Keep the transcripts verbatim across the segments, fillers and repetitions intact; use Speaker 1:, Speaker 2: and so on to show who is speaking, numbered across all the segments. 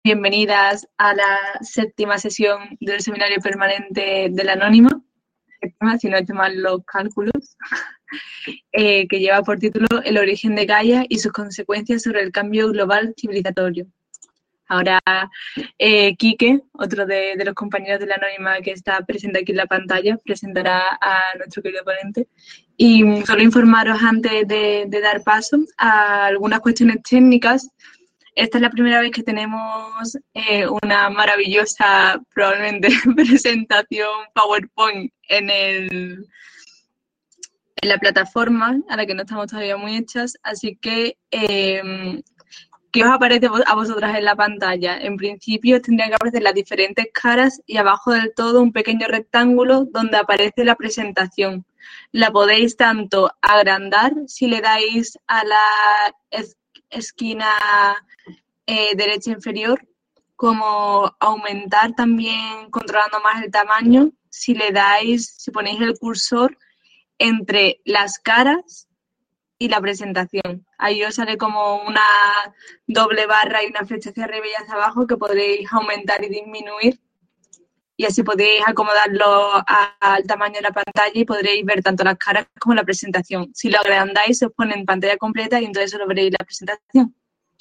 Speaker 1: Bienvenidas a la séptima sesión del seminario permanente de la Anónima, si no he hecho mal los cálculos, eh, que lleva por título El origen de Gaia y sus consecuencias sobre el cambio global civilizatorio. Ahora, eh, Quique, otro de, de los compañeros de la Anónima que está presente aquí en la pantalla, presentará a nuestro querido ponente. Y solo informaros antes de, de dar paso a algunas cuestiones técnicas. Esta es la primera vez que tenemos eh, una maravillosa, probablemente, presentación PowerPoint en, el, en la plataforma, a la que no estamos todavía muy hechas. Así que, eh, ¿qué os aparece a vosotras en la pantalla? En principio, os tendrían que aparecer las diferentes caras y abajo del todo un pequeño rectángulo donde aparece la presentación. La podéis tanto agrandar si le dais a la es- esquina Eh, derecha inferior, como aumentar también controlando más el tamaño si le dais, si ponéis el cursor entre las caras y la presentación. Ahí os sale como una doble barra y una flecha hacia arriba y hacia abajo que podréis aumentar y disminuir y así podéis acomodarlo a, al tamaño de la pantalla y podréis ver tanto las caras como la presentación. Si lo agrandáis se os pone en pantalla completa y entonces solo veréis la presentación.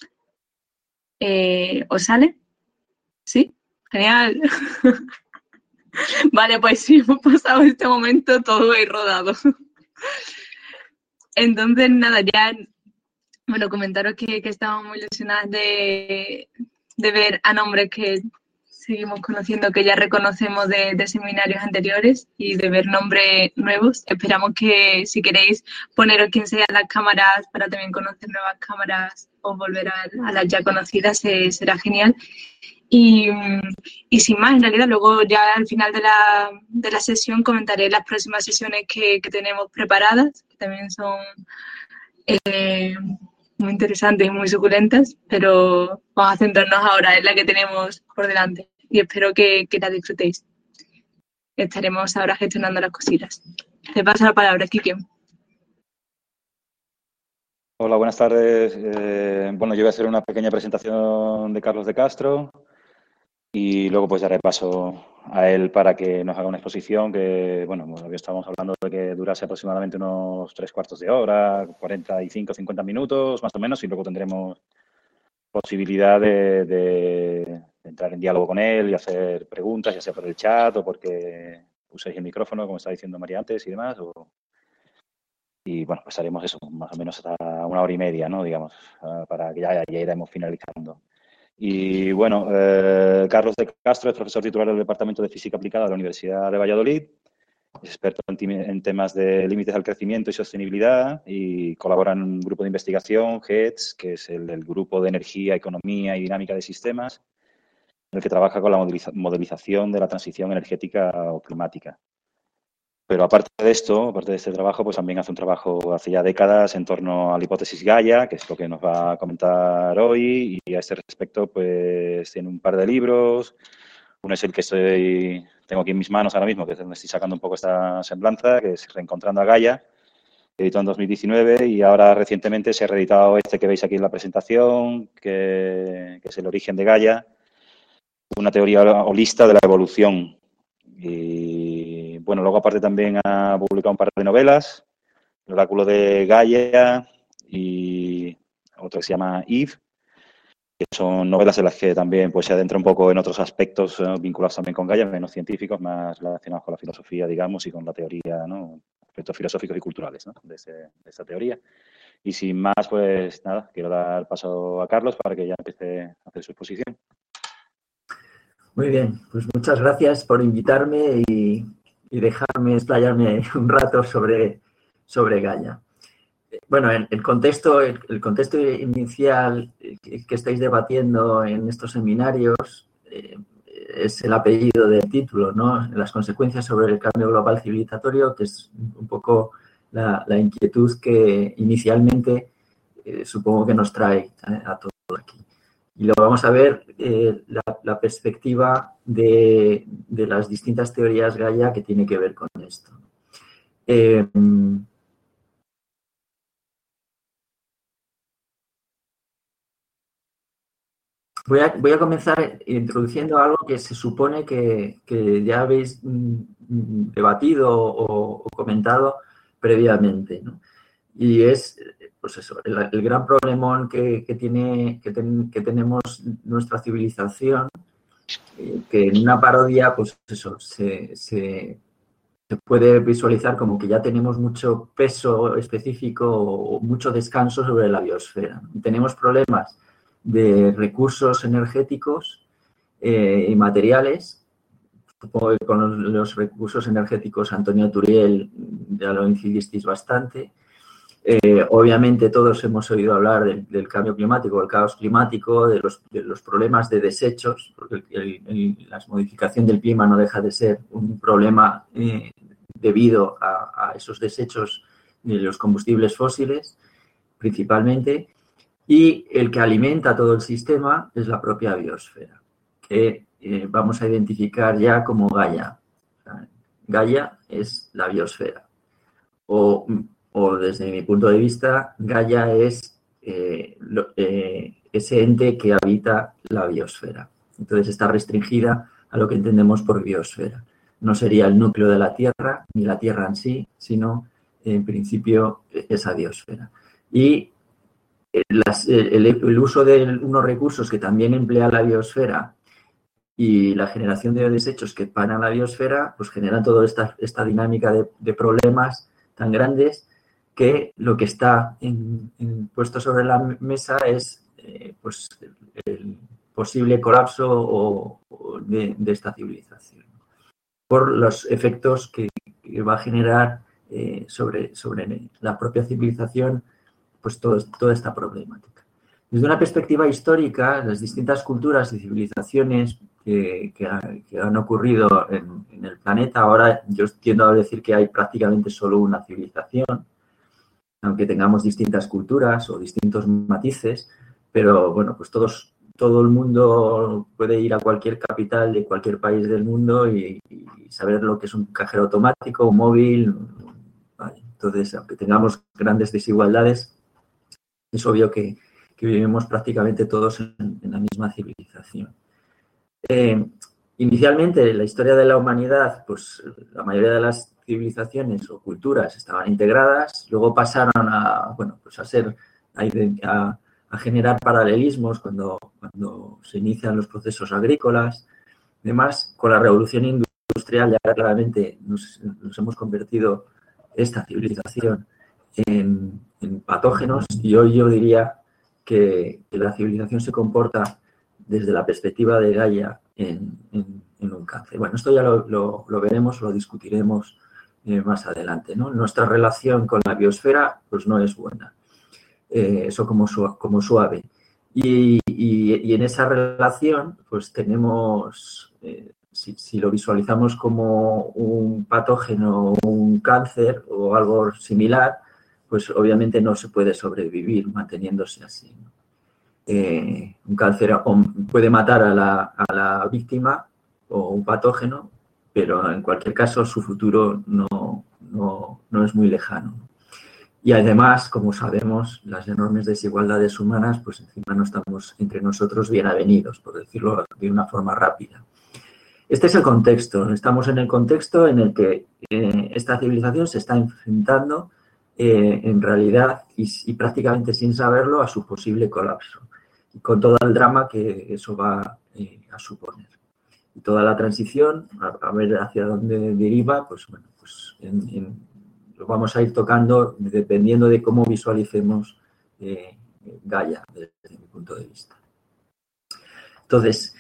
Speaker 1: Eh, ¿Os sale? ¿Sí? Genial. Vale, pues sí, hemos pasado este momento todo y rodado. Entonces, nada, ya, bueno, comentaros que, que estamos muy ilusionadas de, de ver a nombres que seguimos conociendo, que ya reconocemos de, de seminarios anteriores y de ver nombres nuevos. Esperamos que, si queréis, poneros quien sea las cámaras para también conocer nuevas cámaras o volver a, a las ya conocidas, eh, será genial. Y, y sin más, en realidad, luego ya al final de la, de la sesión comentaré las próximas sesiones que, que tenemos preparadas, que también son eh, muy interesantes y muy suculentas, pero vamos a centrarnos ahora en la que tenemos por delante y espero que, que la disfrutéis. Estaremos ahora gestionando las cositas. Te paso la palabra, Quique.
Speaker 2: Hola, buenas tardes. Eh, bueno, yo voy a hacer una pequeña presentación de Carlos de Castro y luego pues daré paso a él para que nos haga una exposición que, bueno, bueno, estábamos hablando de que durase aproximadamente unos tres cuartos de hora, cuarenta y cinco, cincuenta minutos más o menos, y luego tendremos posibilidad de, de, de entrar en diálogo con él y hacer preguntas, ya sea por el chat o porque uséis el micrófono, como está diciendo María antes y demás, o... Y bueno, pues haremos eso, más o menos hasta una hora y media, ¿no? Digamos, uh, para que ya, ya iremos finalizando. Y bueno, eh, Carlos de Castro es profesor titular del Departamento de Física Aplicada de la Universidad de Valladolid, es experto en, en temas de límites al crecimiento y sostenibilidad y colabora en un grupo de investigación, G E T S, que es el, el Grupo de Energía, Economía y Dinámica de Sistemas, en el que trabaja con la modeliza modelización de la transición energética o climática. Pero aparte de esto, aparte de este trabajo, pues también hace un trabajo hace ya décadas en torno a la hipótesis Gaia, que es lo que nos va a comentar hoy, y a este respecto pues tiene un par de libros. Uno es el que estoy, tengo aquí en mis manos ahora mismo, que es donde estoy sacando un poco esta semblanza, que es Reencontrando a Gaia, editado en dos mil diecinueve, y ahora recientemente se ha reeditado este que veis aquí en la presentación, que, que es El origen de Gaia, una teoría holista de la evolución. Y bueno, luego aparte también ha publicado un par de novelas, El oráculo de Gaia y otro que se llama Eve, que son novelas en las que también pues, se adentra un poco en otros aspectos eh, vinculados también con Gaia, menos científicos, más relacionados con la filosofía, digamos, y con la teoría, ¿no? Aspectos filosóficos y culturales, ¿no? de, ese, de esta teoría. Y sin más, pues nada, quiero dar paso a Carlos para que ya empiece a hacer su exposición.
Speaker 3: Muy bien, pues muchas gracias por invitarme y, y dejarme explayarme un rato sobre, sobre Gaia. Bueno, el, el, contexto, el, el contexto inicial que, que estáis debatiendo en estos seminarios eh, es el apellido del título, ¿no? Las consecuencias sobre el cambio global civilizatorio, que es un poco la, la inquietud que inicialmente eh, supongo que nos trae a, a todos aquí. Y lo vamos a ver eh, la, la perspectiva de, de las distintas teorías Gaia que tiene que ver con esto. Eh, Voy a, voy a comenzar introduciendo algo que se supone que, que ya habéis mm, debatido o, o comentado previamente, ¿no? Y es, pues eso, el, el gran problemón que, que, tiene, que, ten, que tenemos nuestra civilización, eh, que en una parodia, pues eso, se, se, se puede visualizar como que ya tenemos mucho peso específico o mucho descanso sobre la biosfera. Tenemos problemas de recursos energéticos eh, y materiales. Supongo que con los, los recursos energéticos Antonio Turiel ya lo incidisteis bastante. Eh, obviamente todos hemos oído hablar del, del cambio climático, del caos climático, de los, de los problemas de desechos, porque el, el, la modificación del clima no deja de ser un problema eh, debido a, a esos desechos de los combustibles fósiles, principalmente. Y el que alimenta todo el sistema es la propia biosfera, que eh, vamos a identificar ya como Gaia. Gaia es la biosfera. O, o desde mi punto de vista, Gaia es eh, lo, eh, ese ente que habita la biosfera. Entonces está restringida a lo que entendemos por biosfera. No sería el núcleo de la Tierra, ni la Tierra en sí, sino en principio esa biosfera. Y Las, el, el uso de unos recursos que también emplea la biosfera y la generación de desechos que van a la biosfera, pues genera toda esta, esta dinámica de, de problemas tan grandes que lo que está en, en puesto sobre la mesa es eh, pues el posible colapso o, o de, de esta civilización por los efectos que, que va a generar eh, sobre, sobre la propia civilización, pues todo, toda esta problemática. Desde una perspectiva histórica, las distintas culturas y civilizaciones que, que, ha, que han ocurrido en, en el planeta, ahora yo tiendo a decir que hay prácticamente solo una civilización, aunque tengamos distintas culturas o distintos matices, pero bueno, pues todos, todo el mundo puede ir a cualquier capital de cualquier país del mundo y, y saber lo que es un cajero automático, un móvil. Vale. Entonces, aunque tengamos grandes desigualdades, es obvio que, que vivimos prácticamente todos en, en la misma civilización. Eh, inicialmente, en la historia de la humanidad, pues la mayoría de las civilizaciones o culturas estaban integradas, luego pasaron a, bueno, pues a ser, a, a generar paralelismos cuando, cuando se inician los procesos agrícolas. Además, con la revolución industrial ya claramente nos, nos hemos convertido esta civilización en, en patógenos, y hoy yo diría que, que la civilización se comporta desde la perspectiva de Gaia en, en, en un cáncer. Bueno, esto ya lo, lo, lo veremos, lo discutiremos eh, más adelante, ¿no? Nuestra relación con la biosfera pues no es buena, eh, eso como, su, como suave. Y, y, y en esa relación pues tenemos, eh, si, si lo visualizamos como un patógeno, un cáncer o algo similar, pues obviamente no se puede sobrevivir manteniéndose así, ¿no? Eh, un cáncer puede matar a la, a la víctima o un patógeno, pero en cualquier caso su futuro no, no, no es muy lejano. Y además, como sabemos, las enormes desigualdades humanas, pues encima no estamos entre nosotros bien avenidos, por decirlo de una forma rápida. Este es el contexto. Estamos en el contexto en el que eh, esta civilización se está enfrentando eh, en realidad y, y prácticamente sin saberlo a su posible colapso, y con todo el drama que eso va eh, a suponer. Y toda la transición, a, a ver hacia dónde deriva, pues bueno, pues en, en, lo vamos a ir tocando dependiendo de cómo visualicemos eh, Gaia desde mi punto de vista. Entonces,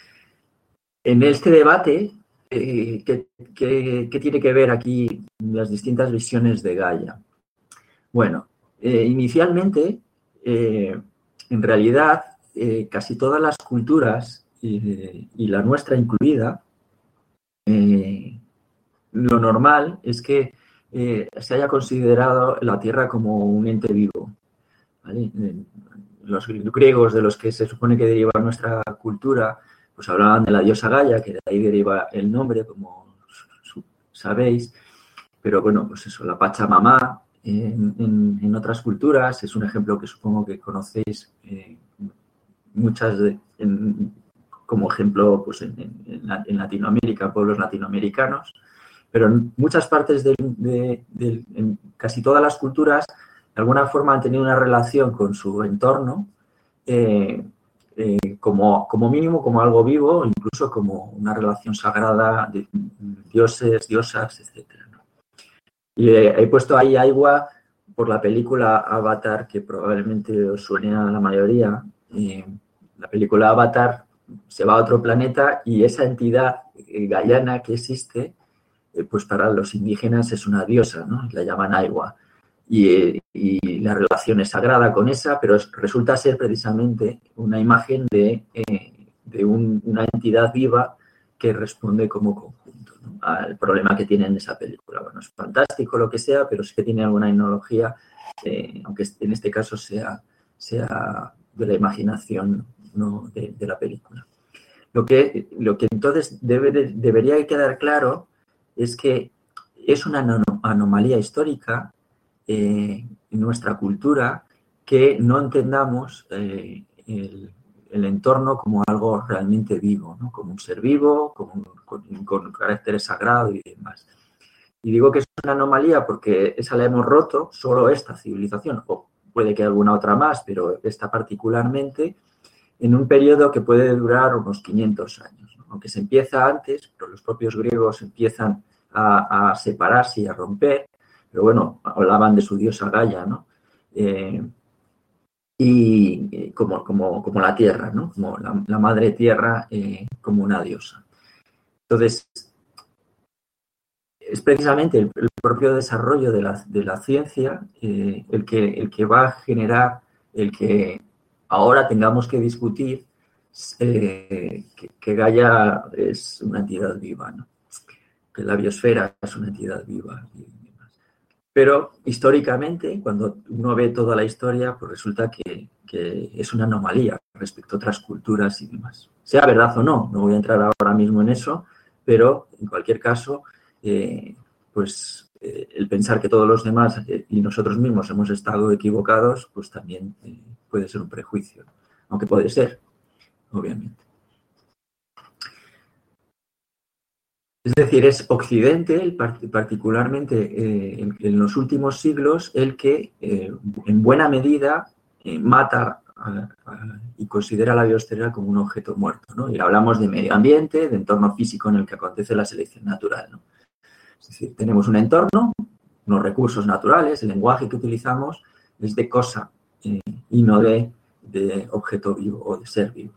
Speaker 3: en este debate, eh, ¿qué, qué, qué tiene que ver aquí las distintas visiones de Gaia? Bueno, eh, inicialmente, eh, en realidad, eh, casi todas las culturas, eh, y la nuestra incluida, eh, lo normal es que eh, se haya considerado la Tierra como un ente vivo, ¿vale? Los griegos, de los que se supone que deriva nuestra cultura, pues hablaban de la diosa Gaia, que de ahí deriva el nombre, como sabéis, pero bueno, pues eso, la Pachamama en, en, en otras culturas es un ejemplo que supongo que conocéis eh, muchas, de, en, como ejemplo, pues en, en, en Latinoamérica, pueblos latinoamericanos, pero en muchas partes de, de, de en casi todas las culturas, de alguna forma han tenido una relación con su entorno, eh, eh, como, como mínimo como algo vivo, incluso como una relación sagrada de dioses, diosas, etcétera, ¿no? Y he, he puesto ahí Aiwa por la película Avatar, que probablemente os suene a la mayoría. Eh, la película Avatar se va a otro planeta y esa entidad eh, gaiana que existe, eh, pues para los indígenas es una diosa, ¿no? La llaman Aiwa. Y, y la relación es sagrada con esa, pero es, resulta ser precisamente una imagen de, eh, de un, una entidad viva que responde como conjunto, ¿no?, al problema que tiene en esa película. Bueno, es fantástico lo que sea, pero sí que tiene alguna etnología, eh, aunque en este caso sea, sea de la imaginación, ¿no?, de, de la película. Lo que, lo que entonces debe de, debería quedar claro es que es una anomalía histórica Eh, en nuestra cultura que no entendamos eh, el, el entorno como algo realmente vivo, ¿no?, como un ser vivo, como un, con, con carácter sagrado y demás. Y digo que es una anomalía porque esa la hemos roto, solo esta civilización, o puede que alguna otra más, pero esta particularmente, en un periodo que puede durar unos quinientos años, ¿no? Aunque se empieza antes, pero los propios griegos empiezan a, a separarse y a romper. Pero bueno, hablaban de su diosa Gaia, ¿no? Eh, y como, como, como la tierra, ¿no? Como la, la madre tierra, eh, como una diosa. Entonces, es precisamente el, el propio desarrollo de la, de la ciencia eh, el, que, el que va a generar el que ahora tengamos que discutir eh, que, que Gaia es una entidad viva, ¿no? Que la biosfera es una entidad viva. Pero históricamente, cuando uno ve toda la historia, pues resulta que, que es una anomalía respecto a otras culturas y demás. Sea verdad o no, no voy a entrar ahora mismo en eso, pero en cualquier caso, eh, pues eh, el pensar que todos los demás eh, y nosotros mismos hemos estado equivocados, pues también eh, puede ser un prejuicio, aunque puede ser, obviamente. Es decir, es Occidente, particularmente eh, en, en los últimos siglos, el que eh, en buena medida eh, mata a, a, y considera la biosfera como un objeto muerto, ¿no? Y hablamos de medio ambiente, de entorno físico en el que acontece la selección natural, ¿no? Es decir, tenemos un entorno, unos recursos naturales, el lenguaje que utilizamos es de cosa eh, y no de, de objeto vivo o de ser vivo.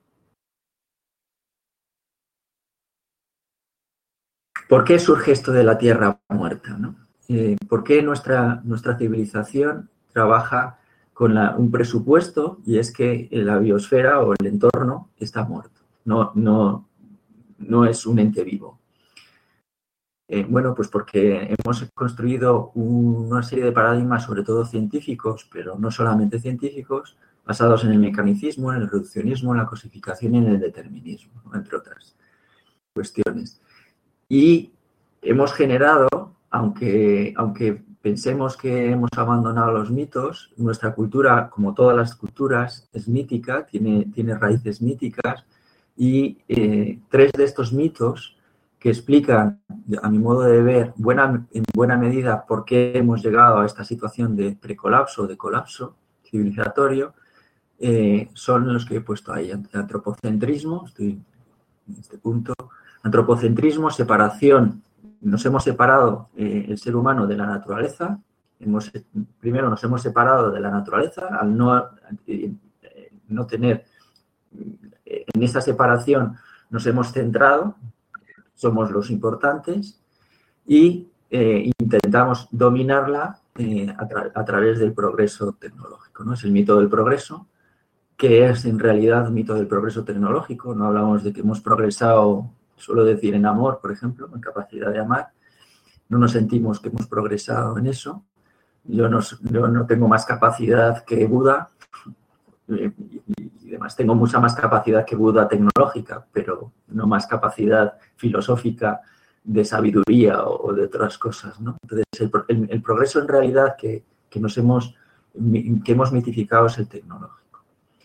Speaker 3: ¿Por qué surge esto de la tierra muerta, ¿no? Eh, ¿Por qué nuestra, nuestra civilización trabaja con la, un presupuesto y es que la biosfera o el entorno está muerto? No, no, no es un ente vivo. Eh, bueno, pues porque hemos construido una serie de paradigmas, sobre todo científicos, pero no solamente científicos, basados en el mecanicismo, en el reduccionismo, en la cosificación y en el determinismo, ¿no?, entre otras cuestiones. Y hemos generado, aunque, aunque pensemos que hemos abandonado los mitos, nuestra cultura, como todas las culturas, es mítica, tiene, tiene raíces míticas, y eh, tres de estos mitos que explican, a mi modo de ver, buena, en buena medida por qué hemos llegado a esta situación de precolapso o de colapso civilizatorio, eh, son los que he puesto ahí. Antropocentrismo, estoy en este punto. Antropocentrismo, separación. Nos hemos separado eh, el ser humano de la naturaleza. Hemos, primero nos hemos separado de la naturaleza al no, eh, no tener... Eh, en esta separación nos hemos centrado, somos los importantes y eh, intentamos dominarla eh, a, tra a través del progreso tecnológico, ¿no? Es el mito del progreso, que es en realidad un mito del progreso tecnológico. No hablamos de que hemos progresado, suelo decir, en amor, por ejemplo, en capacidad de amar. No nos sentimos que hemos progresado en eso. Yo no, yo no tengo más capacidad que Buda y, y demás. Tengo mucha más capacidad que Buda tecnológica, pero no más capacidad filosófica de sabiduría o, o de otras cosas, ¿no? Entonces, el, el, el progreso en realidad que, que nos hemos, que hemos mitificado es el tecnológico.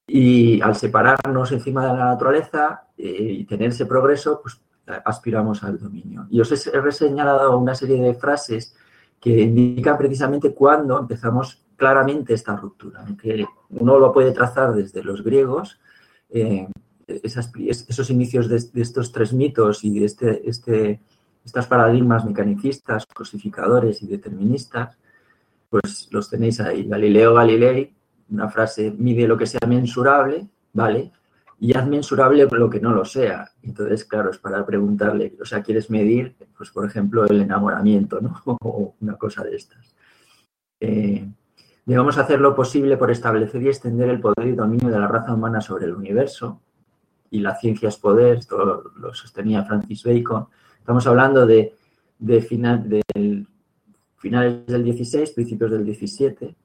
Speaker 3: Y al separarnos encima de la naturaleza eh, y tener ese progreso, pues aspiramos al dominio. Y os he señalado una serie de frases que indican precisamente cuándo empezamos claramente esta ruptura, que uno lo puede trazar desde los griegos, eh, esas, esos inicios de, de estos tres mitos y de este, este, estos paradigmas mecanicistas, cosificadores y deterministas, pues los tenéis ahí. Galileo Galilei, una frase: mide lo que sea mensurable, ¿vale? Y haz mensurable lo que no lo sea. Entonces, claro, es para preguntarle, o sea, ¿quieres medir, pues, por ejemplo, el enamoramiento, ¿no? O una cosa de estas. Eh, debemos hacer lo posible por establecer y extender el poder y dominio de la raza humana sobre el universo. Y la ciencia es poder, esto lo sostenía Francis Bacon. Estamos hablando de, de final, del, finales del dieciséis, principios del diecisiete,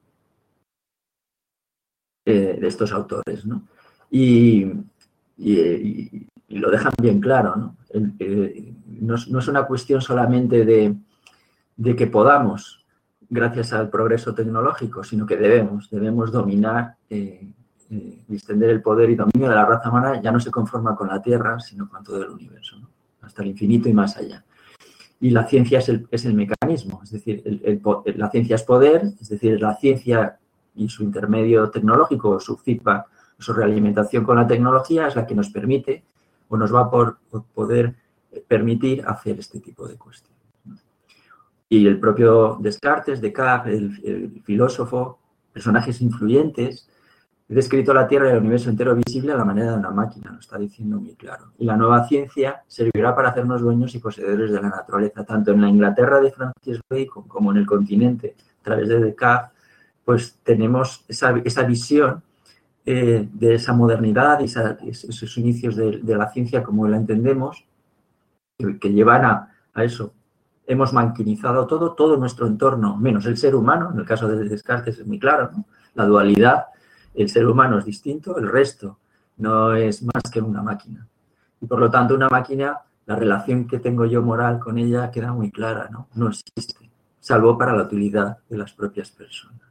Speaker 3: eh, de estos autores, ¿no? Y, y, y, y lo dejan bien claro, ¿no? El, eh, no, no es una cuestión solamente de, de que podamos, gracias al progreso tecnológico, sino que debemos, debemos dominar eh, eh, y extender el poder y dominio de la raza humana. Ya no se conforma con la Tierra, sino con todo el universo, ¿no? Hasta el infinito y más allá. Y la ciencia es el, es el mecanismo, es decir, el, el, la ciencia es poder, es decir, la ciencia y su intermedio tecnológico, su feedback, su realimentación con la tecnología es la que nos permite o nos va por, por poder permitir hacer este tipo de cuestiones. Y el propio Descartes, Descartes, el, el filósofo, personajes influyentes, he descrito la Tierra y el universo entero visible a la manera de una máquina, lo está diciendo muy claro. Y la nueva ciencia servirá para hacernos dueños y poseedores de la naturaleza, tanto en la Inglaterra de Francis Bacon como en el continente, a través de Descartes, pues tenemos esa, esa visión eh, de esa modernidad y esa, esos inicios de, de la ciencia como la entendemos, que, que llevan a, a eso. Hemos maquinizado todo, todo nuestro entorno, menos el ser humano, en el caso de Descartes es muy claro, ¿no? La dualidad, el ser humano es distinto, el resto no es más que una máquina. Y por lo tanto, una máquina, la relación que tengo yo moral con ella queda muy clara, ¿no? No existe, salvo para la utilidad de las propias personas.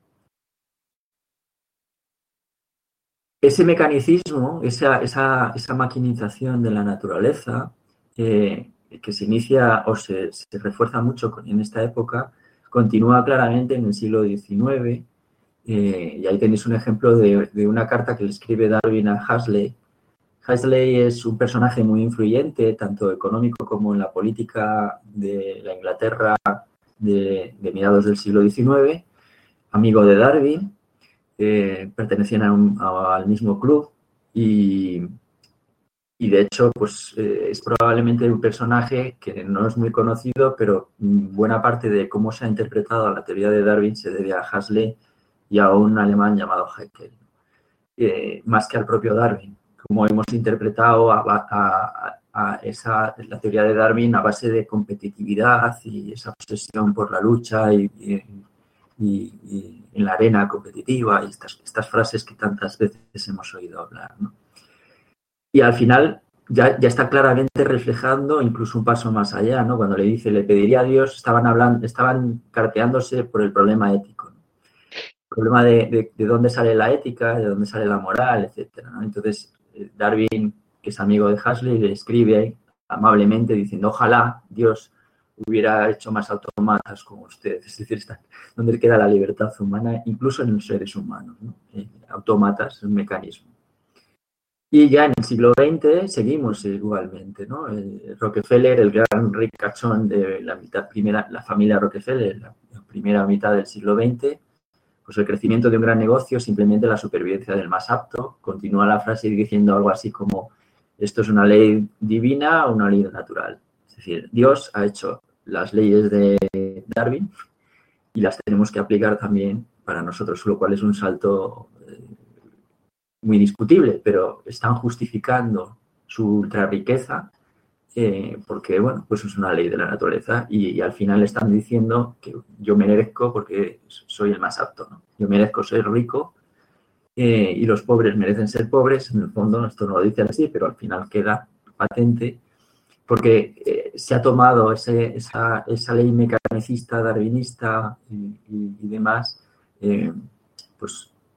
Speaker 3: Ese mecanicismo, esa, esa, esa maquinización de la naturaleza, eh, que se inicia o se, se refuerza mucho en esta época, continúa claramente en el siglo diecinueve, eh, y ahí tenéis un ejemplo de, de una carta que le escribe Darwin a Huxley. Huxley es un personaje muy influyente, tanto económico como en la política de la Inglaterra de, de mediados del siglo diecinueve, amigo de Darwin. Eh, pertenecían a un, a, al mismo club y, y de hecho pues eh, es probablemente un personaje que no es muy conocido, pero buena parte de cómo se ha interpretado la teoría de Darwin se debe a Huxley y a un alemán llamado Haeckel, eh, más que al propio Darwin, como hemos interpretado a, a, a esa, la teoría de Darwin a base de competitividad y esa obsesión por la lucha y, y Y, y en la arena competitiva y estas, estas frases que tantas veces hemos oído hablar, ¿no? Y al final ya, ya está claramente reflejando incluso un paso más allá, ¿no? Cuando le dice, le pediría a Dios, estaban hablando, estaban carteándose por el problema ético, ¿no? El problema de, de, de dónde sale la ética, de dónde sale la moral, etcétera, ¿no? Entonces Darwin, que es amigo de Huxley, le escribe amablemente diciendo, ojalá Dios hubiera hecho más autómatas como ustedes, es decir, está, donde queda la libertad humana, incluso en los seres humanos, ¿no? Eh, autómatas, un mecanismo. Y ya en el siglo veinte seguimos igualmente, ¿no? El Rockefeller, el gran ricachón de la mitad primera, la familia Rockefeller, la, la primera mitad del siglo veinte, pues el crecimiento de un gran negocio, simplemente la supervivencia del más apto. Continúa la frase diciendo algo así como, esto es una ley divina o una ley natural. Es decir, Dios ha hecho las leyes de Darwin y las tenemos que aplicar también para nosotros, lo cual es un salto eh, muy discutible, pero están justificando su ultra riqueza eh, porque, bueno, pues es una ley de la naturaleza y, y al final están diciendo que yo merezco porque soy el más apto, ¿no? Yo merezco ser rico eh, y los pobres merecen ser pobres. En el fondo, esto no lo dicen así, pero al final queda patente porque eh, se ha tomado ese, esa, esa ley mecanicista, darwinista y, y, y demás, eh, pues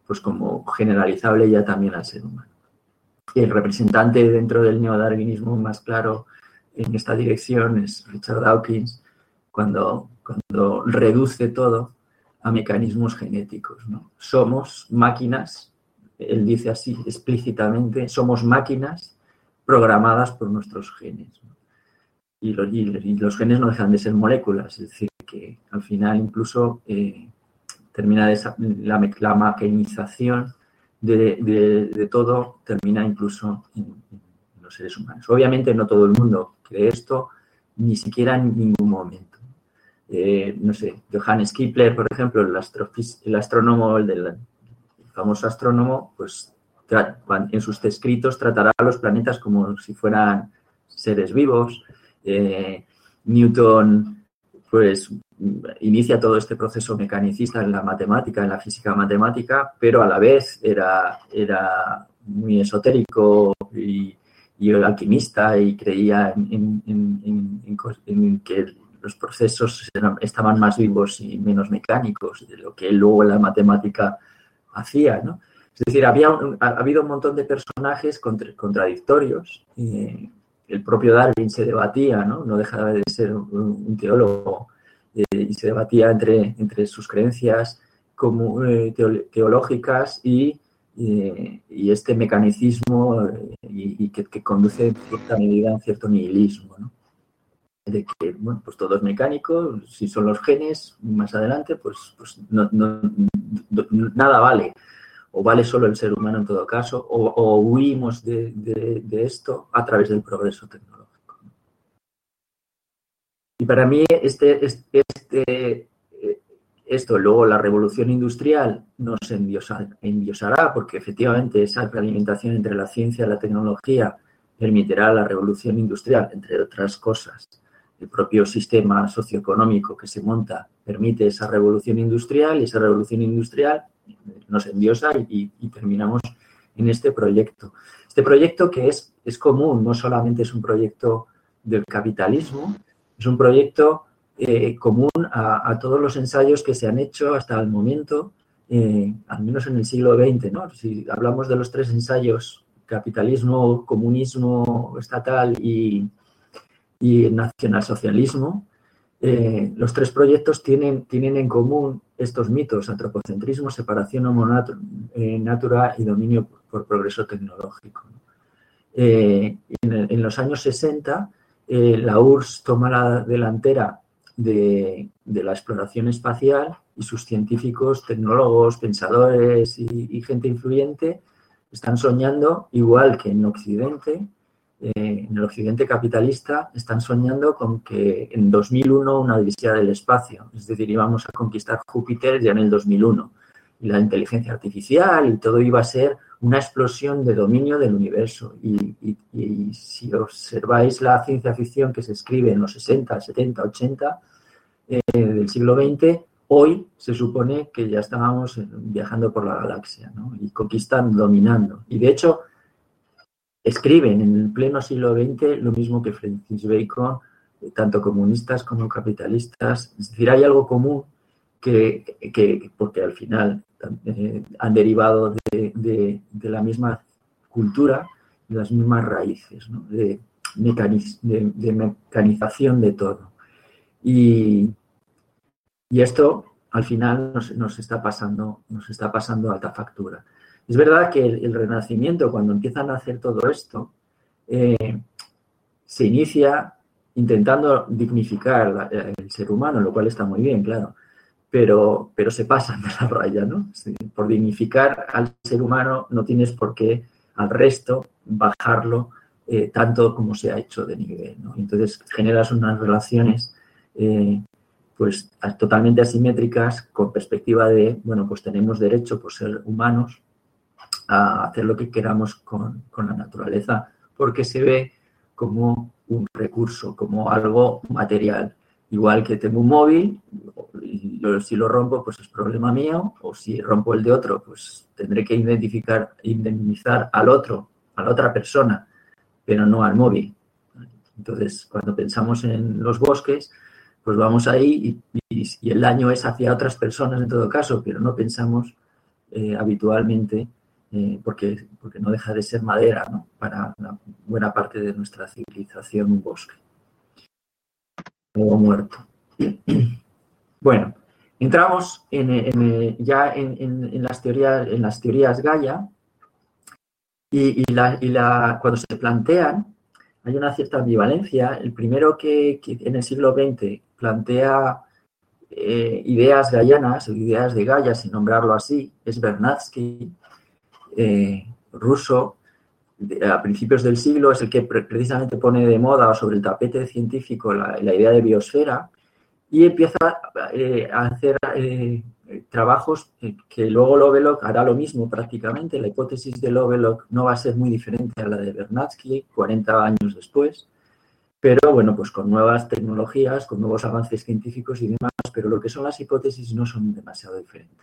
Speaker 3: pues como generalizable ya también al ser humano. Y el representante dentro del neodarwinismo más claro en esta dirección es Richard Dawkins, cuando, cuando reduce todo a mecanismos genéticos, ¿no? Somos máquinas, él dice así explícitamente, somos máquinas programadas por nuestros genes, ¿no? Y, los, y los genes no dejan de ser moléculas, es decir, que al final incluso eh, termina esa, la, la maquinización de, de, de todo, termina incluso en, en los seres humanos. Obviamente no todo el mundo cree esto, ni siquiera en ningún momento. Eh, no sé, Johannes Kepler, por ejemplo, el, astro, el astrónomo, el, del, el famoso astrónomo, pues en sus escritos tratará a los planetas como si fueran seres vivos. Eh, Newton, pues, inicia todo este proceso mecanicista en la matemática, en la física matemática, pero a la vez era, era muy esotérico y, y alquimista y creía en, en, en, en, en que los procesos eran, estaban más vivos y menos mecánicos de lo que él luego en la matemática hacía, ¿no? Es decir, había un, ha, ha habido un montón de personajes contra, contradictorios. Eh, el propio Darwin se debatía, ¿no? No dejaba de ser un, un teólogo eh, y se debatía entre, entre sus creencias como, eh, teológicas y, eh, y este mecanicismo eh, y, y que, que conduce en cierta medida a un cierto nihilismo, ¿no? De que, bueno, pues todo es mecánico, si son los genes, más adelante, pues, pues no, no, no, nada vale. O vale solo el ser humano en todo caso, o, o huimos de, de, de esto a través del progreso tecnológico. Y para mí, este, este, esto, luego la revolución industrial nos endiosará, endiosará, porque efectivamente esa realimentación entre la ciencia y la tecnología permitirá la revolución industrial, entre otras cosas. El propio sistema socioeconómico que se monta permite esa revolución industrial y esa revolución industrial nos endiosa y, y terminamos en este proyecto. Este proyecto que es, es común, no solamente es un proyecto del capitalismo, es un proyecto eh, común a, a todos los ensayos que se han hecho hasta el momento, eh, al menos en el siglo veinte, ¿no? Si hablamos de los tres ensayos, capitalismo, comunismo estatal y, y el nacionalsocialismo, Eh, los tres proyectos tienen, tienen en común estos mitos: antropocentrismo, separación homo-natura y dominio por, por progreso tecnológico. Eh, en, en los años sesenta, eh, la U R S S toma la delantera de, de la exploración espacial y sus científicos, tecnólogos, pensadores y, y gente influyente están soñando, igual que en Occidente, Eh, en el occidente capitalista, están soñando con que en dos mil uno una odisea del espacio, es decir, íbamos a conquistar Júpiter ya en el dos mil uno, y la inteligencia artificial y todo iba a ser una explosión de dominio del universo. Y, y, y si observáis la ciencia ficción que se escribe en los sesenta, setenta, ochenta eh, del siglo veinte, hoy se supone que ya estábamos viajando por la galaxia, ¿no? Y conquistando, dominando. Y de hecho, escriben en el pleno siglo veinte lo mismo que Francis Bacon, tanto comunistas como capitalistas. Es decir, hay algo común que, que porque al final eh, han derivado de, de, de la misma cultura, de las mismas raíces, ¿no? de, mecaniz, de, de mecanización de todo. Y, y esto al final nos, nos, está pasando, nos está pasando alta factura. Es verdad que el, el Renacimiento, cuando empiezan a hacer todo esto, eh, se inicia intentando dignificar la, el ser humano, lo cual está muy bien, claro, pero, pero se pasan de la raya, ¿no? Sí, por dignificar al ser humano no tienes por qué al resto bajarlo eh, tanto como se ha hecho de nivel, ¿no? Entonces generas unas relaciones eh, pues totalmente asimétricas, con perspectiva de, bueno, pues tenemos derecho por ser humanos a hacer lo que queramos con, con la naturaleza, porque se ve como un recurso, como algo material. Igual que tengo un móvil, y si lo rompo, pues es problema mío, o si rompo el de otro, pues tendré que identificar, indemnizar al otro, a la otra persona, pero no al móvil. Entonces, cuando pensamos en los bosques, pues vamos ahí y, y, y el daño es hacia otras personas en todo caso, pero no pensamos eh, habitualmente, eh, porque, porque no deja de ser madera, ¿no? Para una buena parte de nuestra civilización, un bosque. Algo muerto. Bueno, entramos en, en, ya en, en, en, las teorías, en las teorías Gaia y, y, la, y la, cuando se plantean hay una cierta ambivalencia. El primero que, que en el siglo veinte plantea eh, ideas gaianas, o ideas de Gaia, sin nombrarlo así, es Vernadsky, eh, ruso, de, a principios del siglo, es el que pre precisamente pone de moda o sobre el tapete científico la, la idea de biosfera y empieza eh, a hacer eh, trabajos que luego Lovelock hará lo mismo prácticamente. La hipótesis de Lovelock no va a ser muy diferente a la de Vernadsky cuarenta años después, pero bueno, pues con nuevas tecnologías, con nuevos avances científicos y demás, pero lo que son las hipótesis no son demasiado diferentes.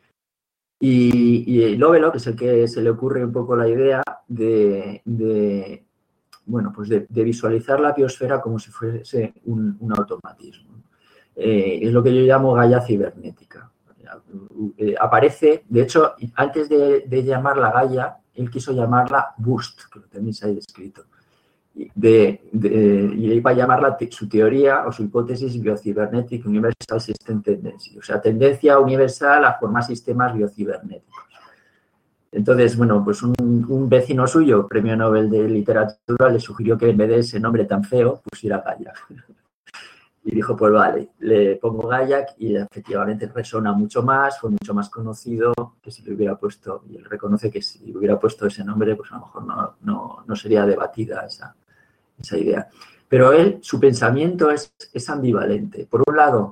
Speaker 3: Y, y Lovelock es el que se le ocurre un poco la idea de, de bueno, pues de, de visualizar la biosfera como si fuese un, un automatismo. Eh, es lo que yo llamo Gaia cibernética. Eh, aparece, de hecho, antes de, de llamarla Gaia, él quiso llamarla Burst, que lo tenéis ahí escrito. De, de, y iba a llamarla te, su teoría o su hipótesis biocibernética Universal System Tendency, o sea, tendencia universal a formar sistemas biocibernéticos. Entonces, bueno, pues un, un vecino suyo, premio Nobel de Literatura, le sugirió que en vez de ese nombre tan feo, pusiera Gaia. Y dijo, pues vale, le pongo Gaia y efectivamente resona mucho más, fue mucho más conocido que si le hubiera puesto, y él reconoce que si le hubiera puesto ese nombre, pues a lo mejor no, no, no sería debatida esa, esa idea. Pero él, su pensamiento es, es ambivalente. Por un lado,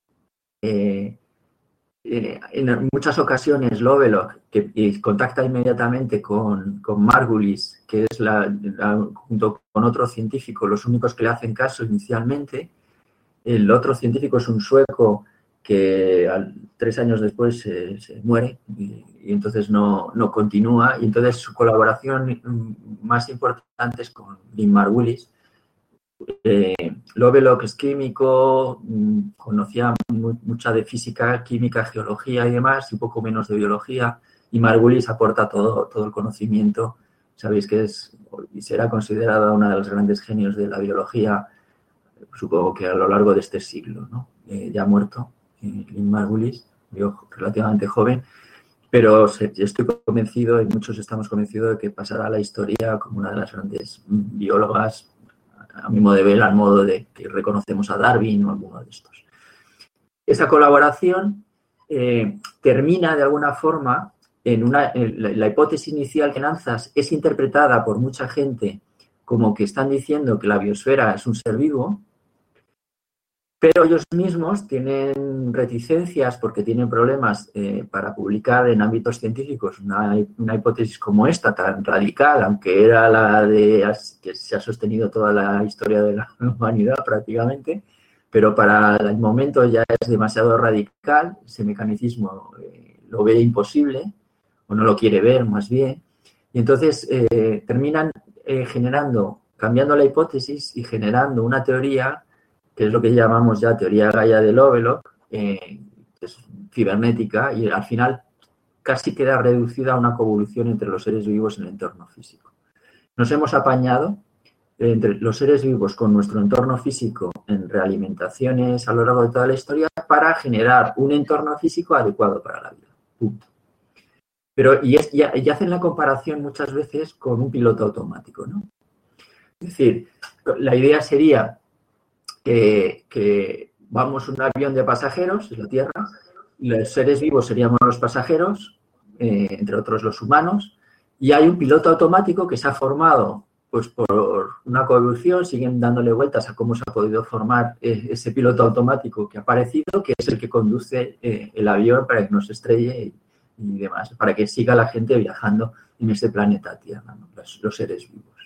Speaker 3: eh, eh, en muchas ocasiones Lovelock, que y contacta inmediatamente con, con Margulis, que es la, la, junto con otro científico, los únicos que le hacen caso inicialmente. El otro científico es un sueco que al, tres años después se, se muere y, y entonces no, no continúa. Y entonces su colaboración más importante es con Lynn Margulis. Eh, Lovelock es químico, conocía muy, mucha de física, química, geología y demás, y un poco menos de biología. Y Margulis aporta todo, todo el conocimiento. Sabéis que es y será considerada una de los grandes genios de la biología, supongo que a lo largo de este siglo, ¿no? Eh, ya muerto, eh, Lynn Margulis, yo relativamente joven, pero se, estoy convencido, y muchos estamos convencidos de que pasará a la historia como una de las grandes biólogas, a mi modo de ver, al modo de que reconocemos a Darwin o alguno de estos. Esa colaboración eh, termina de alguna forma en una, en la, la hipótesis inicial que lanzas es interpretada por mucha gente como que están diciendo que la biosfera es un ser vivo, pero ellos mismos tienen reticencias porque tienen problemas eh, para publicar en ámbitos científicos una, una hipótesis como esta, tan radical, aunque era la de que se ha sostenido toda la historia de la humanidad prácticamente, pero para el momento ya es demasiado radical, ese mecanicismo eh, lo ve imposible, o no lo quiere ver más bien, y entonces eh, terminan Eh, generando, cambiando la hipótesis y generando una teoría que es lo que llamamos ya teoría Gaia de Lovelock, eh, que es cibernética, y al final casi queda reducida a una coevolución entre los seres vivos en el entorno físico. Nos hemos apañado eh, entre los seres vivos con nuestro entorno físico en realimentaciones a lo largo de toda la historia para generar un entorno físico adecuado para la vida. Punto. Pero, y, es, y, y hacen la comparación muchas veces con un piloto automático, ¿no? Es decir, la idea sería que, que vamos un avión de pasajeros en la Tierra, los seres vivos seríamos los pasajeros, eh, entre otros los humanos, y hay un piloto automático que se ha formado pues, por una coevolución, siguen dándole vueltas a cómo se ha podido formar eh, ese piloto automático que ha aparecido, que es el que conduce eh, el avión para que no se estrelle y, y demás, para que siga la gente viajando en este planeta Tierra, ¿no? los, los seres vivos.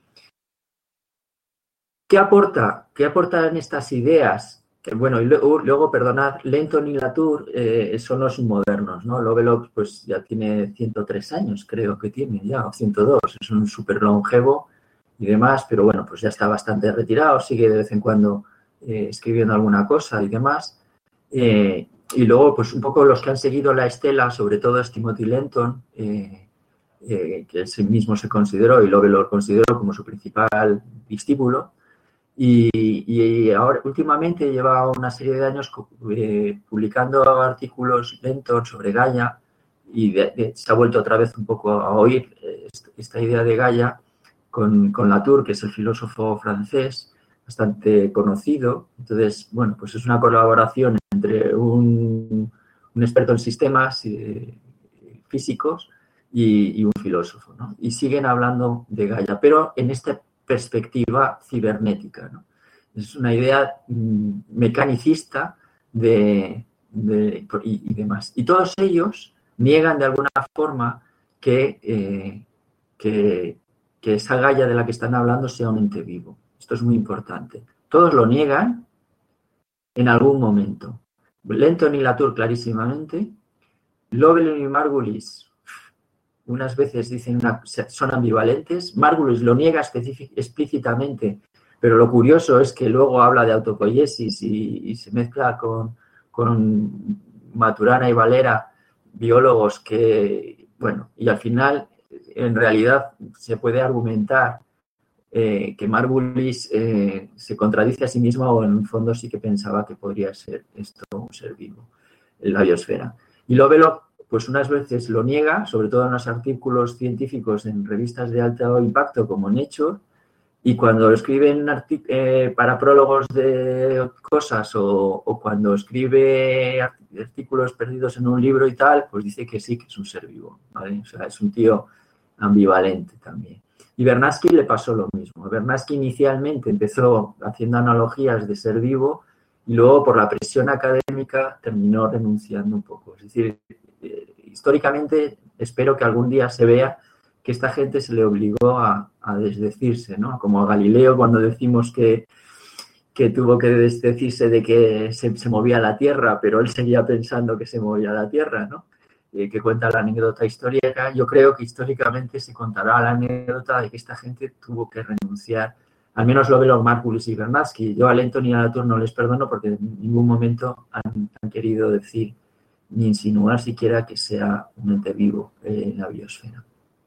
Speaker 3: ¿Qué aporta? ¿Qué aportan estas ideas? Que, bueno, y luego, luego, perdonad, Lenton y Latour eh, son los modernos, ¿no? Lovelock pues ya tiene ciento tres años, creo que tiene ya, o ciento dos, es un súper longevo y demás, pero bueno, pues ya está bastante retirado, sigue de vez en cuando eh, escribiendo alguna cosa y demás. Eh, y luego, pues un poco los que han seguido la estela, sobre todo es Timothy Lenton, eh, eh, que él mismo se consideró y Lovelock lo consideró como su principal discípulo. Y, y ahora, últimamente, lleva una serie de años eh, publicando artículos Lenton sobre Gaia y de, de, se ha vuelto otra vez un poco a oír eh, esta idea de Gaia con, con Latour, que es el filósofo francés, bastante conocido. Entonces, bueno, pues es una colaboración entre un, un experto en sistemas eh, físicos y, y un filósofo, ¿no? Y siguen hablando de Gaia, pero en esta perspectiva cibernética, ¿no? Es una idea mmm, mecanicista de, de, y, y demás. Y todos ellos niegan de alguna forma que, eh, que, que esa Gaia de la que están hablando sea un ente vivo. Esto es muy importante. Todos lo niegan en algún momento. Lenton y Latour clarísimamente. Lovelock y Margulis unas veces dicen una, son ambivalentes. Margulis lo niega explícitamente, pero lo curioso es que luego habla de autopoiesis y, y se mezcla con, con Maturana y Valera, biólogos que, bueno, y al final, en realidad, se puede argumentar eh, que Margulis eh, se contradice a sí misma o en el fondo sí que pensaba que podría ser esto un ser vivo, en la biosfera. Y Lovelock, pues unas veces lo niega, sobre todo en los artículos científicos en revistas de alto impacto como Nature, y cuando escriben eh, para prólogos de cosas o, o cuando escribe artículos perdidos en un libro y tal, pues dice que sí, que es un ser vivo, ¿vale? O sea, es un tío ambivalente también. Y Bernatsky le pasó lo mismo. Bernatsky inicialmente empezó haciendo analogías de ser vivo y luego por la presión académica terminó renunciando un poco. Es decir, eh, históricamente espero que algún día se vea que esta gente se le obligó a, a desdecirse, ¿no? Como a Galileo cuando decimos que, que tuvo que desdecirse de que se, se movía la Tierra, pero él seguía pensando que se movía la Tierra, ¿no? Eh, que cuenta la anécdota histórica. Yo creo que históricamente se contará la anécdota de que esta gente tuvo que renunciar, al menos lo ve los Margulis y Bernatsky. Yo a Lenton y a Latour no les perdono porque en ningún momento han, han querido decir ni insinuar siquiera que sea un ente vivo en la biosfera.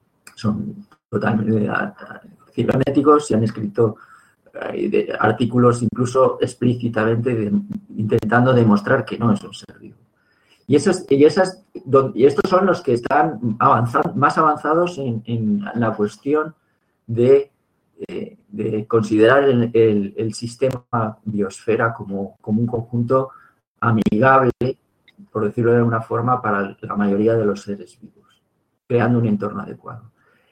Speaker 3: Son totalmente cibernéticos y han escrito eh, de, artículos incluso explícitamente de, intentando demostrar que no es un ser vivo. Y, esos, y, esas, y estos son los que están avanzando, más avanzados en, en la cuestión de, eh, de considerar el, el, el sistema biosfera como, como un conjunto amigable, por decirlo de alguna forma, para la mayoría de los seres vivos, creando un entorno adecuado.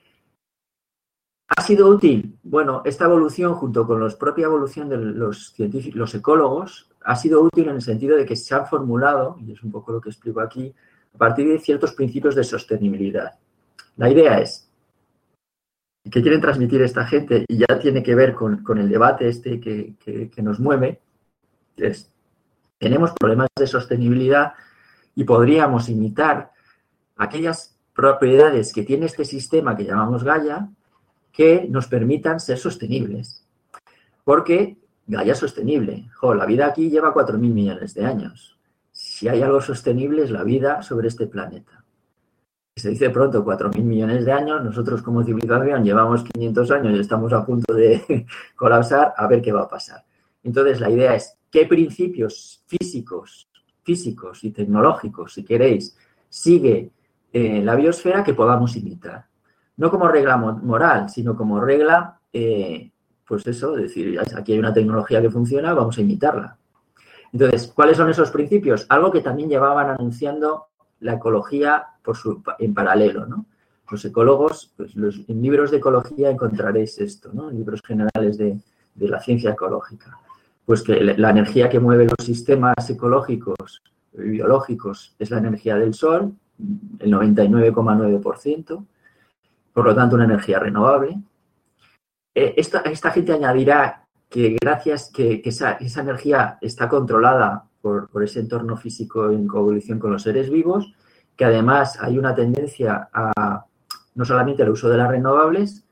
Speaker 3: ¿Ha sido útil? Bueno, esta evolución, junto con la propia evolución de los científicos, los ecólogos, ha sido útil en el sentido de que se han formulado, y es un poco lo que explico aquí, a partir de ciertos principios de sostenibilidad. La idea es, que quieren transmitir esta gente, y ya tiene que ver con, con el debate este que, que, que nos mueve, es, tenemos problemas de sostenibilidad y podríamos imitar aquellas propiedades que tiene este sistema que llamamos Gaia, que nos permitan ser sostenibles. Porque Gaia es sostenible. Jo, la vida aquí lleva cuatro mil millones de años. Si hay algo sostenible es la vida sobre este planeta. Se dice pronto cuatro mil millones de años, nosotros como civilización llevamos quinientos años y estamos a punto de colapsar, a ver qué va a pasar. Entonces la idea es, ¿qué principios físicos, físicos y tecnológicos, si queréis, sigue eh, la biosfera que podamos imitar? No como regla moral, sino como regla, eh, pues eso, es decir, aquí hay una tecnología que funciona, vamos a imitarla. Entonces, ¿cuáles son esos principios? Algo que también llevaban anunciando la ecología por su, en paralelo, ¿no? Los ecólogos, pues los, en libros de ecología encontraréis esto, ¿no? En libros generales de, de la ciencia ecológica. Pues que la energía que mueve los sistemas ecológicos y biológicos es la energía del Sol, el noventa y nueve coma nueve por ciento. Por lo tanto, una energía renovable. Eh, esta, esta gente añadirá que gracias que, que esa, esa energía está controlada por, por ese entorno físico en coevolución con los seres vivos, que además hay una tendencia a no solamente al uso de las renovables,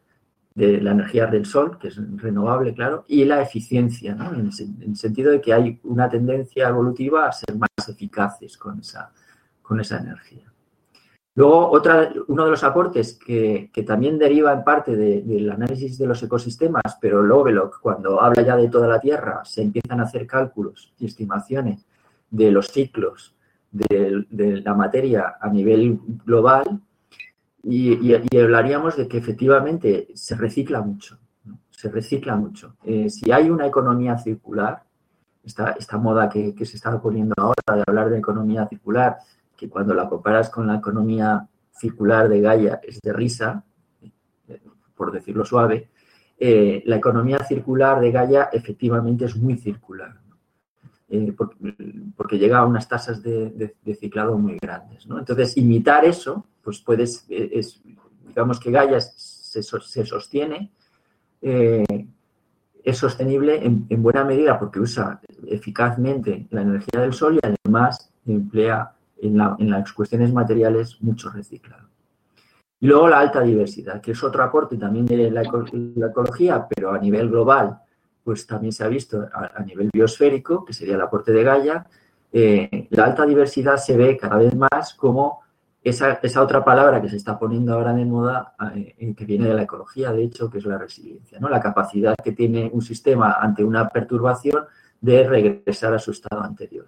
Speaker 3: de la energía del sol, que es renovable, claro, y la eficiencia, ¿no? En, en el sentido de que hay una tendencia evolutiva a ser más eficaces con esa, con esa energía. Luego, otra, uno de los aportes que, que también deriva en parte de, del análisis de los ecosistemas, pero Lovelock, cuando habla ya de toda la Tierra, se empiezan a hacer cálculos y estimaciones de los ciclos de, de la materia a nivel global, y, y, y hablaríamos de que efectivamente se recicla mucho, ¿no? Se recicla mucho. Eh, si hay una economía circular, esta, esta moda que, que se está poniendo ahora de hablar de economía circular, que cuando la comparas con la economía circular de Gaia es de risa, por decirlo suave, eh, la economía circular de Gaia efectivamente es muy circular, ¿no? eh, porque, porque llega a unas tasas de, de, de ciclado muy grandes, ¿no? Entonces, imitar eso, pues puedes, es, digamos que Gaia se, se sostiene, eh, es sostenible en, en buena medida porque usa eficazmente la energía del sol y además emplea en, la, en las cuestiones materiales mucho reciclado. Y luego la alta diversidad, que es otro aporte también de la, eco, la ecología, pero a nivel global, pues también se ha visto a, a nivel biosférico, que sería el aporte de Gaia. Eh, la alta diversidad se ve cada vez más como esa, esa otra palabra que se está poniendo ahora de moda, eh, que viene de la ecología, de hecho, que es la resiliencia, ¿no? La capacidad que tiene un sistema ante una perturbación de regresar a su estado anterior.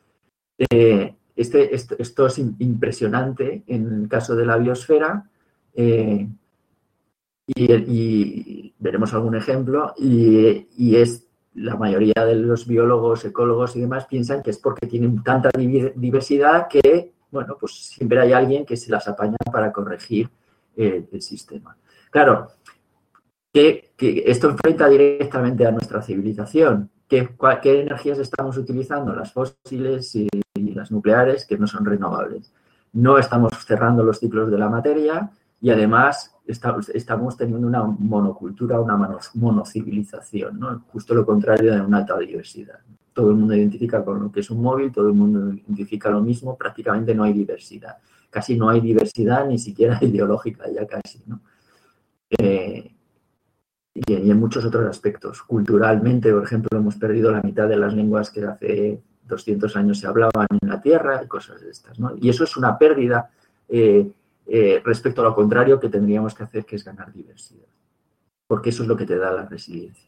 Speaker 3: Eh, este, esto, esto es impresionante en el caso de la biosfera, eh, y, y veremos algún ejemplo, y, y es la mayoría de los biólogos, ecólogos y demás piensan que es porque tienen tanta diversidad que, bueno, pues siempre hay alguien que se las apaña para corregir eh, el sistema. Claro, que, que esto enfrenta directamente a nuestra civilización. ¿Qué, ¿Qué energías estamos utilizando? Las fósiles y, y las nucleares, que no son renovables. No estamos cerrando los ciclos de la materia y además está, estamos teniendo una monocultura, una monocivilización, ¿no? Justo lo contrario de una alta diversidad. Todo el mundo identifica con lo que es un móvil, todo el mundo identifica lo mismo, prácticamente no hay diversidad. Casi no hay diversidad ni siquiera ideológica, ya casi, ¿no? Eh, y en muchos otros aspectos. Culturalmente, por ejemplo, hemos perdido la mitad de las lenguas que hace doscientos años se hablaban en la Tierra y cosas de estas, ¿no? Y eso es una pérdida eh, eh, respecto a lo contrario que tendríamos que hacer, que es ganar diversidad. Porque eso es lo que te da la resiliencia.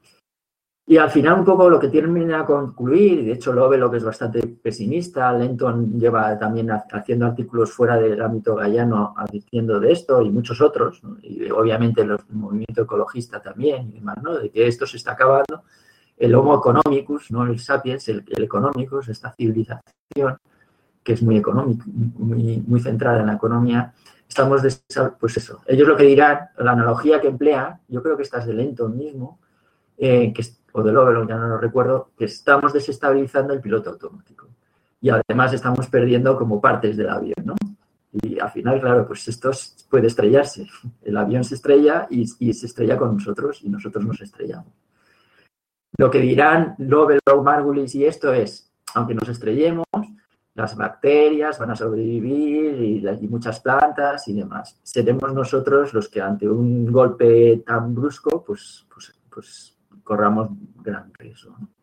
Speaker 3: Y al final un poco lo que termina a concluir, y de hecho Lovelock es bastante pesimista, Lenton lleva también haciendo artículos fuera del ámbito gaiano diciendo de esto y muchos otros, ¿no? Y obviamente el movimiento ecologista también y demás, ¿no? De que esto se está acabando. El Homo economicus, no el sapiens, el, el economicus, esta civilización que es muy económica, muy, muy centrada en la economía, estamos, de, pues eso, ellos lo que dirán, la analogía que emplean, yo creo que esta es de Lenton mismo, eh, que o de Lovelock, ya no lo recuerdo, que estamos desestabilizando el piloto automático. Y además estamos perdiendo como partes del avión, ¿no? Y al final, claro, pues esto puede estrellarse. El avión se estrella y, y se estrella con nosotros y nosotros nos estrellamos. Lo que dirán Lovelock, Margulis y esto es, aunque nos estrellemos, las bacterias van a sobrevivir y, las, y muchas plantas y demás. Seremos nosotros los que ante un golpe tan brusco, pues, pues, pues corramos gran riesgo, ¿no?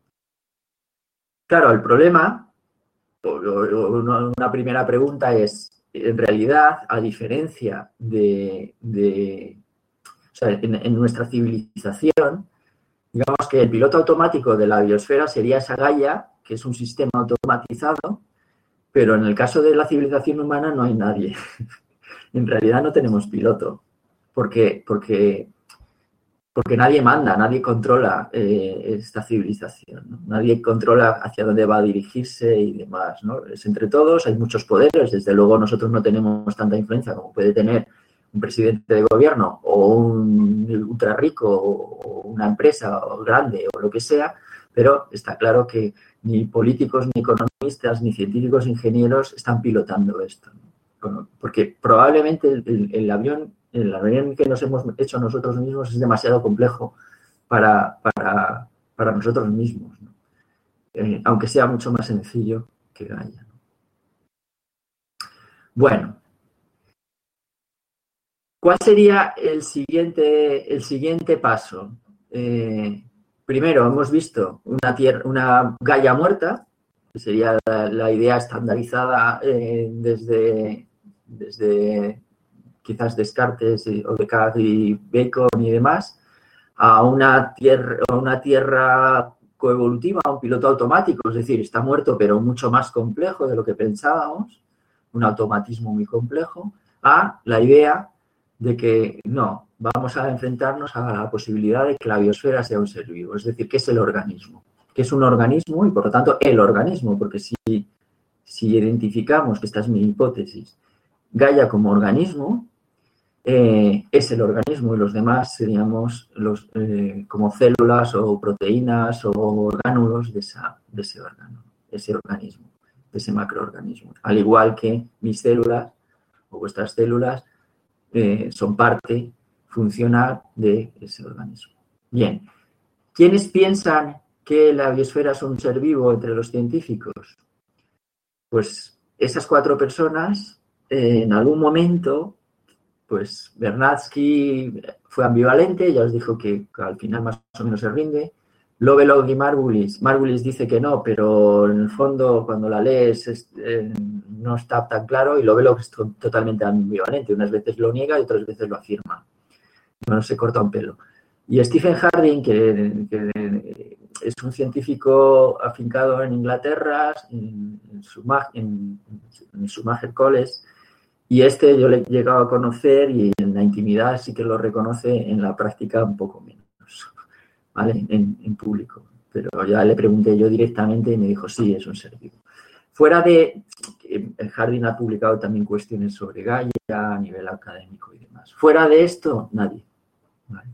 Speaker 3: Claro, el problema, o, o una primera pregunta es, en realidad, a diferencia de, de o sea, en, en nuestra civilización, digamos que el piloto automático de la biosfera sería esa Gaia, que es un sistema automatizado, pero en el caso de la civilización humana no hay nadie. En realidad no tenemos piloto, porque, porque Porque nadie manda, nadie controla eh, esta civilización, ¿no? Nadie controla hacia dónde va a dirigirse y demás, ¿no? Es entre todos, hay muchos poderes, desde luego nosotros no tenemos tanta influencia como puede tener un presidente de gobierno o un ultra rico o una empresa grande o lo que sea, pero está claro que ni políticos, ni economistas, ni científicos, ingenieros están pilotando esto, ¿no? Porque probablemente el, el, el avión el avión que nos hemos hecho nosotros mismos es demasiado complejo para, para, para nosotros mismos, ¿no? Eh, aunque sea mucho más sencillo que Gaia, ¿no? Bueno, ¿Cuál sería el siguiente, el siguiente paso? Eh, primero, hemos visto una, tierra, una Gaia muerta, que sería la, la idea estandarizada eh, desde, desde quizás Descartes o Descartes y Bacon y demás, a una tierra, a una tierra coevolutiva, a un piloto automático, es decir, está muerto pero mucho más complejo de lo que pensábamos, un automatismo muy complejo, a la idea de que no, vamos a enfrentarnos a la posibilidad de que la biosfera sea un ser vivo, es decir, ¿qué es el organismo? ¿Qué es un organismo? Y por lo tanto, el organismo, porque si, si identificamos, que esta es mi hipótesis, Gaia como organismo, eh, es el organismo y los demás seríamos los, eh, como células o proteínas o orgánulos de, esa, de ese órgano, ese organismo, de ese macroorganismo. Al igual que mis células o vuestras células eh, son parte funcional de ese organismo. Bien, ¿quiénes piensan que la biosfera es un ser vivo entre los científicos? Pues esas cuatro personas, eh, en algún momento, pues Vernadsky fue ambivalente, ya os dijo que al final más o menos se rinde. Lovelock y Margulis, Margulis dice que no, pero en el fondo cuando la lees es, eh, no está tan claro, y Lovelock es to- totalmente ambivalente, unas veces lo niega y otras veces lo afirma. No se corta un pelo. Y Stephen Harding, que, que es un científico afincado en Inglaterra, en, en, Schumacher, en, en Schumacher College, y este yo le he llegado a conocer y en la intimidad sí que lo reconoce, en la práctica un poco menos, ¿vale? En, en público. Pero ya le pregunté yo directamente y me dijo, sí, es un ser vivo. Fuera de... El Harding ha publicado también cuestiones sobre Gaia a nivel académico y demás. Fuera de esto, nadie. ¿Vale?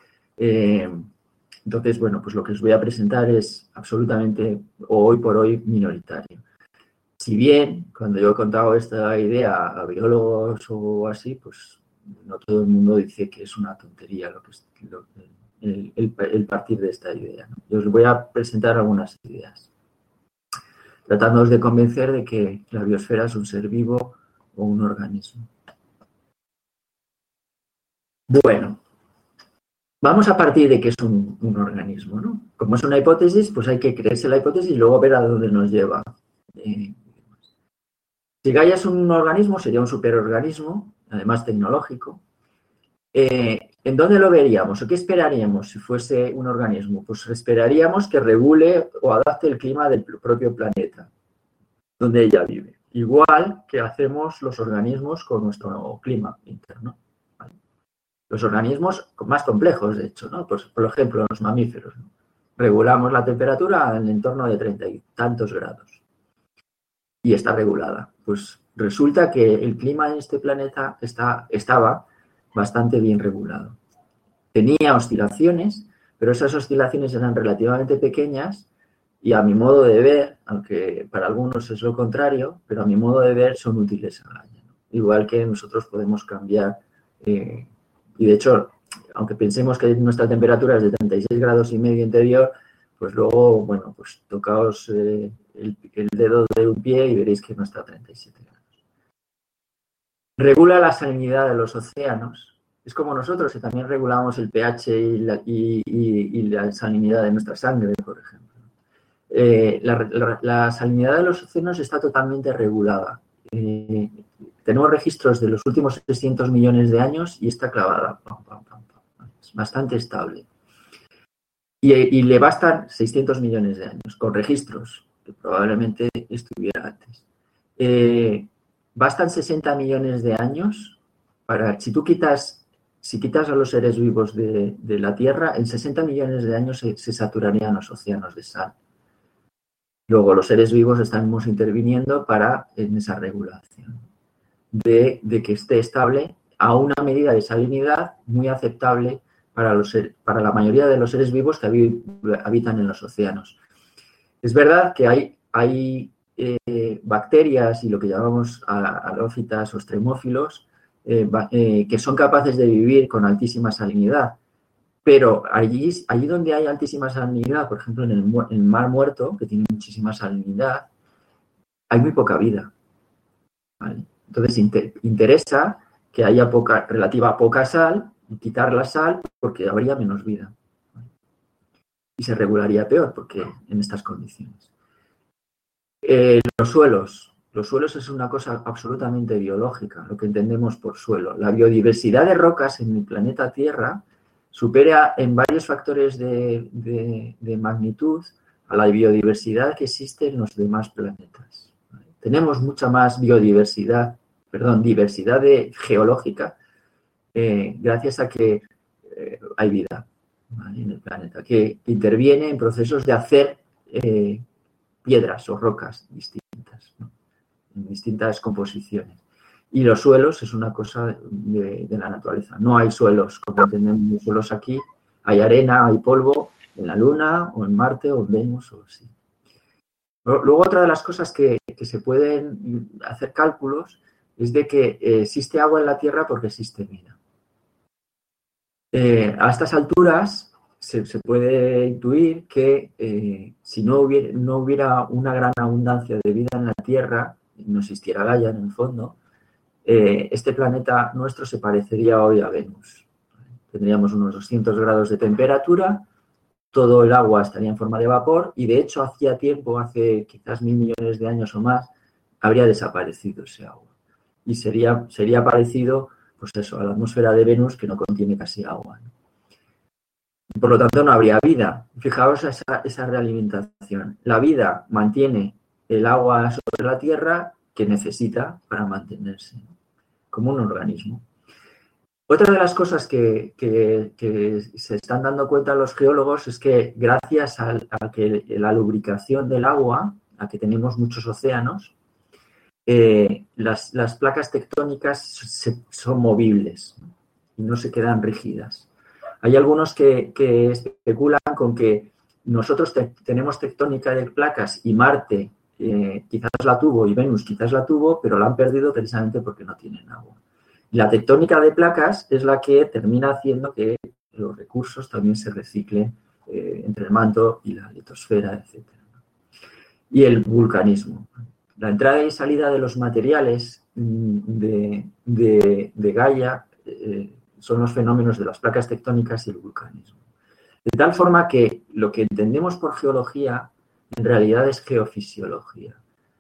Speaker 3: Eh, entonces, bueno, pues lo que os voy a presentar es absolutamente, o hoy por hoy, minoritario. Si bien, cuando yo he contado esta idea a biólogos o así, pues no todo el mundo dice que es una tontería lo que es, lo, el, el, el partir de esta idea, ¿no? Yo os voy a presentar algunas ideas, tratándoos de convencer de que la biosfera es un ser vivo o un organismo. Bueno, vamos a partir de que es un, un organismo, ¿no? Como es una hipótesis, pues hay que creerse la hipótesis y luego ver a dónde nos lleva. Eh, Si Gaia es un organismo, sería un superorganismo, además tecnológico. Eh, ¿En dónde lo veríamos o qué esperaríamos si fuese un organismo? Pues esperaríamos que regule o adapte el clima del propio planeta donde ella vive. Igual que hacemos los organismos con nuestro clima interno. ¿Vale? Los organismos más complejos, de hecho, ¿no? Pues, por ejemplo, los mamíferos, ¿no? Regulamos la temperatura en el entorno de treinta y tantos grados. Y está regulada. Pues resulta que el clima en este planeta está, estaba bastante bien regulado. Tenía oscilaciones, pero esas oscilaciones eran relativamente pequeñas y a mi modo de ver, aunque para algunos es lo contrario, pero a mi modo de ver son útiles a Gaia, ¿no? Igual que nosotros podemos cambiar, eh, y de hecho, aunque pensemos que nuestra temperatura es de treinta y seis grados y medio interior, pues luego, bueno, pues tocaos eh, el, el dedo de un pie y veréis que no está a treinta y siete grados. Regula la salinidad de los océanos. Es como nosotros, que también regulamos el pH y la, y, y, y la salinidad de nuestra sangre, por ejemplo. Eh, la, la, la salinidad de los océanos está totalmente regulada. Eh, tenemos registros de los últimos trescientos millones de años y está clavada. Pam, pam, pam, pam. Es bastante estable. Y, y le bastan seiscientos millones de años, con registros, que probablemente estuviera antes. Eh, bastan sesenta millones de años para, si tú quitas, si quitas a los seres vivos de, de la Tierra, en sesenta millones de años se, se saturarían los océanos de sal. Luego, los seres vivos estamos interviniendo para, en esa regulación, de, de que esté estable a una medida de salinidad muy aceptable para, los, para la mayoría de los seres vivos que habitan en los océanos. Es verdad que hay, hay eh, bacterias y lo que llamamos halófitas o extremófilos eh, eh, que son capaces de vivir con altísima salinidad, pero allí, allí donde hay altísima salinidad, por ejemplo en el, en el mar muerto, que tiene muchísima salinidad, hay muy poca vida, ¿vale? Entonces inter, interesa que haya poca, relativa poca sal, y quitar la sal porque habría menos vida. Y se regularía peor porque en estas condiciones. Eh, los suelos. Los suelos es una cosa absolutamente biológica, lo que entendemos por suelo. La biodiversidad de rocas en el planeta Tierra supera en varios factores de, de, de magnitud a la biodiversidad que existe en los demás planetas. Tenemos mucha más biodiversidad, perdón, diversidad de, geológica eh, gracias a que eh, hay vida, ¿vale?, en el planeta, que interviene en procesos de hacer eh, piedras o rocas distintas, ¿no?, en distintas composiciones. Y los suelos es una cosa de, de la naturaleza. No hay suelos, como entendemos los suelos aquí. Hay arena, hay polvo en la Luna o en Marte o en Venus o así. Luego, otra de las cosas que, que se pueden hacer cálculos es de que eh, existe agua en la Tierra porque existe vida. Eh, a estas alturas se, se puede intuir que eh, si no hubiera, no hubiera una gran abundancia de vida en la Tierra, no existiera Gaia en el fondo, eh, este planeta nuestro se parecería hoy a Venus. Tendríamos unos doscientos grados de temperatura, todo el agua estaría en forma de vapor y de hecho hacía tiempo, hace quizás mil millones de años o más, habría desaparecido ese agua. Y sería, sería parecido, pues eso, a la atmósfera de Venus que no contiene casi agua, ¿no? Por lo tanto, no habría vida. Fijaos esa, esa realimentación. La vida mantiene el agua sobre la Tierra que necesita para mantenerse, ¿no?, como un organismo. Otra de las cosas que, que, que se están dando cuenta los geólogos es que gracias a, a que la lubricación del agua, a que tenemos muchos océanos, eh, las, las placas tectónicas se, son movibles, ¿no?, y no se quedan rígidas. Hay algunos que, que especulan con que nosotros te, tenemos tectónica de placas y Marte eh, quizás la tuvo y Venus quizás la tuvo, pero la han perdido precisamente porque no tienen agua. Y la tectónica de placas es la que termina haciendo que los recursos también se reciclen eh, entre el manto y la litosfera, etcétera. Y el vulcanismo. La entrada y salida de los materiales de, de, de Gaia eh, son los fenómenos de las placas tectónicas y el vulcanismo. De tal forma que lo que entendemos por geología en realidad es geofisiología.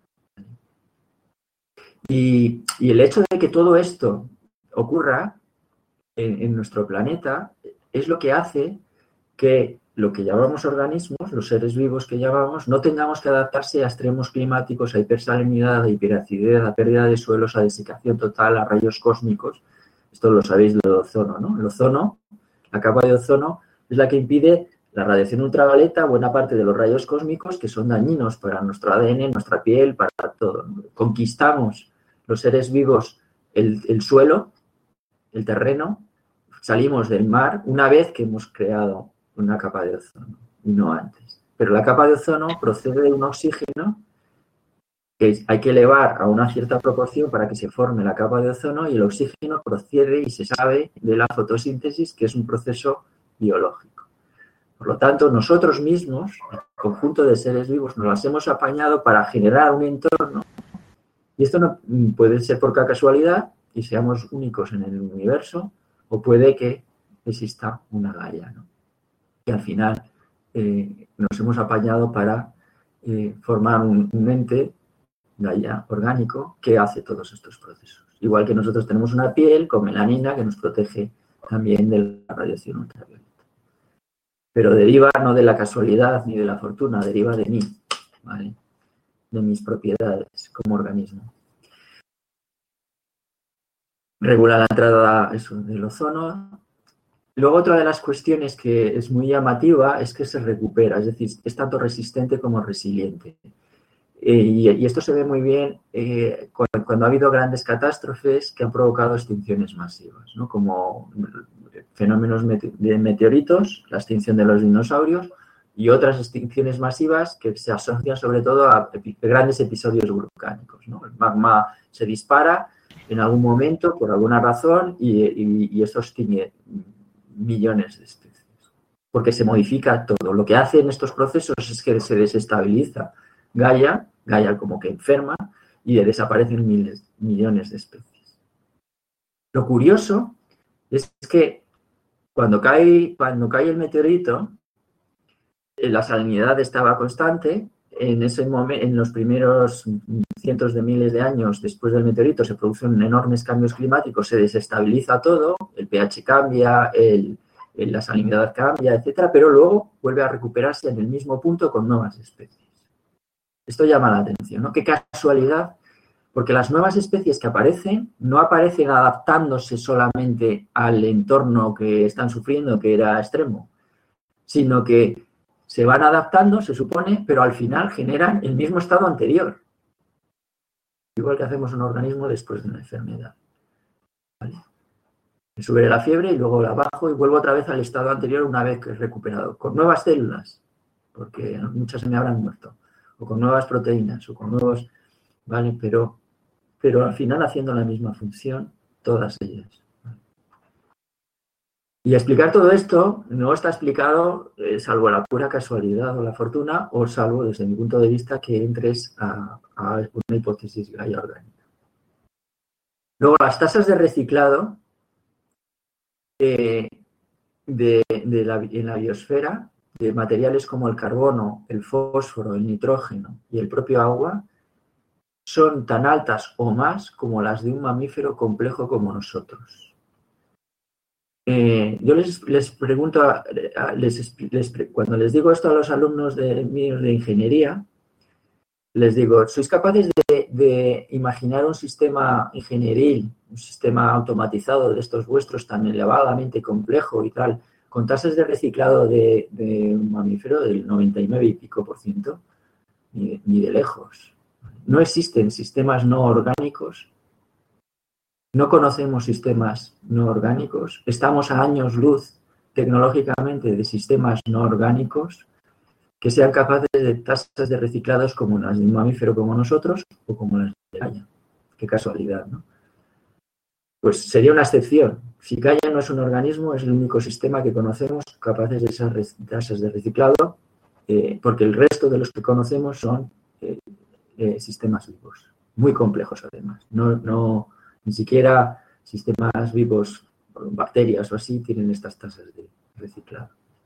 Speaker 3: Y, y el hecho de que todo esto ocurra en, en nuestro planeta es lo que hace que lo que llamamos organismos, los seres vivos que llamamos, no tengamos que adaptarse a extremos climáticos, a hipersalinidad, a hiperacidez, a pérdida de suelos, a desecación total, a rayos cósmicos. Esto lo sabéis del ozono, ¿no? El ozono, la capa de ozono, es la que impide la radiación ultravioleta, buena parte de los rayos cósmicos que son dañinos para nuestro A D N, nuestra piel, para todo. Conquistamos los seres vivos el, el suelo, el terreno, salimos del mar una vez que hemos creado una capa de ozono, y no antes. Pero la capa de ozono procede de un oxígeno que hay que elevar a una cierta proporción para que se forme la capa de ozono y el oxígeno procede y se sabe de la fotosíntesis, que es un proceso biológico. Por lo tanto, nosotros mismos, el conjunto de seres vivos, nos las hemos apañado para generar un entorno y esto no puede ser por casualidad y seamos únicos en el universo o puede que exista una Gaia, ¿no?, que al final eh, nos hemos apañado para eh, formar un, un ente Gaia orgánico que hace todos estos procesos. Igual que nosotros tenemos una piel con melanina que nos protege también de la radiación ultravioleta. Pero deriva no de la casualidad ni de la fortuna, deriva de mí, ¿vale?, de mis propiedades como organismo. Regula la entrada eso, del ozono. Luego, otra de las cuestiones que es muy llamativa es que se recupera, es decir, es tanto resistente como resiliente. Eh, y, y esto se ve muy bien eh, cuando, cuando ha habido grandes catástrofes que han provocado extinciones masivas, ¿no?, como fenómenos de meteoritos, la extinción de los dinosaurios y otras extinciones masivas que se asocian sobre todo a epi- grandes episodios volcánicos, ¿no? El magma se dispara en algún momento por alguna razón y, y, y esto extingue millones de especies, porque se modifica todo. Lo que hacen estos procesos es que se desestabiliza Gaia, Gaia como que enferma y desaparecen miles, millones de especies. Lo curioso es que cuando cae, cuando cae el meteorito, la salinidad estaba constante. En ese momento, en los primeros cientos de miles de años después del meteorito, se producen enormes cambios climáticos, se desestabiliza todo, el pH cambia, el, el, la salinidad cambia, etcétera, pero luego vuelve a recuperarse en el mismo punto con nuevas especies. Esto llama la atención, ¿no? Qué casualidad, porque las nuevas especies que aparecen no aparecen adaptándose solamente al entorno que están sufriendo, que era extremo, sino que se van adaptando, se supone, pero al final generan el mismo estado anterior. Igual que hacemos un organismo después de una enfermedad. ¿Vale? Me sube la fiebre y luego la bajo y vuelvo otra vez al estado anterior una vez que he recuperado. Con nuevas células, porque muchas se me habrán muerto. O con nuevas proteínas, o con nuevos... ¿Vale? Pero, pero al final haciendo la misma función, todas ellas. Y explicar todo esto no está explicado, eh, salvo la pura casualidad o la fortuna, o salvo, desde mi punto de vista, que entres a, a una hipótesis Gaia orgánica. Luego, las tasas de reciclado eh, de, de la, en la biosfera, de materiales como el carbono, el fósforo, el nitrógeno y el propio agua, son tan altas o más como las de un mamífero complejo como nosotros. Eh, yo les, les pregunto, a, a, les, les, cuando les digo esto a los alumnos de míos de ingeniería, les digo, ¿sois capaces de, de imaginar un sistema ingenieril, un sistema automatizado de estos vuestros tan elevadamente complejo y tal, con tasas de reciclado de, de un mamífero del noventa y nueve y pico por ciento? Ni, ni de lejos. No existen sistemas no orgánicos. No conocemos sistemas no orgánicos. Estamos a años luz tecnológicamente de sistemas no orgánicos que sean capaces de tasas de reciclados como las de un mamífero como nosotros o como las de Gaia. Qué casualidad, ¿no? Pues sería una excepción. Si Gaia no es un organismo, es el único sistema que conocemos capaces de esas tasas de reciclado, eh, porque el resto de los que conocemos son eh, eh, sistemas vivos, muy complejos además. No... no Ni siquiera sistemas vivos, bacterias o así, tienen estas tasas de reciclado.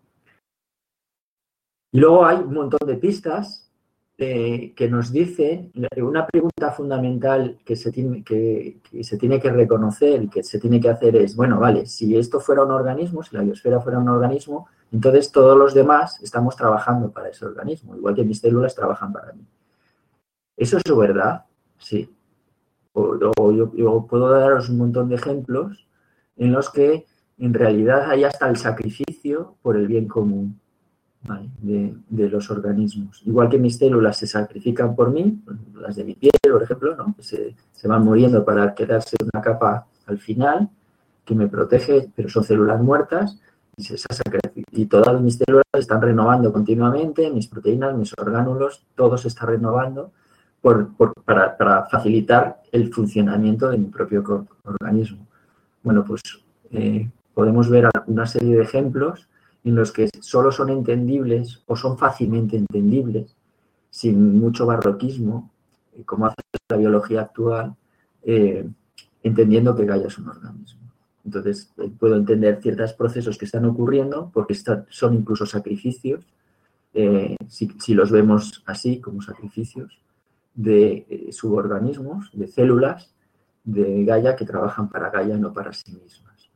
Speaker 3: Y luego hay un montón de pistas eh, que nos dicen, una pregunta fundamental que se, tiene, que, que se tiene que reconocer y que se tiene que hacer es, bueno, vale, si esto fuera un organismo, si la biosfera fuera un organismo, entonces todos los demás estamos trabajando para ese organismo, igual que mis células trabajan para mí. ¿Eso es verdad? Sí. O, o yo, yo puedo daros un montón de ejemplos en los que en realidad hay hasta el sacrificio por el bien común, ¿vale? de, de los organismos. Igual que mis células se sacrifican por mí, las de mi piel, por ejemplo, ¿no? se, se van muriendo para quedarse una capa al final que me protege, pero son células muertas y, se, y todas mis células se están renovando continuamente, mis proteínas, mis orgánulos, todo se está renovando. Por, por, para, para facilitar el funcionamiento de mi propio organismo. Bueno, pues eh, podemos ver una serie de ejemplos en los que solo son entendibles o son fácilmente entendibles, sin mucho barroquismo, eh, como hace la biología actual, eh, entendiendo que Gaia es un organismo. Entonces, eh, puedo entender ciertos procesos que están ocurriendo porque están, son incluso sacrificios, eh, si, si los vemos así, como sacrificios, de eh, suborganismos, de células de Gaia que trabajan para Gaia, no para sí mismas.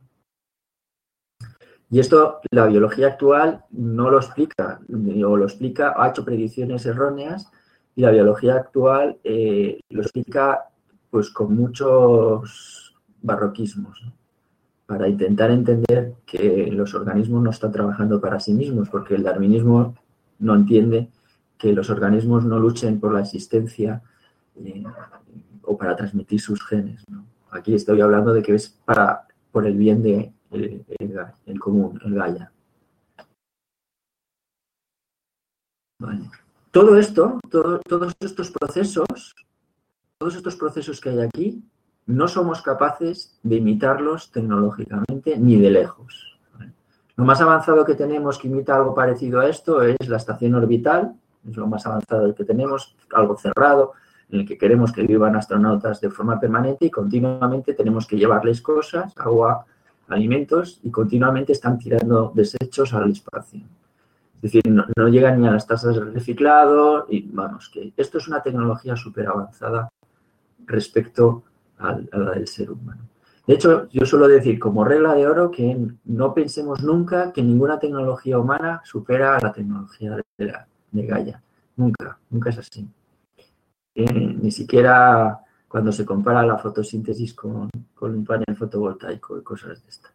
Speaker 3: Y esto la biología actual no lo explica, o lo explica, ha hecho predicciones erróneas, y la biología actual eh, lo explica pues con muchos barroquismos, ¿no? Para intentar entender que los organismos no están trabajando para sí mismos, porque el darwinismo no entiende que los organismos no luchen por la existencia eh, o para transmitir sus genes, ¿no? Aquí estoy hablando de que es para por el bien de el, el, el común, el Gaia. Vale. Todo esto, todo, todos estos procesos, todos estos procesos que hay aquí, no somos capaces de imitarlos tecnológicamente ni de lejos. ¿Vale? Lo más avanzado que tenemos que imita algo parecido a esto es la estación orbital. Es lo más avanzado que tenemos, algo cerrado. en el que queremos que vivan astronautas de forma permanente y continuamente tenemos que llevarles cosas, agua, alimentos y continuamente están tirando desechos al espacio. Es decir, no, no llegan ni a las tasas de reciclado y vamos, que esto es una tecnología súper avanzada respecto a, a la del ser humano. De hecho, yo suelo decir como regla de oro que no pensemos nunca que ninguna tecnología humana supera a la tecnología de, la, de Gaia. Nunca, nunca es así. Eh, ni siquiera cuando se compara la fotosíntesis con, con un panel fotovoltaico y cosas de estas.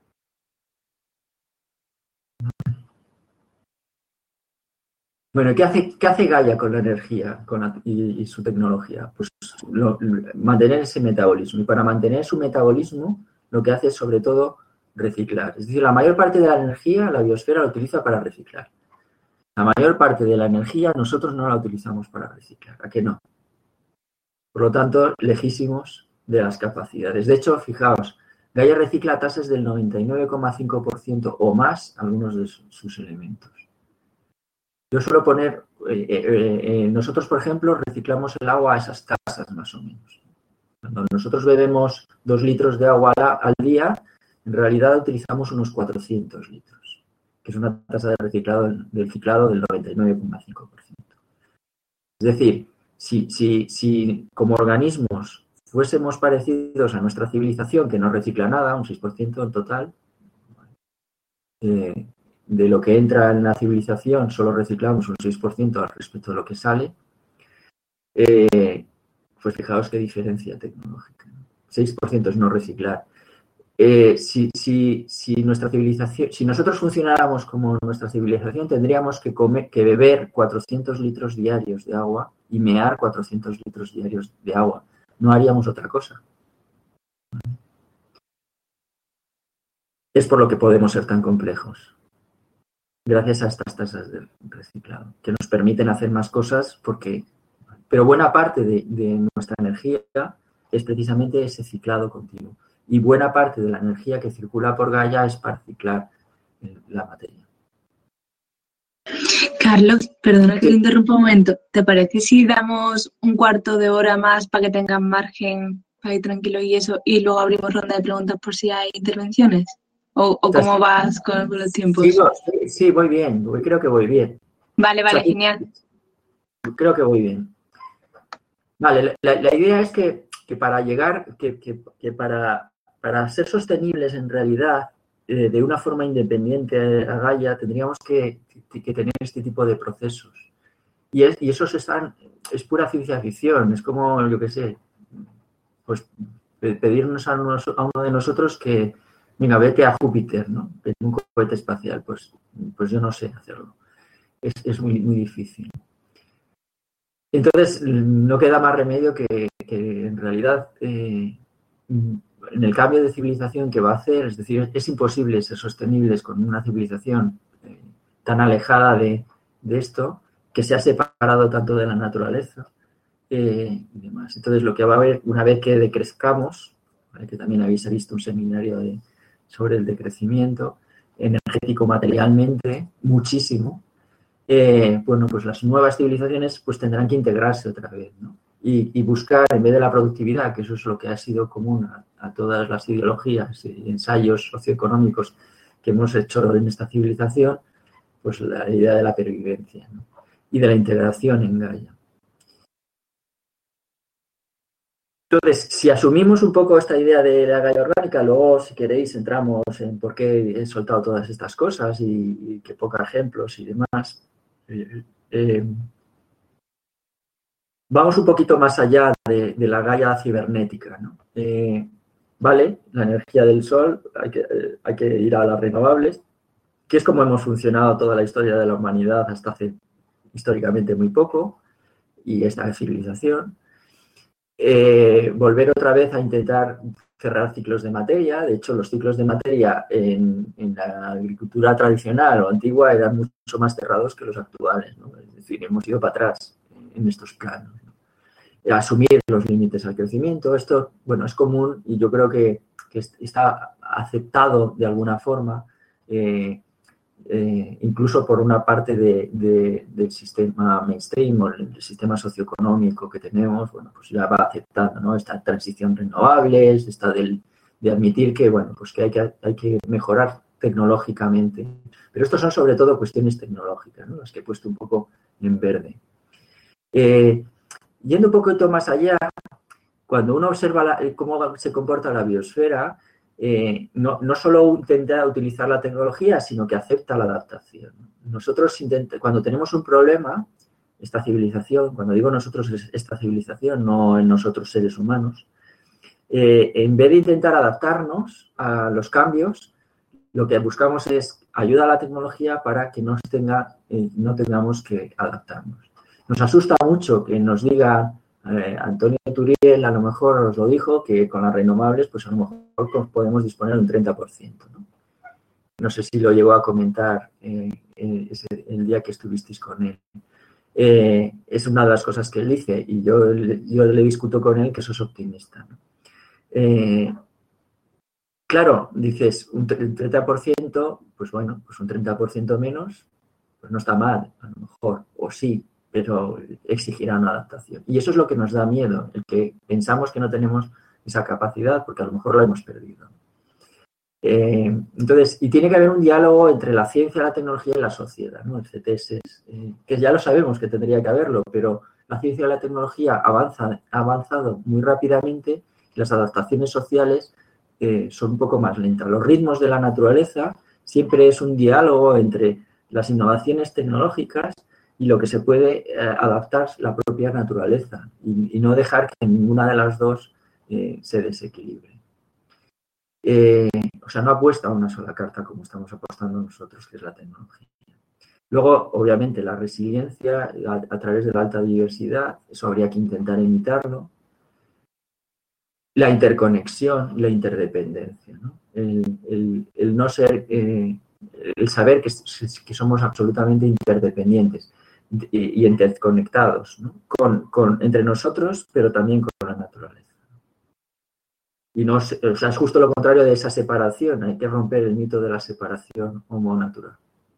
Speaker 3: Bueno, ¿qué hace, qué hace Gaia con la energía con la, y, y su tecnología? Pues lo, lo, mantener ese metabolismo. Y para mantener su metabolismo, lo que hace es sobre todo reciclar. Es decir, la mayor parte de la energía la biosfera la utiliza para reciclar. La mayor parte de la energía nosotros no la utilizamos para reciclar. ¿A qué no? Por lo tanto, lejísimos de las capacidades. De hecho, fijaos, Gaia recicla tasas del noventa y nueve coma cinco por ciento o más algunos de sus elementos. Yo suelo poner, eh, eh, eh, nosotros, por ejemplo, reciclamos el agua a esas tasas más o menos. Cuando nosotros bebemos dos litros de agua al día, en realidad utilizamos unos cuatrocientos litros, que es una tasa de reciclado del ciclado del noventa y nueve coma cinco por ciento. Es decir, si, si, si como organismos fuésemos parecidos a nuestra civilización, que no recicla nada, un seis por ciento en total, eh, de lo que entra en la civilización solo reciclamos un seis por ciento al respecto de lo que sale, eh, pues fijaos qué diferencia tecnológica. seis por ciento es no reciclar. Eh, si, si, si nuestra civilización, si nosotros funcionáramos como nuestra civilización, tendríamos que, comer, que beber cuatrocientos litros diarios de agua y mear cuatrocientos litros diarios de agua. No haríamos otra cosa. Es por lo que podemos ser tan complejos. Gracias a estas tasas de reciclado, que nos permiten hacer más cosas, porque, pero buena parte de, de nuestra energía es precisamente ese ciclado continuo. Y buena parte de la energía que circula por Gaia es para ciclar la materia.
Speaker 1: Carlos, perdona que te interrumpa un momento. ¿Te parece si damos un cuarto de hora más para que tengan margen, para ir tranquilo y eso, y luego abrimos ronda de preguntas por si hay intervenciones? ¿O, o cómo vas con, con los tiempos?
Speaker 3: Sí, no, sí, sí, voy bien. Creo que voy bien.
Speaker 1: Vale, vale,
Speaker 3: o sea,
Speaker 1: genial.
Speaker 3: Creo que voy bien. Vale, la, la idea es que, que para llegar, que, que, que para, para ser sostenibles en realidad, eh, de una forma independiente a Gaia, tendríamos que, que, que tener este tipo de procesos. Y, es, y esos están, es pura ciencia ficción. Es como, yo qué sé, pues pedirnos a, unos, a uno de nosotros que venga, vete a Júpiter, ¿no? En un cohete espacial, pues, pues yo no sé hacerlo. Es, es muy, muy difícil. Entonces, no queda más remedio que, que en realidad, eh, en el cambio de civilización que va a hacer, es decir, es imposible ser sostenibles con una civilización eh, tan alejada de, de esto, que se ha separado tanto de la naturaleza eh, y demás. Entonces, lo que va a haber, una vez que decrezcamos, ¿vale? Que también habéis visto un seminario de sobre el decrecimiento energético materialmente, muchísimo, eh, bueno, pues las nuevas civilizaciones pues tendrán que integrarse otra vez, ¿no? Y, y buscar, en vez de la productividad, que eso es lo que ha sido común a, a todas las ideologías y ensayos socioeconómicos que hemos hecho en esta civilización, pues la idea de la pervivencia, ¿no? Y de la integración en Gaia. Entonces, si asumimos un poco esta idea de la Gaia orgánica, luego, si queréis, entramos en por qué he soltado todas estas cosas y, y qué pocos ejemplos y demás. Eh, eh, vamos un poquito más allá de, de la Gaia cibernética, ¿no? Eh, vale, la energía del Sol, hay que, eh, hay que ir a las renovables, que es como hemos funcionado toda la historia de la humanidad hasta hace históricamente muy poco, y esta civilización. Eh, volver otra vez a intentar cerrar ciclos de materia. De hecho, los ciclos de materia en, en la agricultura tradicional o antigua eran mucho más cerrados que los actuales, ¿no? Es decir, hemos ido para atrás en estos planos, ¿no? Asumir los límites al crecimiento, esto, bueno, es común y yo creo que, que está aceptado de alguna forma eh, eh, incluso por una parte de, de, del sistema mainstream o el sistema socioeconómico que tenemos, bueno, pues ya va aceptando, ¿no? Esta transición renovables, esta del, de admitir que, bueno, pues que hay que, hay que mejorar tecnológicamente. Pero estos son sobre todo cuestiones tecnológicas, ¿no? Las que he puesto un poco en verde. Eh, yendo un poquito más allá, cuando uno observa la, cómo se comporta la biosfera, eh, no, no solo intenta utilizar la tecnología, sino que acepta la adaptación. Nosotros, intenta, cuando tenemos un problema, esta civilización, cuando digo nosotros, es esta civilización, no en nosotros seres humanos, eh, en vez de intentar adaptarnos a los cambios, lo que buscamos es ayuda a la tecnología para que nos tenga, eh, no tengamos que adaptarnos. Nos asusta mucho que nos diga eh, Antonio Turiel, a lo mejor os lo dijo, que con las renovables, pues a lo mejor podemos disponer de un treinta por ciento, ¿no? No sé si lo llegó a comentar eh, ese, el día que estuvisteis con él. Eh, es una de las cosas que él dice y yo, yo le discuto con él que eso es optimista, ¿no? Eh, Claro, dices un treinta por ciento, pues bueno, pues un treinta por ciento menos, pues no está mal, a lo mejor, o sí, pero exigirá una adaptación. Y eso es lo que nos da miedo, el que pensamos que no tenemos esa capacidad porque a lo mejor la hemos perdido. Eh, entonces, y tiene que haber un diálogo entre la ciencia, la tecnología y la sociedad, ¿no? El C T S, eh, que ya lo sabemos que tendría que haberlo, pero la ciencia y la tecnología avanza, ha avanzado muy rápidamente y las adaptaciones sociales Eh, son un poco más lentas. Los ritmos de la naturaleza siempre es un diálogo entre las innovaciones tecnológicas y lo que se puede eh, adaptar la propia naturaleza y, y no dejar que ninguna de las dos eh, se desequilibre. Eh, o sea, no apuesta a una sola carta como estamos apostando nosotros, que es la tecnología. Luego, obviamente, la resiliencia a, a través de la alta diversidad, eso habría que intentar imitarlo. La interconexión y la interdependencia, ¿no? El, el, el no ser, eh, el saber que, que somos absolutamente interdependientes y, y interconectados, ¿no? Con, con, entre nosotros, pero también con la naturaleza. Y no, o sea, es justo lo contrario de esa separación, hay que romper el mito de la separación homo-natural.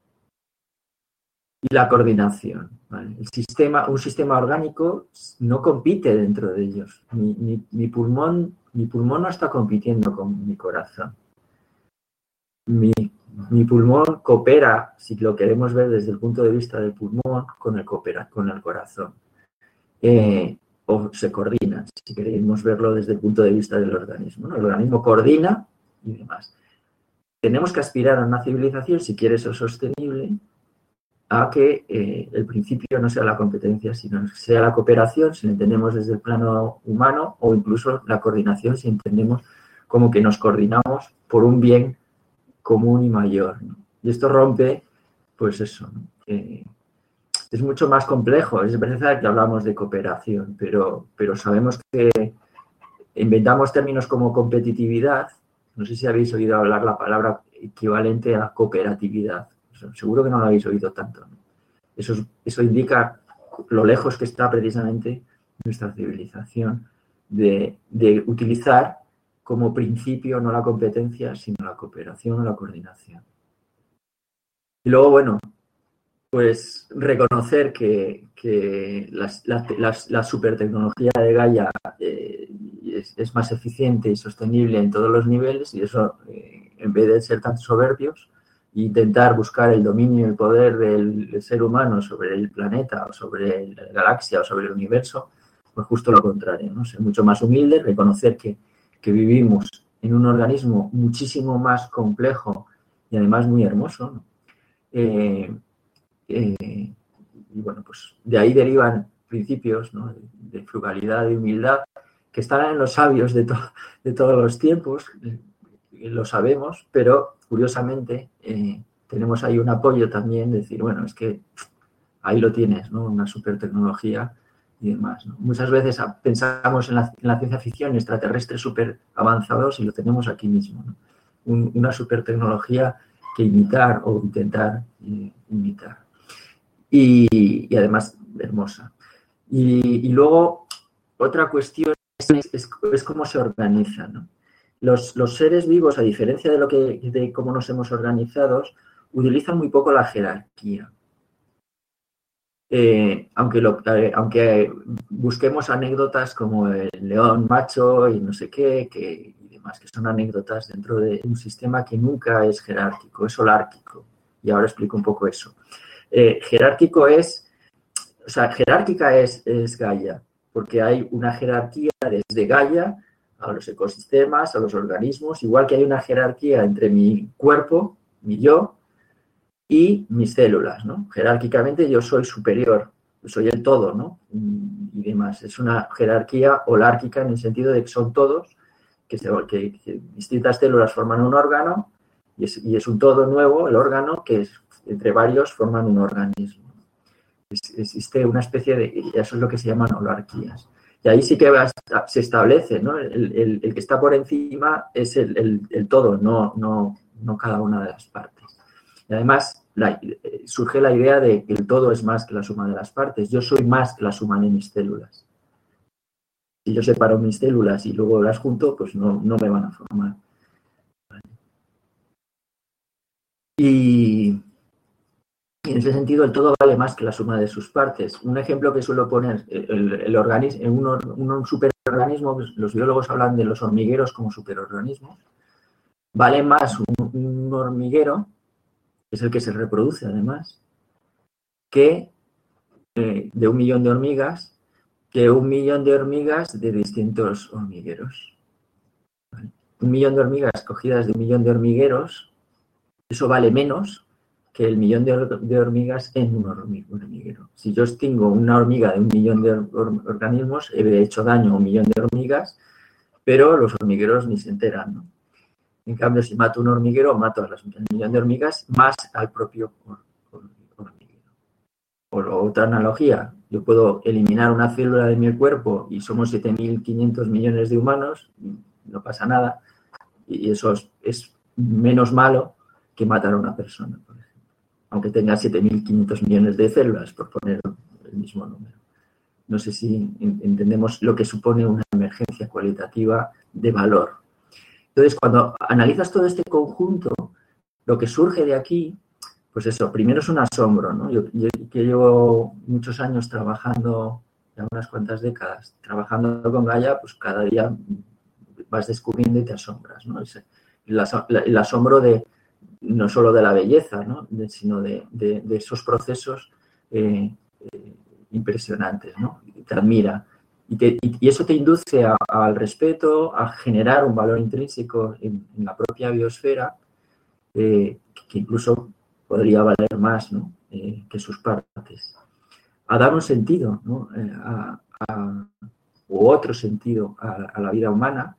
Speaker 3: Y la coordinación, ¿vale? El sistema, un sistema orgánico no compite dentro de ellos. Mi, mi, mi, pulmón, mi pulmón no está compitiendo con mi corazón. Mi, mi pulmón coopera, si lo queremos ver desde el punto de vista del pulmón, con el, coopera, con el corazón. Eh, o se coordinan, si queremos verlo desde el punto de vista del organismo, ¿no? El organismo coordina y demás. Tenemos que aspirar a una civilización, si quiere ser sostenible, a que eh, el principio no sea la competencia, sino que sea la cooperación, si lo entendemos desde el plano humano, o incluso la coordinación, si entendemos como que nos coordinamos por un bien común y mayor, ¿no? Y esto rompe, pues eso, ¿no? Eh, es mucho más complejo. Es verdad que hablamos de cooperación, pero, pero sabemos que inventamos términos como competitividad. No sé si habéis oído hablar la palabra equivalente a cooperatividad. Seguro que no lo habéis oído tanto, ¿no? Eso, eso indica lo lejos que está precisamente nuestra civilización de, de utilizar como principio no la competencia, sino la cooperación o la coordinación. Y luego, bueno, pues reconocer que, que las, la, la, la supertecnología de Gaia eh, es, es más eficiente y sostenible en todos los niveles y eso, eh, en vez de ser tan soberbios, intentar buscar el dominio y el poder del, del ser humano sobre el planeta o sobre la galaxia o sobre el universo, pues justo lo contrario, ¿no? Ser mucho más humilde, reconocer que, que vivimos en un organismo muchísimo más complejo y además muy hermoso, ¿no? Eh, eh, y bueno, pues de ahí derivan principios, ¿no? de, de frugalidad, de humildad, que están en los sabios de, to, de todos los tiempos, eh, lo sabemos, pero curiosamente eh, tenemos ahí un apoyo también de decir, bueno, es que ahí lo tienes, ¿no? Una super tecnología y demás, ¿no? Muchas veces pensamos en la, en la ciencia ficción extraterrestres súper avanzados y lo tenemos aquí mismo, ¿no? Un, una super tecnología que imitar o intentar eh, imitar. Y, y además hermosa. Y, y luego otra cuestión es, es, es cómo se organiza, ¿no? Los, los seres vivos, a diferencia de lo que de cómo nos hemos organizado, utilizan muy poco la jerarquía. Eh, aunque, lo, eh, aunque busquemos anécdotas como el león macho y no sé qué, que, y demás, que son anécdotas dentro de un sistema que nunca es jerárquico, es holárquico. Y ahora explico un poco eso. Eh, jerárquico es, o sea, jerárquica es, es Gaia, porque hay una jerarquía desde Gaia a los ecosistemas, a los organismos, igual que hay una jerarquía entre mi cuerpo, mi yo, y mis células, ¿no? Jerárquicamente yo soy superior, soy el todo, ¿no? Y demás. Es una jerarquía holárquica en el sentido de que son todos, que, se, que, que distintas células forman un órgano y es, y es un todo nuevo, el órgano, que es, entre varios forman un organismo. Es, existe una especie de, eso es lo que se llaman holarquías. Y ahí sí que va, se establece, ¿no? El, el, el que está por encima es el, el, el todo, no, no, no cada una de las partes. Y además la, surge la idea de que el todo es más que la suma de las partes. Yo soy más que la suma de mis células. Si yo separo mis células y luego las junto, pues no, no me van a formar. Y, y en ese sentido el todo vale más que la suma de sus partes. Un ejemplo que suelo poner, el, el organismo, en un, un superorganismo, pues los biólogos hablan de los hormigueros como superorganismos. Vale más un, un hormiguero, es el que se reproduce además, que eh, de un millón de hormigas, que un millón de hormigas de distintos hormigueros. ¿Vale? Un millón de hormigas cogidas de un millón de hormigueros, eso vale menos que el millón de, de hormigas en un hormiguero. Si yo extingo una hormiga de un millón de or organismos, he hecho daño a un millón de hormigas, pero los hormigueros ni se enteran, ¿no? En cambio, si mato un hormiguero, mato a las un millón de hormigas más al propio hormiguero. O otra analogía, yo puedo eliminar una célula de mi cuerpo y somos siete mil quinientos millones de humanos, no pasa nada, y eso es, es menos malo que matar a una persona, por ejemplo. Aunque tenga siete mil quinientos millones de células, por poner el mismo número. No sé si entendemos lo que supone una emergencia cualitativa de valor. Entonces, cuando analizas todo este conjunto, lo que surge de aquí, pues eso, primero es un asombro, ¿no? Yo, yo que llevo muchos años trabajando, ya unas cuantas décadas, trabajando con Gaia, pues cada día vas descubriendo y te asombras, ¿no? Es el, el asombro de, no solo de la belleza, ¿no? De, sino de, de, de esos procesos eh, eh, impresionantes, ¿no? Te admira. Y, te, y eso te induce a, al respeto, a generar un valor intrínseco en, en la propia biosfera, eh, que incluso podría valer más, ¿no? eh, que sus partes. A dar un sentido, ¿no? eh, a, a, u otro sentido a, a la vida humana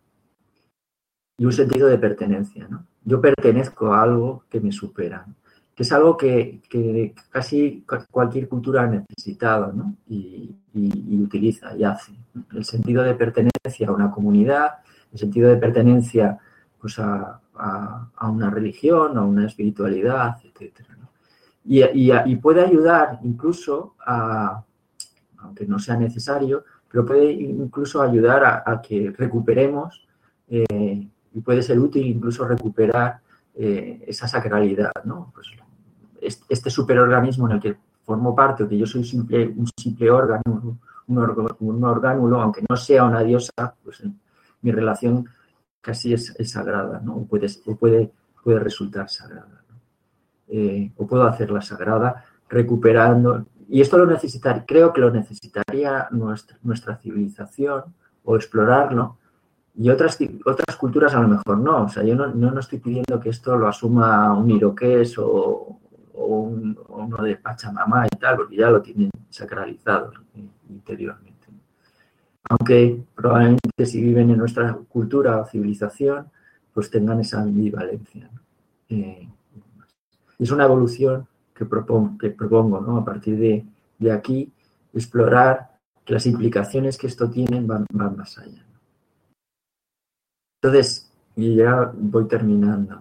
Speaker 3: y un sentido de pertenencia, ¿no? Yo pertenezco a algo que me supera, que es algo que, que casi cualquier cultura ha necesitado, ¿no? y, y, y utiliza y hace. El sentido de pertenencia a una comunidad, el sentido de pertenencia pues, a, a, a una religión, a una espiritualidad, etcétera, ¿no? Y, y, y puede ayudar incluso a, aunque no sea necesario, pero puede incluso ayudar a, a que recuperemos eh, y puede ser útil incluso recuperar eh, esa sacralidad, ¿no? Pues, este superorganismo en el que formo parte, o que yo soy simple, un simple órgano, un, org, un orgánulo, aunque no sea una diosa, pues mi relación casi es, es sagrada, ¿no? O puede, o puede, puede resultar sagrada, ¿no? Eh, o puedo hacerla sagrada recuperando, y esto lo necesitaría, creo que lo necesitaría nuestra, nuestra civilización, o explorarlo, y otras, otras culturas a lo mejor no. O sea, yo no, no, no estoy pidiendo que esto lo asuma un iroqués o, o, un, o uno de Pachamama y tal, porque ya lo tienen sacralizado interiormente. Aunque probablemente si viven en nuestra cultura o civilización, pues tengan esa ambivalencia, ¿no? Eh, es una evolución que propongo, que propongo, ¿no? A partir de, de aquí, explorar que las implicaciones que esto tiene van, van más allá. Entonces, y ya voy terminando.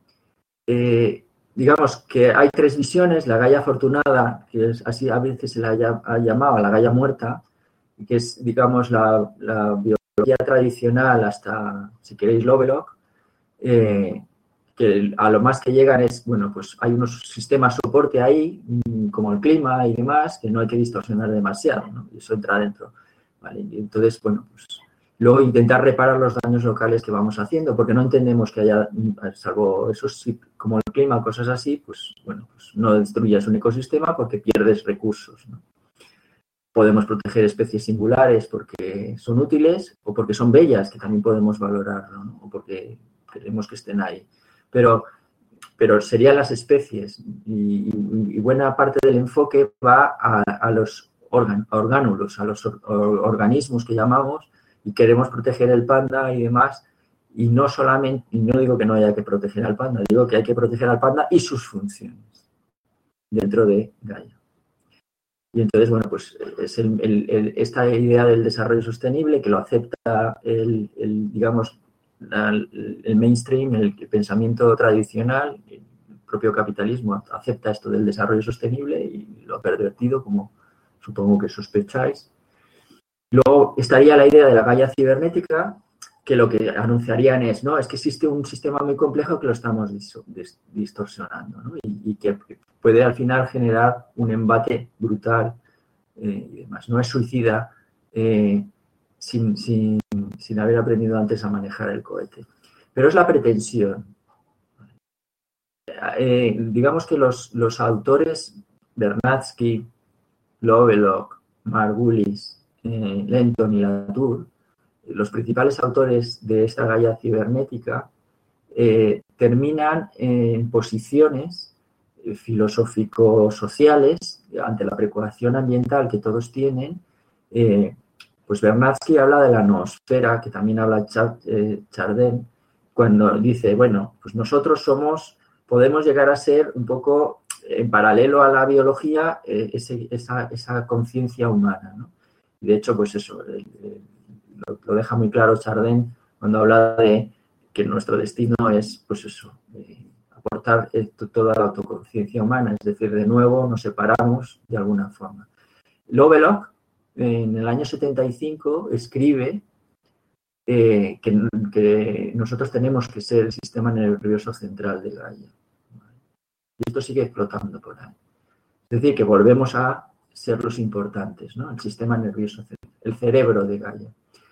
Speaker 3: Eh, digamos que hay tres visiones: la Gaia afortunada, que es así a veces se la ha llamado la Gaia muerta, que es, digamos, la, la biología tradicional hasta, si queréis, Lovelock, eh, que a lo más que llegan es, bueno, pues hay unos sistemas soporte ahí, como el clima y demás, que no hay que distorsionar demasiado, ¿no? Y eso entra dentro, ¿vale? Y entonces, bueno, pues luego intentar reparar los daños locales que vamos haciendo, porque no entendemos que haya, salvo eso sí, como el clima, cosas así, pues, bueno, pues no destruyas un ecosistema porque pierdes recursos, ¿no? Podemos proteger especies singulares porque son útiles o porque son bellas, que también podemos valorarlo, ¿no? O porque queremos que estén ahí. Pero, pero serían las especies y, y buena parte del enfoque va a, a los organ, orgánulos, a los or, or, organismos que llamamos, y queremos proteger el panda y demás. Y no solamente, y no digo que no haya que proteger al panda, digo que hay que proteger al panda y sus funciones dentro de Gaia. Y entonces, bueno, pues es el, el, el, esta idea del desarrollo sostenible que lo acepta el, el digamos, el, el mainstream, el, el pensamiento tradicional, el propio capitalismo acepta esto del desarrollo sostenible y lo ha pervertido, como supongo que sospecháis. Luego estaría la idea de la Gaia cibernética, que lo que anunciarían es, no, es que existe un sistema muy complejo que lo estamos distorsionando, ¿no? y, y que puede al final generar un embate brutal eh, y demás. No es suicida eh, sin, sin, sin haber aprendido antes a manejar el cohete. Pero es la pretensión. Eh, digamos que los, los autores, Bernatsky, Lovelock, Margulis, eh, Lenton y Latour, los principales autores de esta Gaia cibernética, eh, terminan en posiciones eh, filosófico-sociales ante la preocupación ambiental que todos tienen. Eh, pues Bernatsky habla de la noosfera, que también habla Char, eh, Chardin, cuando dice, bueno, pues nosotros somos, podemos llegar a ser un poco, en paralelo a la biología, eh, ese, esa, esa conciencia humana, ¿no? Y de hecho, pues eso, el, el, lo, lo deja muy claro Chardin cuando habla de que nuestro destino es, pues eso, eh, aportar eh, toda la autoconciencia humana, es decir, de nuevo nos separamos de alguna forma. Lovelock, eh, en el año setenta y cinco, escribe eh, que, que nosotros tenemos que ser el sistema nervioso central de Gaia. Y esto sigue explotando por ahí. Es decir, que volvemos a ser los importantes, ¿no? El sistema nervioso central, el cerebro de Gaia.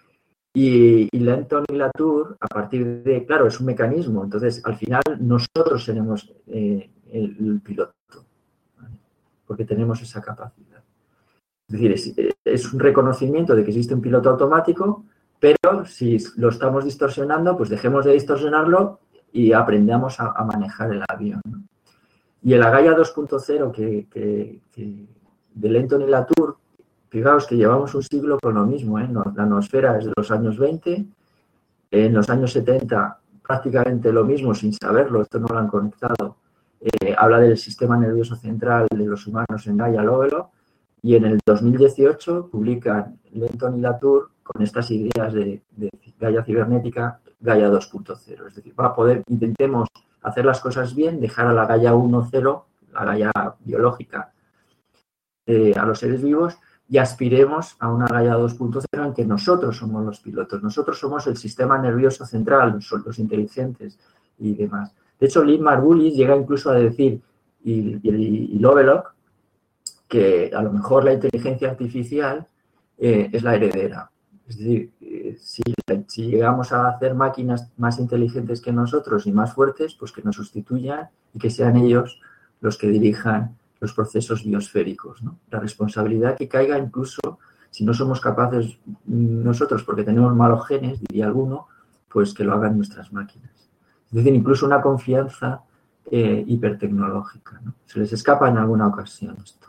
Speaker 3: Y, y Lenton y Latour, a partir de, claro, es un mecanismo, entonces al final nosotros tenemos eh, el, el piloto, ¿vale? Porque tenemos esa capacidad. Es decir, es, es un reconocimiento de que existe un piloto automático, pero si lo estamos distorsionando, pues dejemos de distorsionarlo y aprendamos a, a manejar el avión, ¿no? Y el Gaia dos punto cero que, que, que de Lenton y Latour, fijaos que llevamos un siglo con lo mismo, ¿eh? La noosfera es de los años veinte, en los años setenta prácticamente lo mismo sin saberlo, esto no lo han conectado, eh, habla del sistema nervioso central de los humanos en Gaia Lovelock, y en el dos mil dieciocho publican Lenton y Latour con estas ideas de, de Gaia cibernética, Gaia dos punto cero, es decir, para poder, intentemos hacer las cosas bien, dejar a la Gaia uno punto cero, la Gaia biológica, eh, a los seres vivos, y aspiremos a una Gaia dos punto cero en que nosotros somos los pilotos, nosotros somos el sistema nervioso central, los, los inteligentes y demás. De hecho, Lynn Margulis llega incluso a decir, y, y, y Lovelock, que a lo mejor la inteligencia artificial eh, es la heredera. Es decir, eh, si, si llegamos a hacer máquinas más inteligentes que nosotros y más fuertes, pues que nos sustituyan y que sean ellos los que dirijan los procesos biosféricos, ¿no? La responsabilidad que caiga incluso si no somos capaces nosotros, porque tenemos malos genes, diría alguno, pues que lo hagan nuestras máquinas. Es decir, incluso una confianza eh, hipertecnológica, ¿no? Se les escapa en alguna ocasión esto.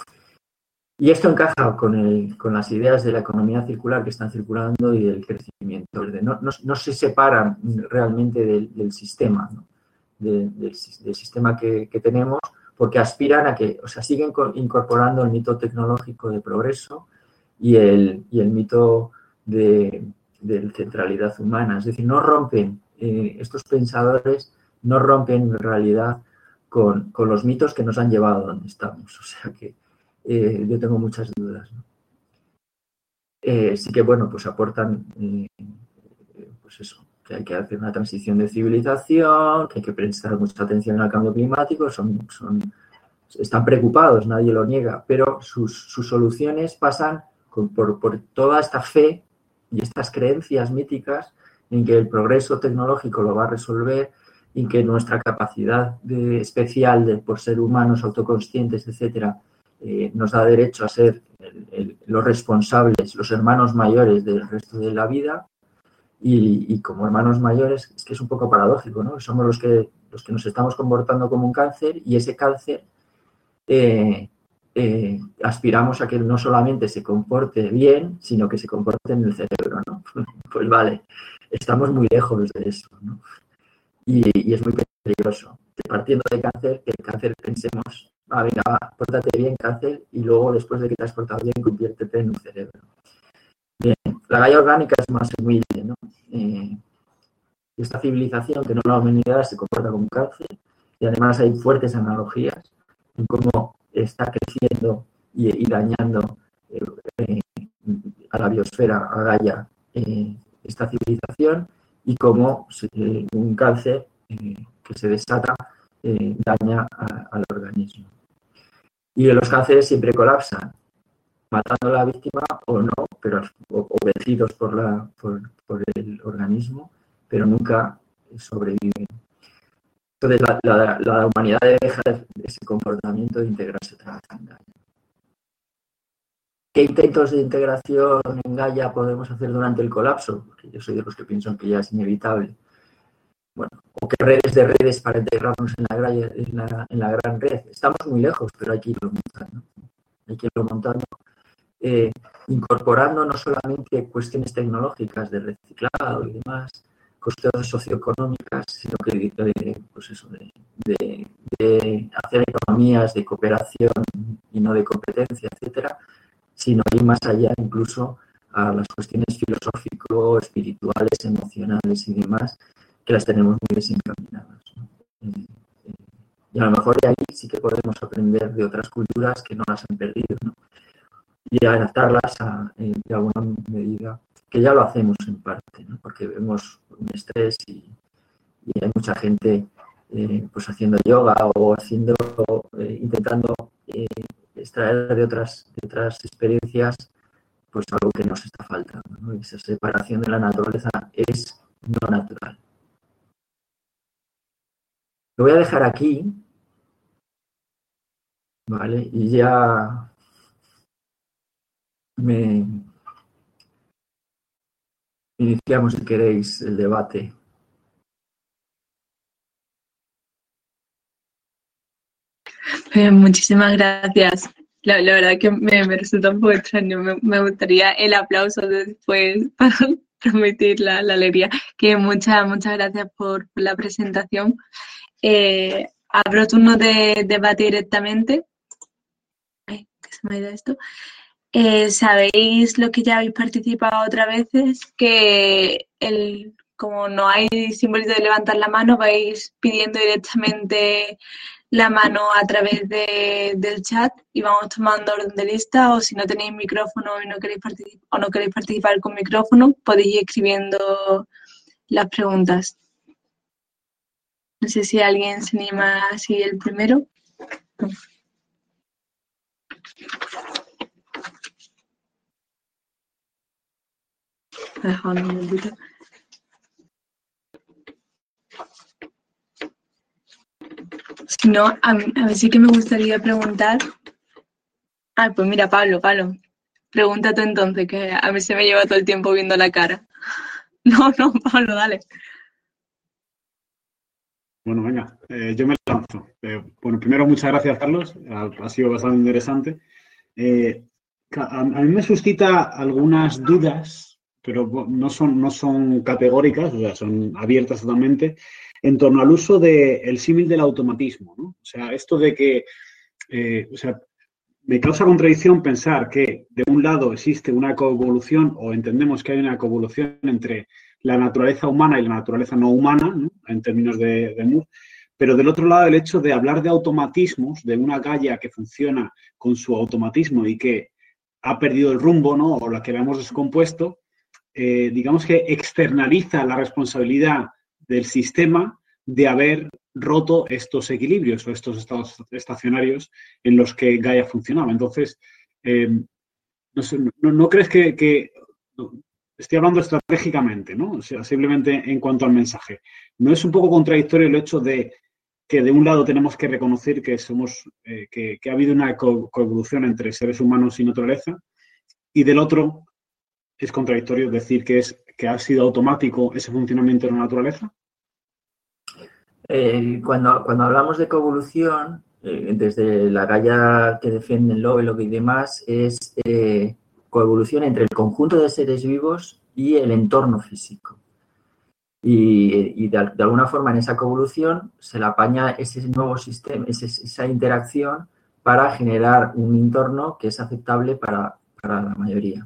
Speaker 3: Y esto encaja con, el, con las ideas de la economía circular que están circulando y del crecimiento. No, no, no se separan realmente del, del sistema, ¿no? de, del, del sistema que, que tenemos, porque aspiran a que, o sea, siguen incorporando el mito tecnológico de progreso y el, y el mito de, de centralidad humana. Es decir, no rompen, eh, estos pensadores no rompen en realidad con, con los mitos que nos han llevado a donde estamos. O sea que eh, yo tengo muchas dudas, ¿no? Eh, sí que, bueno, pues aportan, eh, pues eso, que hay que hacer una transición de civilización, que hay que prestar mucha atención al cambio climático, son, son, están preocupados, nadie lo niega, pero sus, sus soluciones pasan con, por, por toda esta fe y estas creencias míticas en que el progreso tecnológico lo va a resolver y que nuestra capacidad de, especial de, por ser humanos autoconscientes, etcétera, eh, nos da derecho a ser el, el, los responsables, los hermanos mayores del resto de la vida. Y, y como hermanos mayores, es que es un poco paradójico, ¿no? Somos los que, los que nos estamos comportando como un cáncer y ese cáncer eh, eh, aspiramos a que no solamente se comporte bien, sino que se comporte en el cerebro, ¿no? Pues vale, estamos muy lejos de eso, ¿no? Y, y es muy peligroso. Que partiendo de cáncer, que el cáncer pensemos, ah, venga, va, pórtate bien, cáncer, y luego después de que te has portado bien, conviértete en un cerebro. Bien, la Gaia orgánica es más humilde, ¿no? Eh, esta civilización que no la humanidad se comporta como un cáncer y además hay fuertes analogías en cómo está creciendo y, y dañando eh, eh, a la biosfera, a Gaia, eh, esta civilización y cómo eh, un cáncer eh, que se desata eh, daña a, al organismo. Y los cánceres siempre colapsan, matando a la víctima o no, pero o, o vencidos por, la, por, por el organismo, pero nunca sobreviven. Entonces, la, la, la humanidad debe dejar ese comportamiento de integrarse otra vez en Gaia. ¿Qué intentos de integración en Gaia podemos hacer durante el colapso? Porque yo soy de los que piensan que ya es inevitable. Bueno, o qué redes de redes para integrarnos en la, en la, en la gran red. Estamos muy lejos, pero hay que irlo montando. Hay que irlo montando. Eh, incorporando no solamente cuestiones tecnológicas de reciclado y demás, cuestiones socioeconómicas, sino que de, pues eso, de, de, de hacer economías de cooperación y no de competencia, etcétera, sino ir más allá incluso a las cuestiones filosófico, espirituales, emocionales y demás, que las tenemos muy desencaminadas, ¿no? Eh, eh, y a lo mejor de ahí sí que podemos aprender de otras culturas que no las han perdido, ¿no? Y adaptarlas a, eh, de alguna medida, que ya lo hacemos en parte, ¿no? Porque vemos un estrés y, y hay mucha gente eh, pues haciendo yoga o haciendo, eh, intentando eh, extraer de otras, de otras experiencias pues algo que nos está faltando, ¿no? Esa separación de la naturaleza es no natural. Lo voy a dejar aquí, ¿vale? Y ya me iniciamos, si queréis, el debate.
Speaker 1: Eh, muchísimas gracias. La, la verdad que me, me resulta un poco extraño. Me, me gustaría el aplauso después para transmitir la, la alegría. Que muchas, muchas gracias por, por la presentación. Eh, abro turno de debate directamente. Ay, que se me ha ido esto. Eh, Sabéis lo que ya habéis participado otras veces, que el, como no hay simbolito de levantar la mano, vais pidiendo directamente la mano a través de, del chat y vamos tomando orden de lista, o si no tenéis micrófono y no queréis participar, o no queréis participar con micrófono, podéis ir escribiendo las preguntas. No sé si alguien se anima así el primero. Dejar un momentito. Si no, a mí, a mí sí que me gustaría preguntar. Ah, pues mira, Pablo, Pablo, pregunta tú entonces, que a mí se me lleva todo el tiempo viendo la cara. No, no, Pablo, dale.
Speaker 4: Bueno, venga, eh, yo me lanzo. Eh, bueno, primero, muchas gracias, Carlos. Ha, ha sido bastante interesante. Eh, a, a mí me suscita algunas dudas, pero no son, no son categóricas, o sea, son abiertas totalmente, en torno al uso del símil del automatismo, ¿no? O sea, esto de que, eh, o sea, me causa contradicción pensar que de un lado existe una coevolución, o entendemos que hay una coevolución entre la naturaleza humana y la naturaleza no humana, ¿no? En términos de, de Moore, pero del otro lado el hecho de hablar de automatismos, de una Gaia que funciona con su automatismo y que ha perdido el rumbo, ¿no? O la que la hemos descompuesto, eh, digamos que externaliza la responsabilidad del sistema de haber roto estos equilibrios o estos estados estacionarios en los que Gaia funcionaba. Entonces, eh, no, sé, no, ¿no crees que, que estoy hablando estratégicamente, ¿no? O sea, simplemente en cuanto al mensaje. ¿No es un poco contradictorio el hecho de que de un lado tenemos que reconocer que somos, eh, que, que ha habido una co coevolución entre seres humanos y naturaleza, y del otro es contradictorio decir que es que ha sido automático ese funcionamiento de la naturaleza?
Speaker 3: Eh, cuando, cuando hablamos de coevolución, eh, desde la Gaia que defienden Lovelock y demás, es eh, coevolución entre el conjunto de seres vivos y el entorno físico. Y, y de, de alguna forma en esa coevolución se le apaña ese nuevo sistema, ese, esa interacción para generar un entorno que es aceptable para, para la mayoría.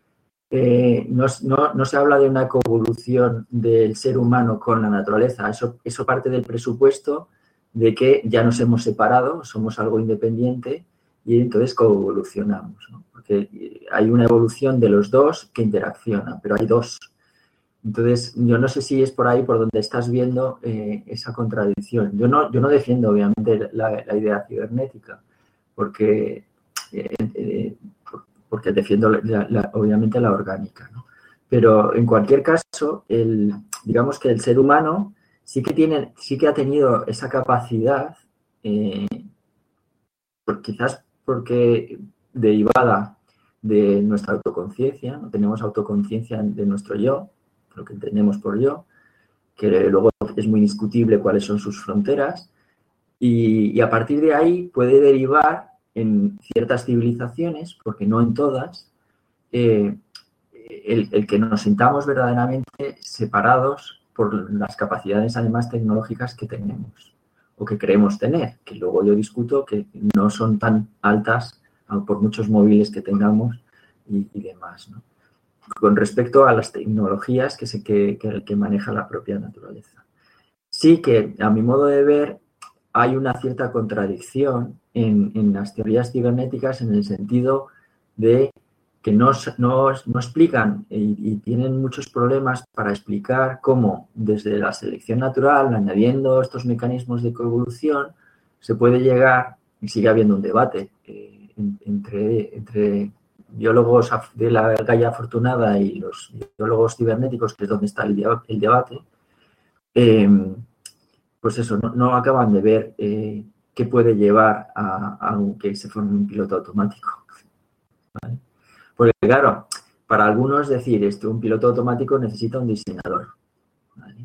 Speaker 3: Eh, no, no, no se habla de una coevolución del ser humano con la naturaleza, eso, eso parte del presupuesto de que ya nos hemos separado, somos algo independiente y entonces coevolucionamos, ¿no? Porque hay una evolución de los dos que interaccionan, pero hay dos. Entonces, yo no sé si es por ahí por donde estás viendo eh, esa contradicción. Yo no, yo no defiendo, obviamente, la, la idea cibernética, porque, eh, eh, porque defiendo, la, la, obviamente, la orgánica, ¿no? Pero, en cualquier caso, el, digamos que el ser humano sí que, tiene, sí que ha tenido esa capacidad, eh, por, quizás porque derivada de nuestra autoconciencia, no tenemos autoconciencia de nuestro yo, lo que entendemos por yo, que luego es muy discutible cuáles son sus fronteras, y, y a partir de ahí puede derivar en ciertas civilizaciones, porque no en todas, eh, el, el que nos sintamos verdaderamente separados por las capacidades además tecnológicas que tenemos o que creemos tener, que luego yo discuto que no son tan altas por muchos móviles que tengamos y, y demás, ¿no? Con respecto a las tecnologías que, se, que, que, que maneja la propia naturaleza. Sí que, a mi modo de ver, hay una cierta contradicción en, en las teorías cibernéticas en el sentido de que no, no, no explican y, y tienen muchos problemas para explicar cómo desde la selección natural, añadiendo estos mecanismos de coevolución, se puede llegar, y sigue habiendo un debate eh, entre, entre biólogos de la Gaia afortunada y los biólogos cibernéticos, que es donde está el, el debate, eh, pues eso, no, no acaban de ver eh, qué puede llevar a, a que se forme un piloto automático, ¿vale? Porque, claro, para algunos decir esto, un piloto automático necesita un diseñador, ¿vale?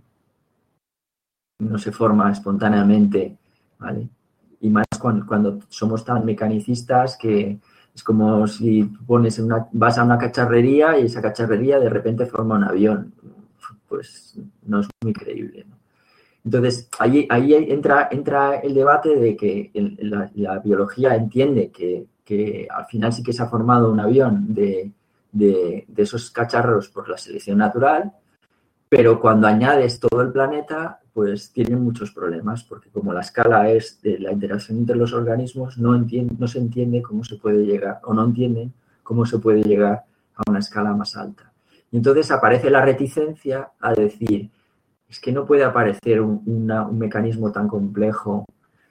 Speaker 3: No se forma espontáneamente, ¿vale? Y más cuando, cuando somos tan mecanicistas que es como si pones una, vas a una cacharrería y esa cacharrería de repente forma un avión. Pues no es muy creíble, ¿no? Entonces, ahí, ahí entra, entra el debate de que el, la, la biología entiende que, que al final sí que se ha formado un avión de, de, de esos cacharros por la selección natural, pero cuando añades todo el planeta, pues tienen muchos problemas, porque como la escala es de la interacción entre los organismos, no, entiende, no se entiende cómo se puede llegar, o no entienden cómo se puede llegar a una escala más alta. Y entonces aparece la reticencia a decir, es que no puede aparecer un, una, un mecanismo tan complejo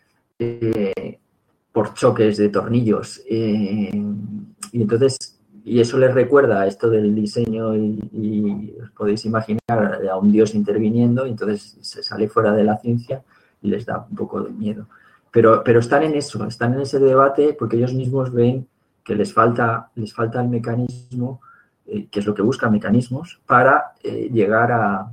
Speaker 3: eh, por choques de tornillos. Eh, y entonces, y eso les recuerda a esto del diseño y, y os podéis imaginar a un dios interviniendo y entonces se sale fuera de la ciencia y les da un poco de miedo. Pero, pero están en eso, están en ese debate porque ellos mismos ven que les falta, les falta el mecanismo, eh, que es lo que buscan mecanismos, para eh, llegar a...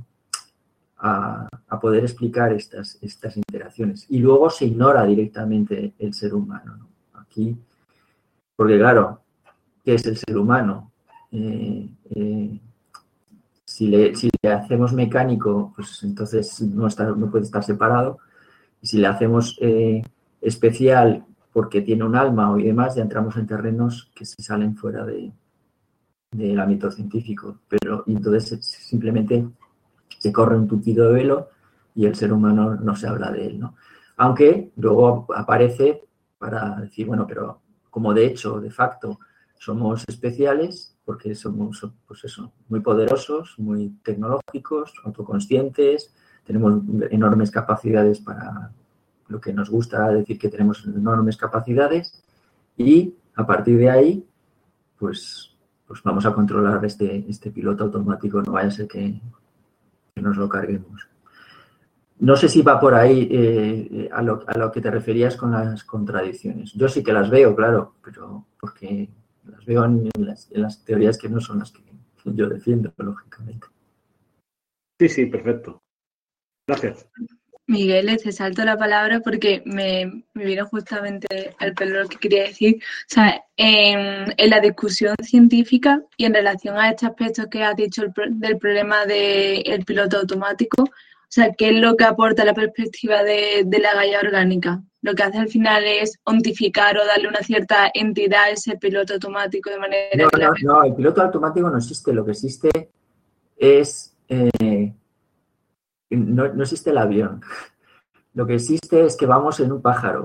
Speaker 3: A, a poder explicar estas, estas interacciones. Y luego se ignora directamente el ser humano, ¿no? Aquí, porque claro, ¿qué es el ser humano? Eh, eh, si, le, si le hacemos mecánico, pues entonces no, está, no puede estar separado. Y si le hacemos eh, especial porque tiene un alma y demás, ya entramos en terrenos que se salen fuera de, del ámbito científico. Pero entonces simplemente se corre un tupido de velo y el ser humano no se habla de él, ¿no? Aunque luego aparece para decir, bueno, pero como de hecho, de facto, somos especiales, porque somos, pues eso, muy poderosos, muy tecnológicos, autoconscientes, tenemos enormes capacidades para lo que nos gusta decir que tenemos enormes capacidades y a partir de ahí, pues, pues vamos a controlar este, este piloto automático, no vaya a ser que, que nos lo carguemos. No sé si va por ahí eh, a, lo, a lo que te referías con las contradicciones. Yo sí que las veo, claro, pero porque las veo en las, en las teorías que no son las que yo defiendo, lógicamente.
Speaker 4: Sí, sí, perfecto. Gracias.
Speaker 1: Miguel, te salto la palabra porque me, me vino justamente al pelo lo que quería decir. O sea, en, en la discusión científica y en relación a este aspecto que has dicho el, del problema del piloto automático, o sea, ¿qué es lo que aporta la perspectiva de, de la Gaia orgánica? Lo que hace al final es ontificar o darle una cierta entidad a ese piloto automático de manera...
Speaker 3: No,
Speaker 1: que
Speaker 3: no,
Speaker 1: la...
Speaker 3: no, el piloto automático no existe. Lo que existe es... Eh, no, no existe el avión. Lo que existe es que vamos en un pájaro.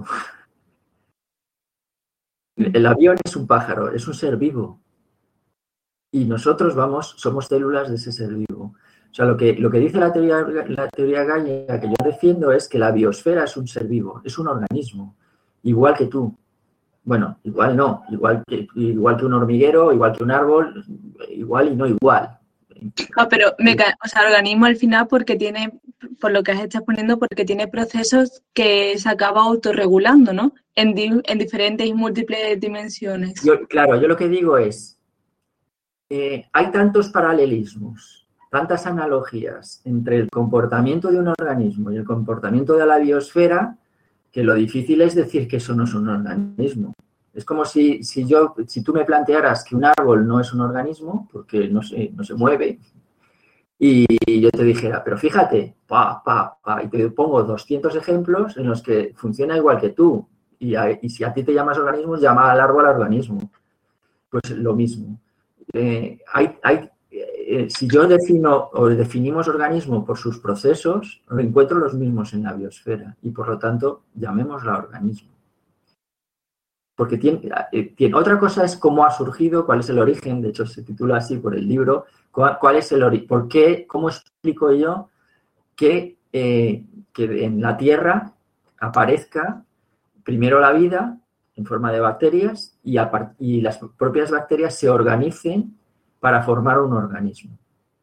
Speaker 3: El avión es un pájaro, es un ser vivo. Y nosotros vamos, somos células de ese ser vivo. O sea, lo que, lo que dice la teoría, la teoría Gaia que yo defiendo es que la biosfera es un ser vivo, es un organismo, igual que tú. Bueno, igual no, igual que, igual que un hormiguero, igual que un árbol, igual y no igual.
Speaker 1: No, pero meca- o sea, organismo al final porque tiene, por lo que has estado poniendo, porque tiene procesos que se acaba autorregulando, ¿no? En, di- en diferentes y múltiples dimensiones.
Speaker 3: Yo, claro, yo lo que digo es, eh, hay tantos paralelismos, tantas analogías entre el comportamiento de un organismo y el comportamiento de la biosfera, que lo difícil es decir que eso no es un organismo. Es como si, si, yo, si tú me plantearas que un árbol no es un organismo, porque no se, no se mueve, y yo te dijera, pero fíjate, pa, pa, pa, y te pongo doscientos ejemplos en los que funciona igual que tú, y, a, y si a ti te llamas organismo, llama al árbol organismo. Pues lo mismo. Eh, hay, hay, eh, si yo defino o definimos organismo por sus procesos, encuentro los mismos en la biosfera y por lo tanto llamémosla organismo. Porque tiene, eh, tiene, otra cosa es cómo ha surgido, cuál es el origen, de hecho se titula así por el libro, cuál, cuál es el origen, por qué, cómo explico yo que, eh, que en la Tierra aparezca primero la vida en forma de bacterias y, a, y las propias bacterias se organicen para formar un organismo.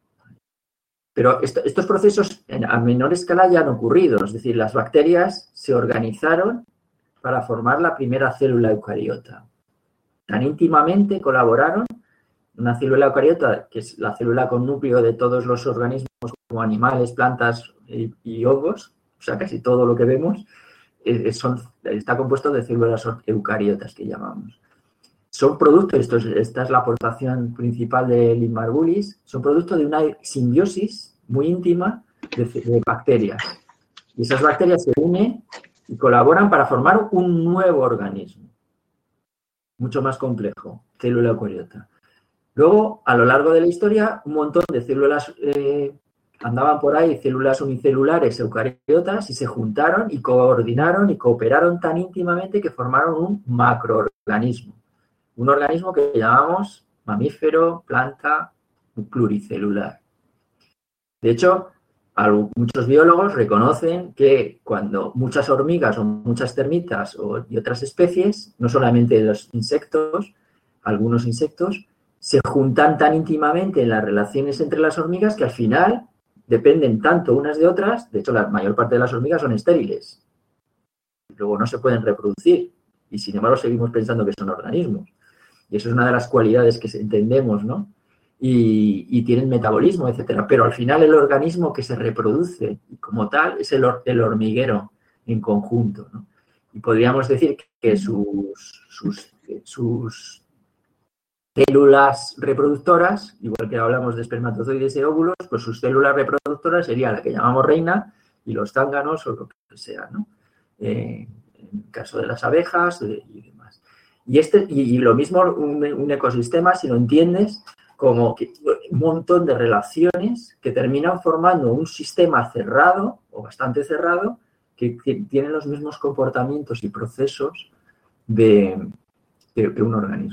Speaker 3: Pero esto, estos procesos en, a menor escala ya han ocurrido, es decir, las bacterias se organizaron para formar la primera célula eucariota. Tan íntimamente colaboraron, una célula eucariota, que es la célula con núcleo de todos los organismos como animales, plantas y, y hongos, o sea, casi todo lo que vemos, eh, son, está compuesto de células eucariotas que llamamos. Son producto, esto es, esta es la aportación principal de Lynn Margulis, son producto de una simbiosis muy íntima de, de bacterias. Y esas bacterias se unen y colaboran para formar un nuevo organismo, mucho más complejo, célula eucariota. Luego, a lo largo de la historia, un montón de células eh, andaban por ahí, células unicelulares eucariotas, y se juntaron y coordinaron y cooperaron tan íntimamente que formaron un macroorganismo. Un organismo que llamamos mamífero, planta, pluricelular. De hecho, muchos biólogos reconocen que cuando muchas hormigas o muchas termitas o, y otras especies, no solamente los insectos, algunos insectos, se juntan tan íntimamente en las relaciones entre las hormigas que al final dependen tanto unas de otras. De hecho, la mayor parte de las hormigas son estériles. Luego no se pueden reproducir y sin embargo seguimos pensando que son organismos. Y eso es una de las cualidades que entendemos, ¿no? Y, y tienen metabolismo, etcétera. Pero al final el organismo que se reproduce como tal es el, el hormiguero en conjunto, ¿no? Y podríamos decir que sus, sus, sus células reproductoras, igual que hablamos de espermatozoides y óvulos, pues sus células reproductoras serían la que llamamos reina y los zánganos o lo que sea, ¿no? Eh, en el caso de las abejas y demás. Y, este, y, y lo mismo un, un ecosistema, si lo entiendes, como que un montón de relaciones que terminan formando un sistema cerrado o bastante cerrado que, que tiene los mismos comportamientos y procesos de, de, de un organismo.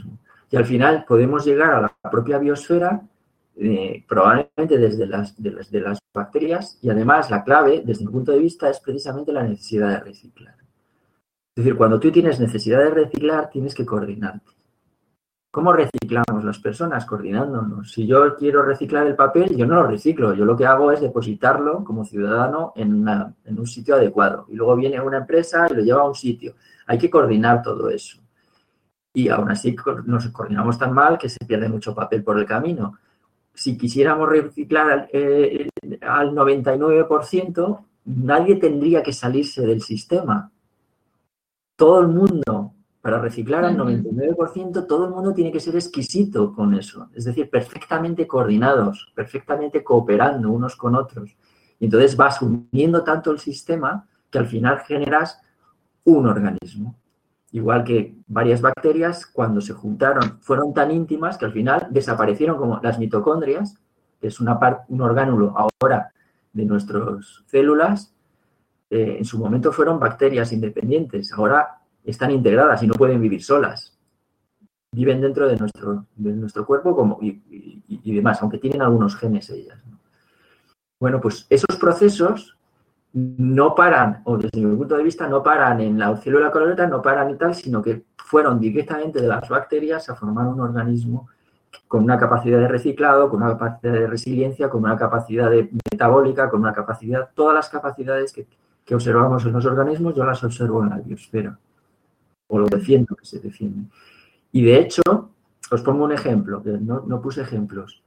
Speaker 3: Y al final podemos llegar a la propia biosfera eh, probablemente desde las, de las, de las bacterias, y además la clave, desde mi punto de vista, es precisamente la necesidad de reciclar. Es decir, cuando tú tienes necesidad de reciclar, tienes que coordinarte. ¿Cómo reciclamos las personas? Coordinándonos. Si yo quiero reciclar el papel, yo no lo reciclo. Yo lo que hago es depositarlo como ciudadano en, una, en un sitio adecuado. Y luego viene una empresa y lo lleva a un sitio. Hay que coordinar todo eso. Y aún así nos coordinamos tan mal que se pierde mucho papel por el camino. Si quisiéramos reciclar eh, al noventa y nueve por ciento, nadie tendría que salirse del sistema. Todo el mundo, para reciclar al noventa y nueve por ciento, todo el mundo tiene que ser exquisito con eso. Es decir, perfectamente coordinados, perfectamente cooperando unos con otros. Y entonces vas uniendo tanto el sistema que al final generas un organismo. Igual que varias bacterias, cuando se juntaron, fueron tan íntimas que al final desaparecieron como las mitocondrias, que es una parte, un orgánulo ahora de nuestras células. Eh, en su momento fueron bacterias independientes, ahora están integradas y no pueden vivir solas. Viven dentro de nuestro, de nuestro cuerpo como, y, y, y demás, aunque tienen algunos genes ellas, ¿no? Bueno, pues esos procesos no paran, o desde mi punto de vista, no paran en la célula coloreta, no paran y tal, sino que fueron directamente de las bacterias a formar un organismo con una capacidad de reciclado, con una capacidad de resiliencia, con una capacidad de metabólica, con una capacidad, todas las capacidades que, que observamos en los organismos, yo las observo en la biosfera, o lo defiendo que se defienden. Y de hecho, os pongo un ejemplo, que no, no puse ejemplos.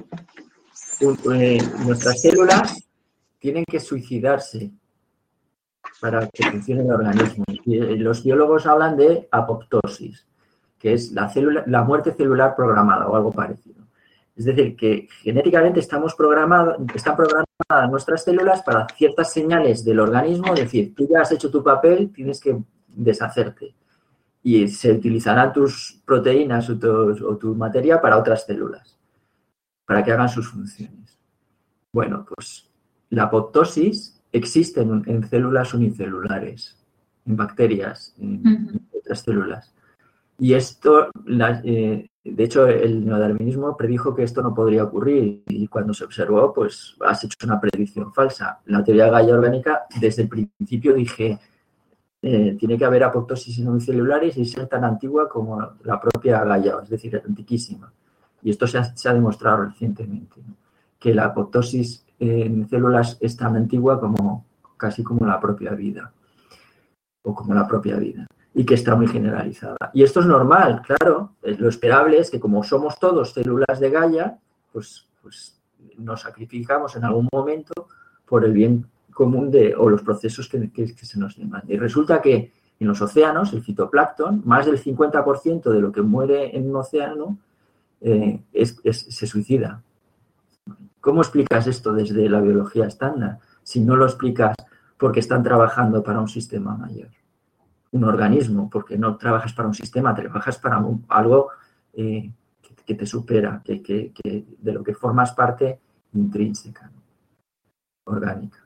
Speaker 3: Un, eh, nuestras células tienen que suicidarse para que funcione el organismo. Y los biólogos hablan de apoptosis, que es la, célula, la muerte celular programada o algo parecido. Es decir, que genéticamente estamos programados, están programadas nuestras células para ciertas señales del organismo, es decir, tú ya has hecho tu papel, tienes que deshacerte. Y se utilizarán tus proteínas o tu, o tu materia para otras células, para que hagan sus funciones. Bueno, pues la apoptosis existe en, en células unicelulares, en bacterias, en, uh-huh. en otras células. Y esto, la, eh, de hecho, el neodarwinismo predijo que esto no podría ocurrir y cuando se observó, pues has hecho una predicción falsa. La teoría de Gaia orgánica, desde el principio dije, eh, tiene que haber apoptosis en unicelulares y ser tan antigua como la propia Gaia, es decir, antiquísima. Y esto se ha, se ha demostrado recientemente, ¿no? Que la apoptosis en células es tan antigua como casi como la propia vida o como la propia vida y que está muy generalizada. Y esto es normal, claro. Lo esperable es que como somos todos células de Gaia, pues, pues nos sacrificamos en algún momento por el bien común de o los procesos que, que, que se nos demandan. Y resulta que en los océanos, el fitoplancton, más del cincuenta por ciento de lo que muere en un océano eh, es, es, se suicida. ¿Cómo explicas esto desde la biología estándar? Si no lo explicas porque están trabajando para un sistema mayor, un organismo, porque no trabajas para un sistema, trabajas para un, algo eh, que, que te supera, que, que, que de lo que formas parte intrínseca, ¿no? Orgánica.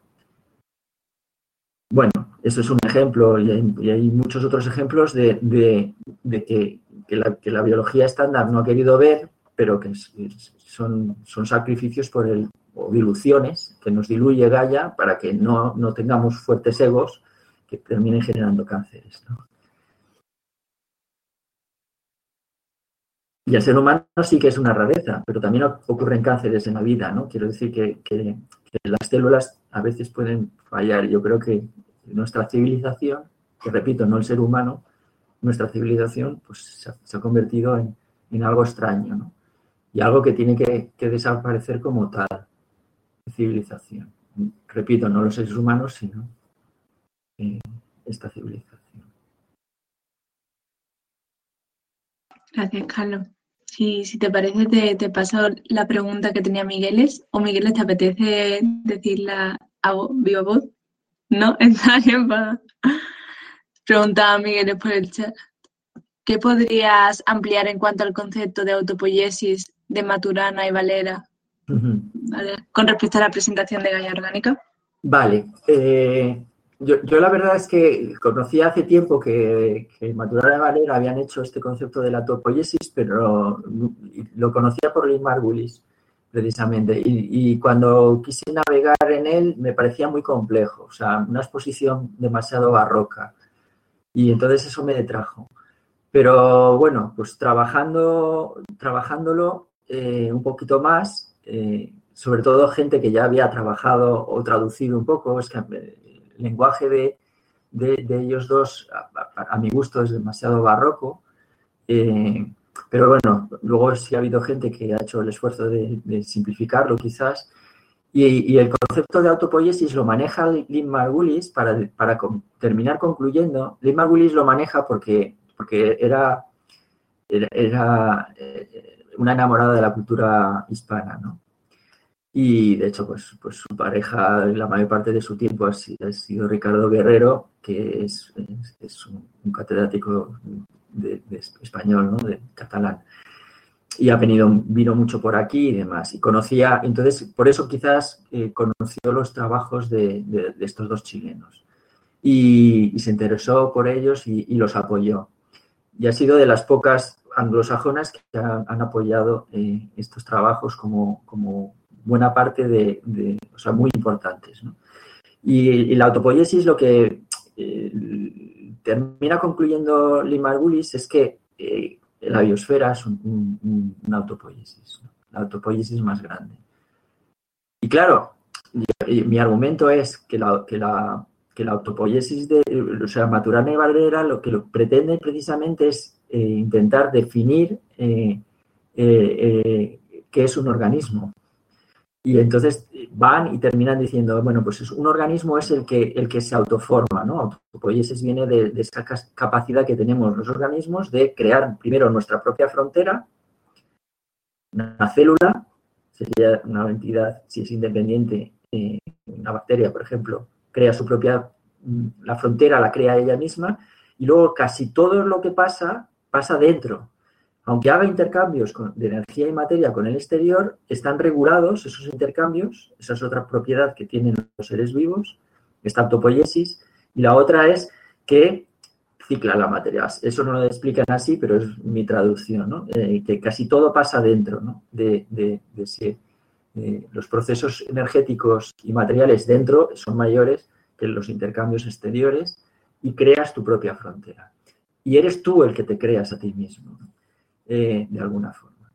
Speaker 3: Bueno, eso es un ejemplo y hay, y hay muchos otros ejemplos de, de, de que, que, la, que la biología estándar no ha querido ver, pero que son, son sacrificios por el, o diluciones que nos diluye Gaia para que no, no tengamos fuertes egos que terminen generando cánceres, ¿no? Y el ser humano sí que es una rareza, pero también ocurren cánceres en la vida, ¿no? Quiero decir que, que, que las células a veces pueden fallar. Yo creo que nuestra civilización, que repito, no el ser humano, nuestra civilización pues se ha, se ha convertido en, en algo extraño, ¿no? Y algo que tiene que, que desaparecer como tal, civilización. Repito, no los seres humanos, sino eh, esta civilización.
Speaker 1: Gracias, Carlos. Si, si te parece, te, te paso la pregunta que tenía Migueles. ¿O Migueles te apetece decirla a voz, viva voz? No, está bien. Para... Preguntaba Migueles por el chat. ¿Qué podrías ampliar en cuanto al concepto de autopoiesis de Maturana y Valera, uh-huh. ¿vale? con respecto a la presentación de Gaia orgánica?
Speaker 3: Vale. Eh, yo, yo la verdad es que conocí hace tiempo que, que Maturana y Valera habían hecho este concepto de la autopoiesis, pero lo conocía por Lynn Margulis, precisamente. Y, y cuando quise navegar en él me parecía muy complejo, o sea, una exposición demasiado barroca. Y entonces eso me detrajo. Pero bueno, pues trabajando, trabajándolo eh, un poquito más, eh, sobre todo gente que ya había trabajado o traducido un poco, es que el lenguaje de, de, de ellos dos, a, a, a mi gusto, es demasiado barroco. Eh, pero bueno, luego sí ha habido gente que ha hecho el esfuerzo de, de simplificarlo quizás. Y, y el concepto de autopoiesis lo maneja Lynn Margulis para, para con, terminar concluyendo. Lynn Margulis lo maneja porque, porque era, era, era eh, una enamorada de la cultura hispana, ¿no? Y de hecho, pues, pues su pareja, la mayor parte de su tiempo ha sido, ha sido Ricardo Guerrero, que es, es, es un, un catedrático de, de español, ¿no? De catalán. Y ha venido, vino mucho por aquí y demás. Y conocía, entonces, por eso quizás eh, conoció los trabajos de, de, de estos dos chilenos. Y, y se interesó por ellos y, y los apoyó. Y ha sido de las pocas anglosajonas que han, han apoyado eh, estos trabajos como, como buena parte de, de, o sea, muy importantes, ¿no? Y, y la autopoiesis, lo que eh, termina concluyendo Lynn Margulis es que eh, la biosfera es un, un, una autopoiesis, ¿no? La autopoiesis más grande. Y claro, y, y mi argumento es que la, que la, que la autopoiesis de, o sea, Maturana y Valera lo que lo pretende precisamente es eh, intentar definir eh, eh, eh, qué es un organismo. Y entonces van y terminan diciendo, bueno, pues es, un organismo es el que, el que se autoforma, ¿no? Autopoiesis viene de, de esa capacidad que tenemos los organismos de crear primero nuestra propia frontera. Una célula sería una entidad, si es independiente, eh, una bacteria, por ejemplo, crea su propia, la frontera la crea ella misma, y luego casi todo lo que pasa, pasa dentro. Aunque haga intercambios de energía y materia con el exterior, están regulados esos intercambios, esa es otra propiedad que tienen los seres vivos, esta autopoiesis, y la otra es que cicla la materia. Eso no lo explican así, pero es mi traducción, ¿no? Eh, que casi todo pasa dentro, ¿no? de, de, de ese, eh, los procesos energéticos y materiales dentro son mayores que los intercambios exteriores y creas tu propia frontera. Y eres tú el que te creas a ti mismo, ¿no? Eh, de alguna forma.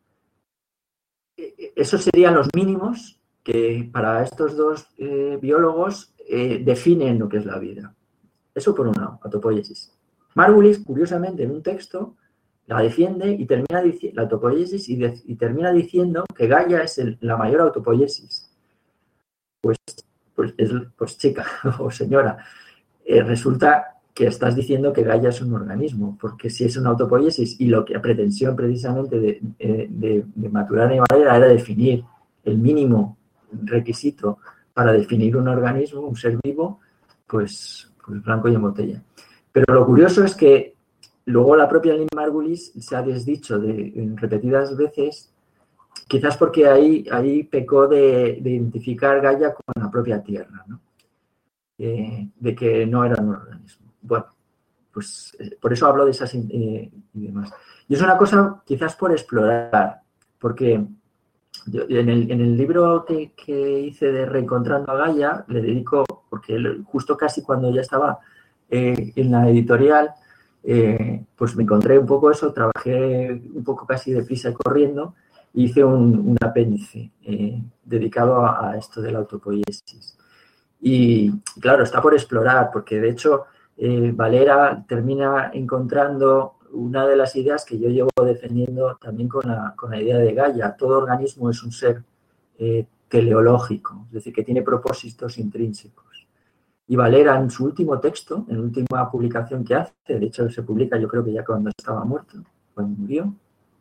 Speaker 3: Eh, esos serían los mínimos que para estos dos eh, biólogos eh, definen lo que es la vida. Eso por un lado, autopoiesis. Margulis, curiosamente, en un texto la defiende y termina diciendo la autopoiesis y, de, y termina diciendo que Gaia es el, la mayor autopoiesis. Pues, pues, es, pues chica o señora, eh, resulta que estás diciendo que Gaia es un organismo, porque si es una autopoiesis y lo que la pretensión precisamente de, de, de Maturana y Valera era definir el mínimo requisito para definir un organismo, un ser vivo, pues, pues blanco y en botella. Pero lo curioso es que luego la propia Lynn Margulis se ha desdicho de, en repetidas veces, quizás porque ahí, ahí pecó de, de identificar Gaia con la propia Tierra, ¿no? Eh, de que no era un organismo. Bueno, pues eh, por eso hablo de esas eh, y demás. Y es una cosa quizás por explorar, porque yo, en, el, en el libro que, que hice de Reencontrando a Gaia, le dedico, porque justo casi cuando ya estaba eh, en la editorial, eh, pues me encontré un poco eso, trabajé un poco casi deprisa y corriendo, e hice un, un apéndice eh, dedicado a, a esto de la autopoiesis. Y claro, está por explorar, porque de hecho eh, Valera termina encontrando una de las ideas que yo llevo defendiendo también con la, con la idea de Gaia. Todo organismo es un ser eh, teleológico, es decir, que tiene propósitos intrínsecos. Y Valera, en su último texto, en la última publicación que hace, de hecho se publica yo creo que ya cuando estaba muerto, cuando murió,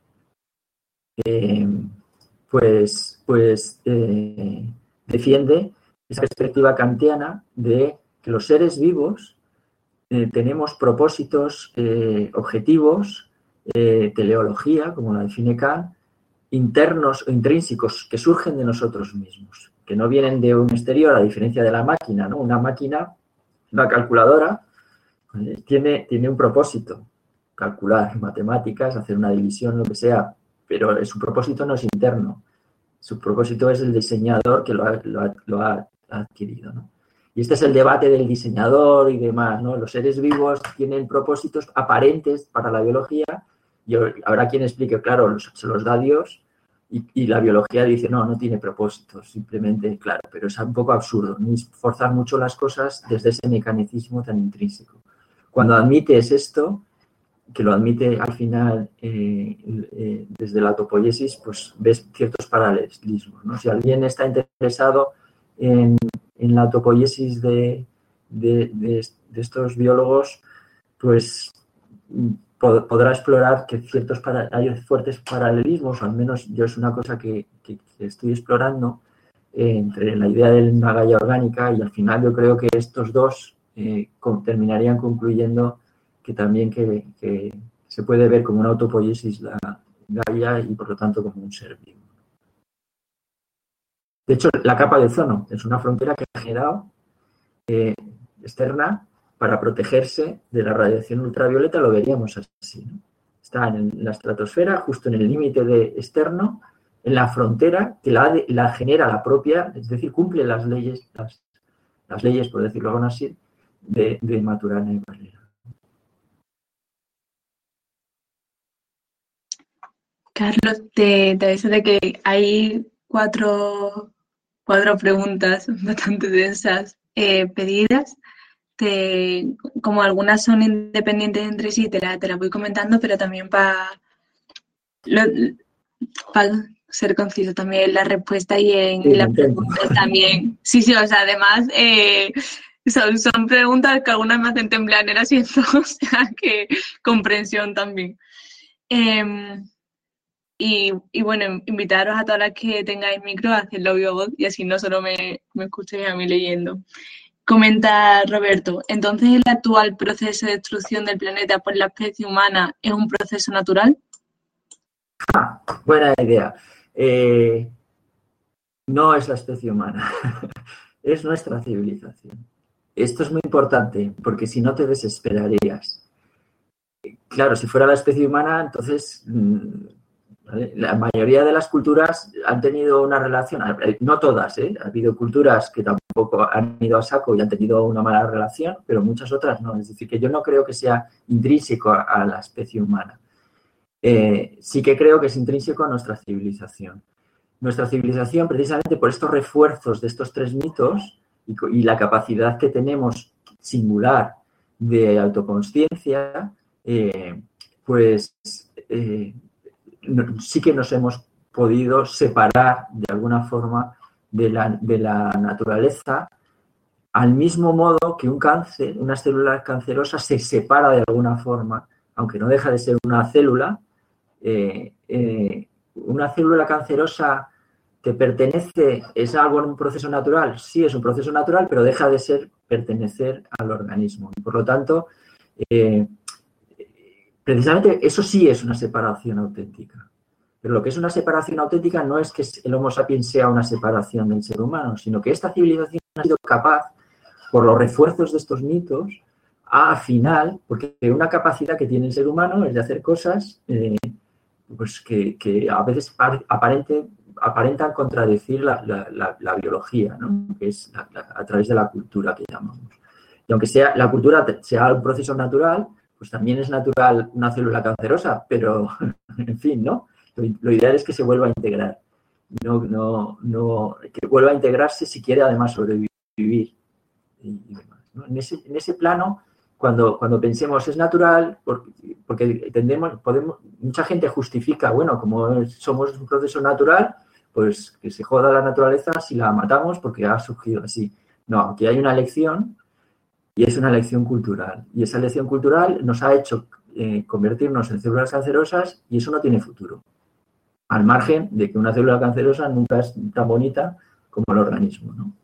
Speaker 3: eh, pues, pues eh, defiende esa perspectiva kantiana de que los seres vivos eh, tenemos propósitos, eh, objetivos, eh, teleología, como la define Kant, internos o intrínsecos que surgen de nosotros mismos, que no vienen de un exterior, a diferencia de la máquina, ¿no? Una máquina una calculadora, ¿vale? tiene, tiene un propósito, calcular matemáticas, hacer una división, lo que sea, pero su propósito no es interno. Su propósito es el diseñador que lo ha, lo ha, lo ha adquirido, ¿no? Y este es el debate del diseñador y demás, ¿no? Los seres vivos tienen propósitos aparentes para la biología y habrá quien explique, claro, los, se los da Dios y, y la biología dice, no, no tiene propósitos, simplemente, claro, pero es un poco absurdo, ni forzar mucho las cosas desde ese mecanicismo tan intrínseco. Cuando admites esto, que lo admite al final eh, eh, desde la autopoiesis, pues ves ciertos paralelismos, ¿no? Si alguien está interesado en, en la autopoiesis de, de, de, de estos biólogos, pues pod, podrá explorar que ciertos para, hay fuertes paralelismos, o al menos yo es una cosa que, que, que estoy explorando eh, entre la idea de una Gaia orgánica y al final yo creo que estos dos eh, con, terminarían concluyendo que también que, que se puede ver como una autopoiesis la Gaia y por lo tanto como un ser vivo. De hecho, la capa de ozono es una frontera que ha generado eh, externa para protegerse de la radiación ultravioleta, lo veríamos así, ¿no? Está en la estratosfera, justo en el límite de externo, en la frontera que la, la genera la propia, es decir, cumple las leyes, las, las leyes, por decirlo así, de, de Maturana y Barrera.
Speaker 1: Carlos, te, te aviso de que hay cuatro, cuatro preguntas bastante densas eh, pedidas. Te, como algunas son independientes entre sí, te las te la voy comentando, pero también para pa ser conciso también en la respuesta y en
Speaker 3: Sí,
Speaker 1: las preguntas también. Sí, sí, o sea, además eh, son, son preguntas que algunas me hacen temblar en el asiento, o sea, que comprensión también. Eh, Y, y bueno, invitaros a todas las que tengáis micro a hacerlo viva voz y así no solo me, me escuchéis a mí leyendo. Comenta Roberto, entonces el actual proceso de destrucción del planeta por la especie humana es un proceso natural.
Speaker 3: Ah, buena idea. Eh, no es la especie humana, es nuestra civilización. Esto es muy importante porque si no te desesperarías. Claro, si fuera la especie humana, entonces ¿vale? La mayoría de las culturas han tenido una relación, no todas, ¿eh? Ha habido culturas que tampoco han ido a saco y han tenido una mala relación, pero muchas otras no. Es decir, que yo no creo que sea intrínseco a, a la especie humana. Eh, sí que creo que es intrínseco a nuestra civilización. Nuestra civilización, precisamente por estos refuerzos de estos tres mitos y, y la capacidad que tenemos singular de autoconsciencia, eh, pues eh, no, sí que nos hemos podido separar de alguna forma de la, de la naturaleza, al mismo modo que un cáncer, una célula cancerosa se separa de alguna forma, aunque no deja de ser una célula. Eh, eh, una célula cancerosa te pertenece, ¿es algo en un proceso natural? Sí, es un proceso natural, pero deja de ser pertenecer al organismo. Y por lo tanto, eh, precisamente eso sí es una separación auténtica. Pero lo que es una separación auténtica no es que el Homo sapiens sea una separación del ser humano, sino que esta civilización ha sido capaz, por los refuerzos de estos mitos, a final, porque una capacidad que tiene el ser humano es de hacer cosas eh, pues que, que a veces aparente, aparentan contradecir la, la, la, la biología, ¿no? Que es la, la, a través de la cultura que llamamos. Y aunque sea la cultura sea un proceso natural, pues también es natural una célula cancerosa, pero, en fin, ¿no? Lo, lo ideal es que se vuelva a integrar. No, no, no, que vuelva a integrarse si quiere además sobrevivir y, y demás, ¿no? En ese, en ese plano, Cuando, cuando pensemos es natural, porque, porque tendemos, podemos, mucha gente justifica, bueno, como somos un proceso natural, pues que se joda la naturaleza si la matamos porque ha surgido así. No, aquí hay una elección y es una elección cultural. Y esa elección cultural nos ha hecho eh, convertirnos en células cancerosas y eso no tiene futuro. Al margen de que una célula cancerosa nunca es tan bonita como el organismo, ¿no?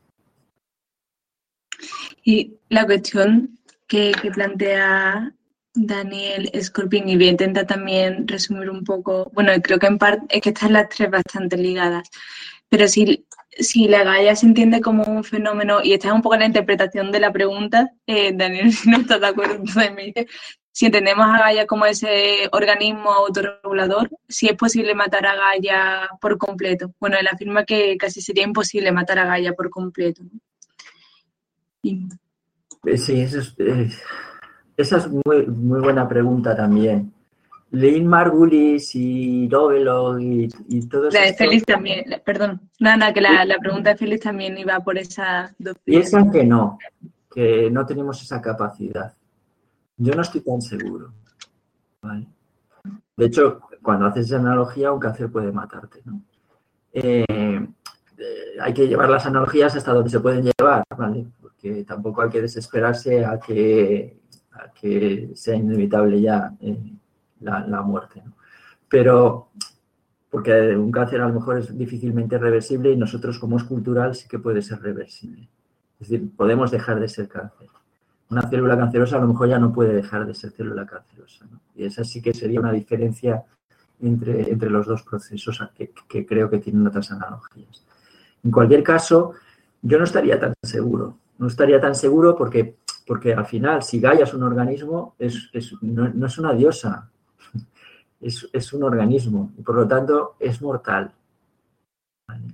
Speaker 1: Y la cuestión que, que plantea Daniel Scorpin, y voy a intentar también resumir un poco, bueno, creo que en parte es que están las tres bastante ligadas, pero si, si la Gaia se entiende como un fenómeno, y esta es un poco la interpretación de la pregunta, eh, Daniel, si no estás de acuerdo, entonces me dice, si entendemos a Gaia como ese organismo autorregulador, si es posible matar a Gaia por completo. Bueno, él afirma que casi sería imposible matar a Gaia por completo, ¿no? Y...
Speaker 3: Sí, eso es, eh, esa es muy, muy buena pregunta también. Lynn Margulis y Lovelock y, y todo eso.
Speaker 1: La de Félix también, perdón, nada, que la, la pregunta de Félix también iba por esa doctrina.
Speaker 3: Y es que no, que no tenemos esa capacidad. Yo no estoy tan seguro. ¿Vale? De hecho, cuando haces esa analogía, un cáncer puede matarte, ¿no? Eh, eh, hay que llevar las analogías hasta donde se pueden llevar, ¿vale? Porque tampoco hay que desesperarse a que, a que sea inevitable ya eh, la, la muerte, ¿no? Pero, porque un cáncer a lo mejor es difícilmente reversible y nosotros, como es cultural, sí que puede ser reversible. Es decir, podemos dejar de ser cáncer. Una célula cancerosa a lo mejor ya no puede dejar de ser célula cancerosa, ¿no? Y esa sí que sería una diferencia entre, entre los dos procesos que, que creo que tienen otras analogías. En cualquier caso, yo no estaría tan seguro. No estaría tan seguro porque, porque al final, si Gaia es un organismo, es, es, no, no es una diosa, es, es un organismo y por lo tanto es mortal. ¿Vale?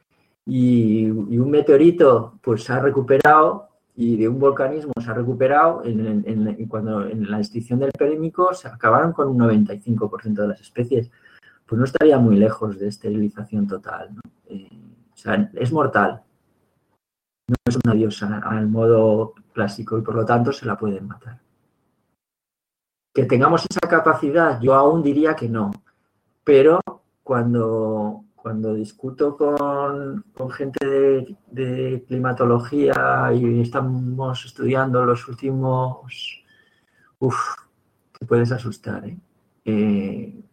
Speaker 3: Y, y un meteorito pues se ha recuperado y de un volcanismo se ha recuperado en, en, en, cuando en la extinción del Permínico se acabaron con un noventa y cinco por ciento de las especies. Pues no estaría muy lejos de esterilización total, ¿no? Eh, o sea, es mortal. No es una diosa al modo clásico y por lo tanto se la pueden matar. Que tengamos esa capacidad, yo aún diría que no. Pero cuando, cuando discuto con, con gente de, de climatología y estamos estudiando los últimos... Uf, te puedes asustar, ¿eh? eh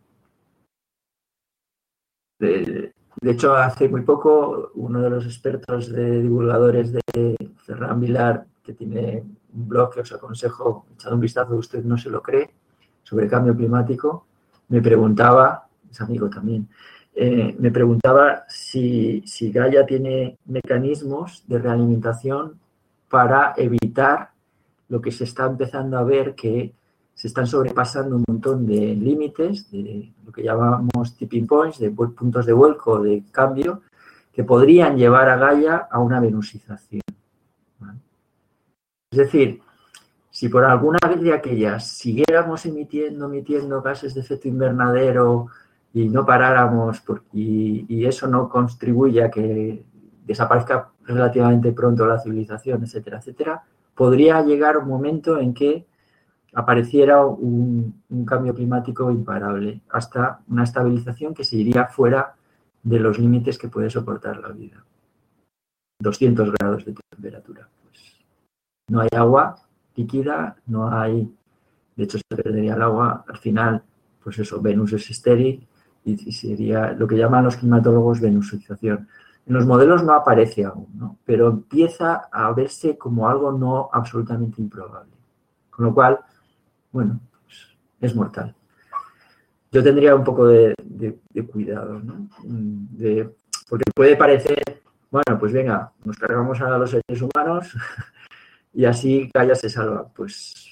Speaker 3: de, de hecho, hace muy poco, uno de los expertos de divulgadores de Ferran Vilar, que tiene un blog que os aconsejo, echad un vistazo, usted no se lo cree, sobre cambio climático, me preguntaba, es amigo también, eh, me preguntaba si, si Gaia tiene mecanismos de realimentación para evitar lo que se está empezando a ver, que se están sobrepasando un montón de límites, de lo que llamamos tipping points, de puntos de vuelco, de cambio, que podrían llevar a Gaia a una venusización. ¿Vale? Es decir, si por alguna vez de aquellas siguiéramos emitiendo, emitiendo gases de efecto invernadero y no paráramos, por, y, y eso no contribuye a que desaparezca relativamente pronto la civilización, etcétera, etcétera, podría llegar un momento en que apareciera un, un cambio climático imparable, hasta una estabilización que se iría fuera de los límites que puede soportar la vida. doscientos grados de temperatura. Pues no hay agua líquida, no hay, de hecho se perdería el agua, al final, pues eso, Venus es estéril y, y sería lo que llaman los climatólogos venusización. En los modelos no aparece aún, ¿no? Pero empieza a verse como algo no absolutamente improbable. Con lo cual, bueno, pues es mortal. Yo tendría un poco de, de, de cuidado, ¿no? De, porque puede parecer, bueno, pues venga, nos cargamos a los seres humanos y así Gaia se salva. Pues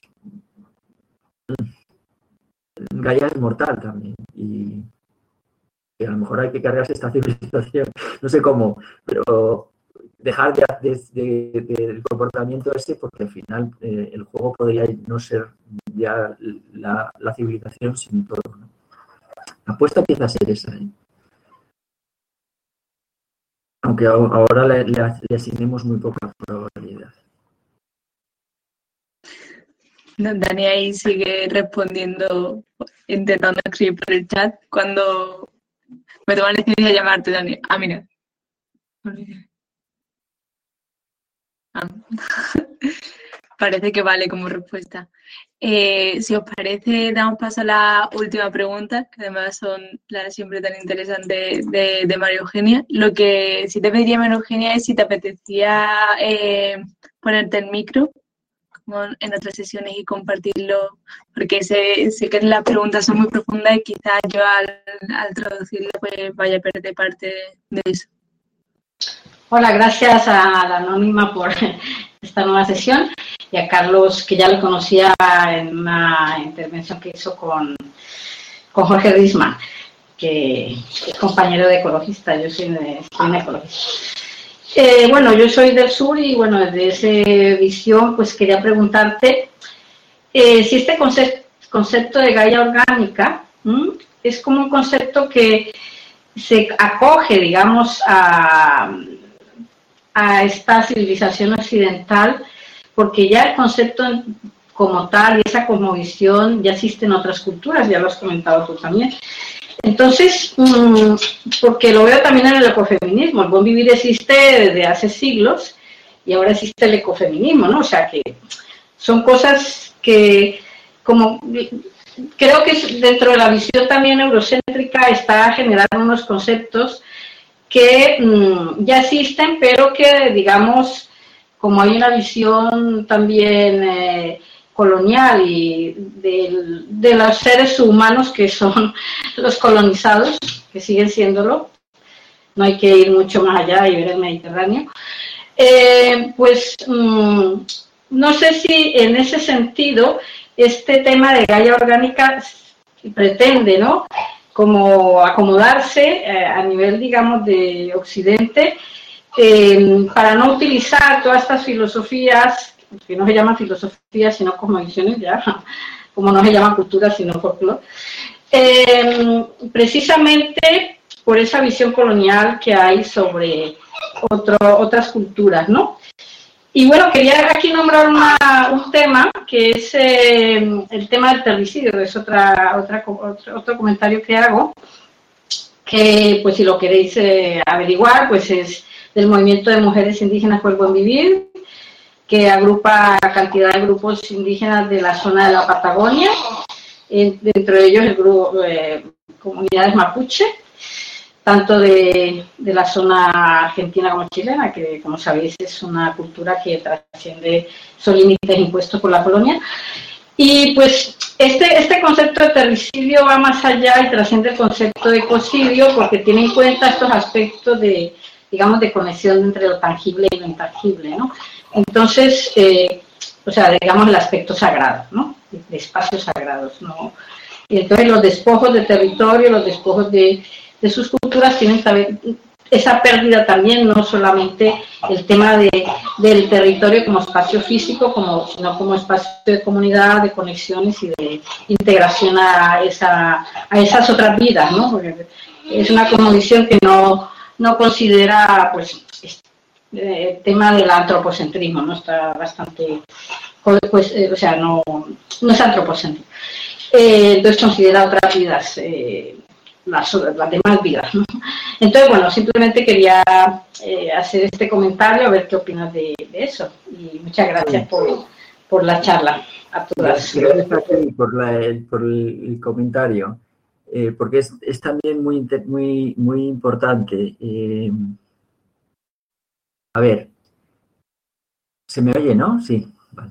Speaker 3: Gaia es mortal también y, y a lo mejor hay que cargarse esta civilización, no sé cómo, pero dejar de, de, de, de, del comportamiento ese porque al final eh, el juego podría no ser ya la, la civilización sin todo, ¿no? La apuesta empieza a ser esa, ¿eh? Aunque ahora le, le, le asignemos muy poca probabilidad.
Speaker 1: Dani ahí sigue respondiendo, intentando escribir por el chat. Cuando me toman la licencia de llamarte, Dani. Ah, mira. Ah. Parece que vale como respuesta. Eh, si os parece, damos paso a la última pregunta, que además son las siempre tan interesantes de, de María Eugenia. Lo que sí te pediría, María Eugenia, es si te apetecía eh, ponerte el micro como en otras sesiones y compartirlo, porque sé, sé que las preguntas son muy profundas y quizás yo al, al traducirlo pues vaya a perder parte de eso.
Speaker 5: Hola, gracias a la Anónima por esta nueva sesión y a Carlos, que ya lo conocía en una intervención que hizo con, con Jorge Risman, que es compañero de ecologista. Yo soy, de, soy una ecologista. Eh, bueno, yo soy del sur y bueno, desde esa visión pues quería preguntarte eh, si este concepto, concepto de Gaia orgánica ¿m? es como un concepto que se acoge, digamos, a, a esta civilización occidental, porque ya el concepto como tal y esa cosmovisión ya existe en otras culturas, ya lo has comentado tú también. Entonces, porque lo veo también en el ecofeminismo, el buen vivir existe desde hace siglos y ahora existe el ecofeminismo, ¿no? O sea que son cosas que, como creo que dentro de la visión también eurocéntrica está generando unos conceptos que mmm, ya existen, pero que, digamos, como hay una visión también eh, colonial y de, de los seres humanos que son los colonizados, que siguen siéndolo, no hay que ir mucho más allá y ver el Mediterráneo, eh, pues mmm, no sé si en ese sentido este tema de Gaia orgánica pretende, ¿no?, como acomodarse eh, a nivel, digamos, de Occidente, eh, para no utilizar todas estas filosofías, que no se llaman filosofías sino cosmovisiones ya, como no se llaman cultura sino folclore, eh, precisamente por esa visión colonial que hay sobre otro, otras culturas, ¿no? Y bueno, quería aquí nombrar una, un tema que es eh, el tema del terricidio, es otra, otra, otro, otro comentario que hago, que pues si lo queréis eh, averiguar, pues es del Movimiento de Mujeres Indígenas por el Buen Vivir, que agrupa cantidad de grupos indígenas de la zona de la Patagonia, eh, dentro de ellos el grupo eh, comunidades mapuche, tanto de, de la zona argentina como chilena, que como sabéis es una cultura que trasciende esos límites impuestos por la colonia. Y pues este, este concepto de terricidio va más allá y trasciende el concepto de ecocidio porque tiene en cuenta estos aspectos de, digamos, de conexión entre lo tangible y lo intangible, ¿no? Entonces, eh, o sea, digamos el aspecto sagrado, ¿no?, de espacios sagrados, ¿no? Y entonces los despojos de territorio, los despojos de, de sus culturas tienen también esa pérdida también, no solamente el tema de, del territorio como espacio físico, como, sino como espacio de comunidad, de conexiones y de integración a, esa, a esas otras vidas, ¿no? Porque es una cosmovisión que no, no considera, pues, el tema del antropocentrismo, ¿no? Está bastante, pues, eh, o sea, no, no es antropocéntrico. Eh, entonces considera otras vidas, eh, las, las demás vidas, ¿no? Entonces, bueno, simplemente quería eh, hacer este comentario, a ver qué opinas de, de eso. Y muchas gracias sí. por, por la charla a todas.
Speaker 3: Gracias a ti por, la, por el, el comentario, eh, porque es, es también muy, muy, muy importante. Eh, a ver, ¿se me oye, no? Sí, vale.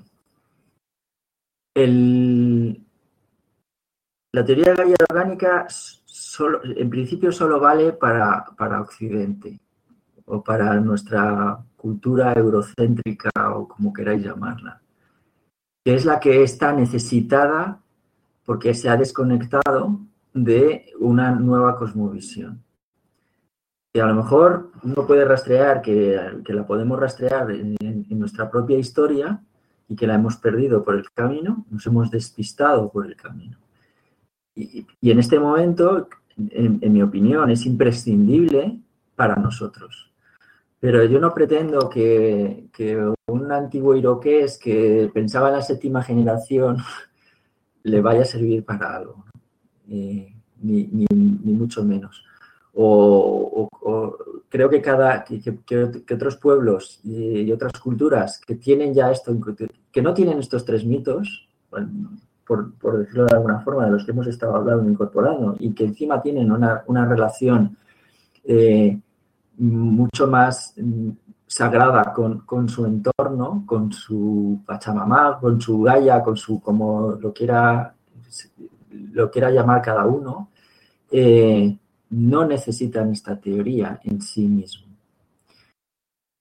Speaker 3: El, la teoría de Gaia orgánica solo, en principio solo vale para, para Occidente o para nuestra cultura eurocéntrica o como queráis llamarla, que es la que está necesitada porque se ha desconectado de una nueva cosmovisión. Que a lo mejor uno puede rastrear, que, que la podemos rastrear en, en nuestra propia historia y que la hemos perdido por el camino, nos hemos despistado por el camino. Y, y en este momento, en, en mi opinión, es imprescindible para nosotros. Pero yo no pretendo que, que un antiguo iroqués que pensaba en la séptima generación le vaya a servir para algo, eh, ni, ni, ni mucho menos. O, o, o creo que cada que, que, que otros pueblos y, y otras culturas que tienen ya esto, que no tienen estos tres mitos, bueno, por, por decirlo de alguna forma, de los que hemos estado hablando, incorporando, y que encima tienen una, una relación eh, mucho más sagrada con, con su entorno, con su Pachamamá, con su Gaia, con su, como lo quiera, lo quiera llamar cada uno, eh, no necesitan esta teoría en sí mismo.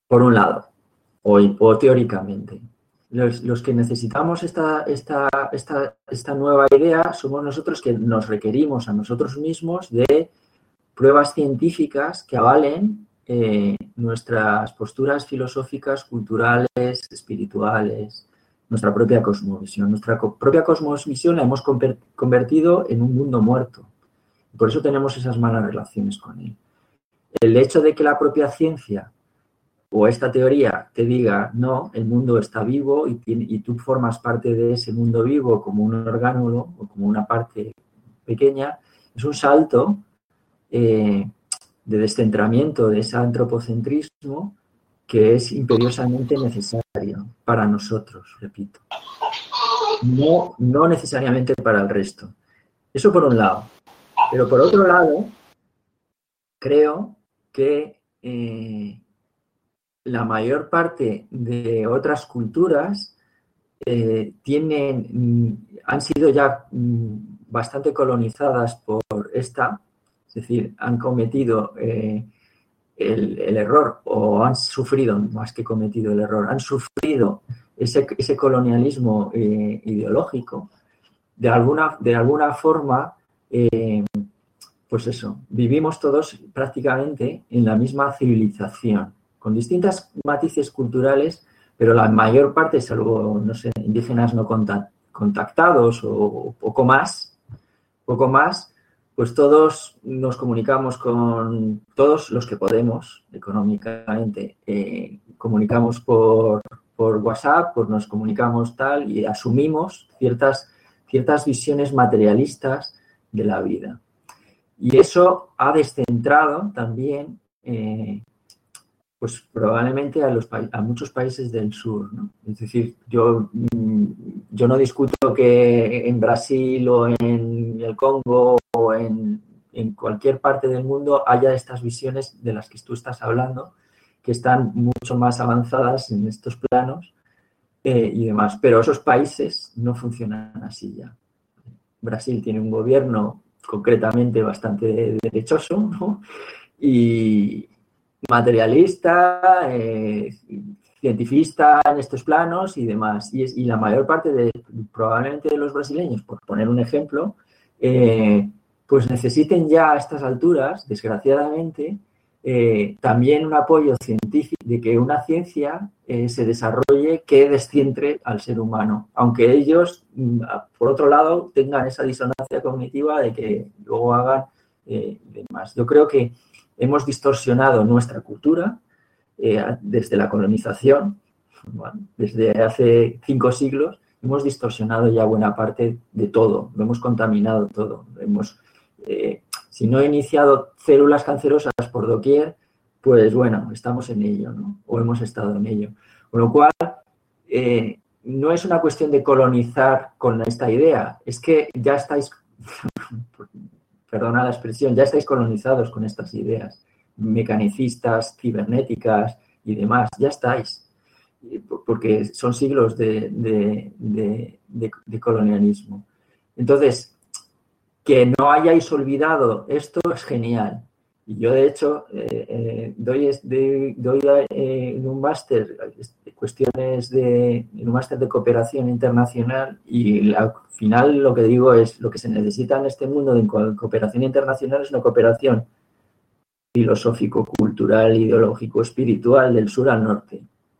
Speaker 3: por un lado, o, o teóricamente. Los, los que necesitamos esta, esta, esta, esta nueva idea somos nosotros que nos requerimos a nosotros mismos de pruebas científicas que avalen eh, nuestras posturas filosóficas, culturales, espirituales, nuestra propia cosmovisión. Nuestra co- propia cosmovisión la hemos conver- convertido en un mundo muerto. Por eso tenemos esas malas relaciones con él. El hecho de que la propia ciencia o esta teoría te diga, no, el mundo está vivo y, tiene, y tú formas parte de ese mundo vivo como un orgánulo o como una parte pequeña, es un salto eh, de descentramiento de ese antropocentrismo que es imperiosamente necesario para nosotros, repito. No, no necesariamente para el resto. Eso por un lado. Pero por otro lado, creo que eh, la mayor parte de otras culturas eh, tienen, han sido ya bastante colonizadas por esta, es decir, han cometido eh, el, el error o han sufrido, más que cometido el error, han sufrido ese, ese colonialismo eh, ideológico. De alguna, de alguna forma, eh, pues eso, vivimos todos prácticamente en la misma civilización, con distintas matices culturales, pero la mayor parte, salvo, no sé, indígenas no contactados o poco más, poco más, pues todos nos comunicamos con todos los que podemos económicamente. Eh, comunicamos por, por WhatsApp, pues nos comunicamos tal y asumimos ciertas, ciertas visiones materialistas de la vida. Y eso ha descentrado también, eh, pues probablemente a, los, a muchos países del sur, ¿no? Es decir, yo, yo no discuto que en Brasil o en el Congo o en, en cualquier parte del mundo haya estas visiones de las que tú estás hablando, que están mucho más avanzadas en estos planos eh, y demás. Pero esos países no funcionan así ya. Brasil tiene un gobierno concretamente bastante derechoso, ¿no? Y materialista, eh, cientifista en estos planos y demás. Y, es, y la mayor parte de, probablemente de los brasileños, por poner un ejemplo, eh, pues necesiten ya a estas alturas, desgraciadamente, eh, también un apoyo científico de que una ciencia eh, se desarrolle que descientre al ser humano, aunque ellos, por otro lado, tengan esa disonancia cognitiva de que luego hagan eh, demás. Yo creo que hemos distorsionado nuestra cultura eh, desde la colonización, bueno, desde hace cinco siglos, hemos distorsionado ya buena parte de todo, lo hemos contaminado todo, hemos... Eh, si no he iniciado células cancerosas por doquier, pues bueno, estamos en ello, ¿no? O hemos estado en ello. Con lo cual, eh, no es una cuestión de colonizar con esta idea, es que ya estáis, perdona la expresión, ya estáis colonizados con estas ideas mecanicistas, cibernéticas y demás, ya estáis, porque son siglos de, de, de, de, de colonialismo. Entonces, que no hayáis olvidado esto es genial. Y yo, de hecho, eh, eh, doy, de, doy eh, en un máster cuestiones de, en un máster de cooperación internacional y al final lo que digo es lo que se necesita en este mundo de cooperación internacional es una cooperación filosófico, cultural, ideológico, espiritual del sur al norte.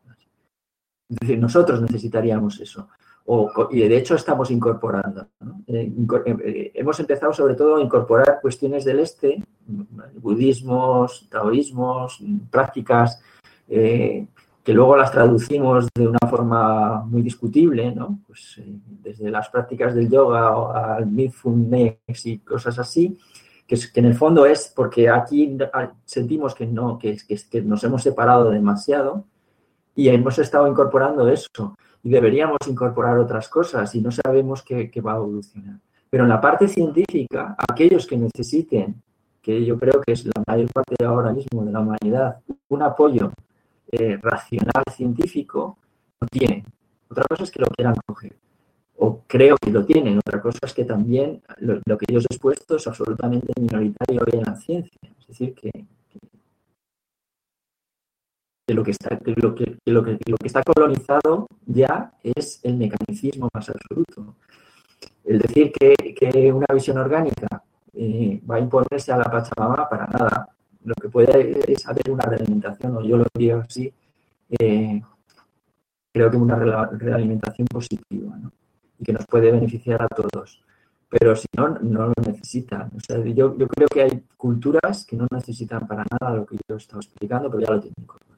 Speaker 3: Es decir, nosotros necesitaríamos eso. O, y de hecho estamos incorporando, ¿no? Eh, eh, hemos empezado sobre todo a incorporar cuestiones del este, budismos, taoísmos, prácticas eh, que luego las traducimos de una forma muy discutible, ¿no? Pues, eh, desde las prácticas del yoga al mindfulness y cosas así, que, que en el fondo es porque aquí sentimos que, no, que, que, que nos hemos separado demasiado y hemos estado incorporando eso. Y deberíamos incorporar otras cosas y no sabemos qué, qué va a evolucionar. Pero en la parte científica, aquellos que necesiten, que yo creo que es la mayor parte ahora mismo de la humanidad, un apoyo eh, racional científico, lo tienen. Otra cosa es que lo quieran coger. O creo que lo tienen. Otra cosa es que también lo, lo que yo os he expuesto es absolutamente minoritario hoy en la ciencia. Es decir, que que lo que está, que lo que, que lo que, lo que está colonizado ya es el mecanicismo más absoluto. El decir que, que una visión orgánica eh, va a imponerse a la Pachamama, para nada. Lo que puede es haber una realimentación, o yo lo digo así, eh, creo que una realimentación positiva, ¿no? Y que nos puede beneficiar a todos. Pero si no, no lo necesitan. O sea, yo, yo creo que hay culturas que no necesitan para nada lo que yo he estado explicando, pero ya lo tienen incorporado.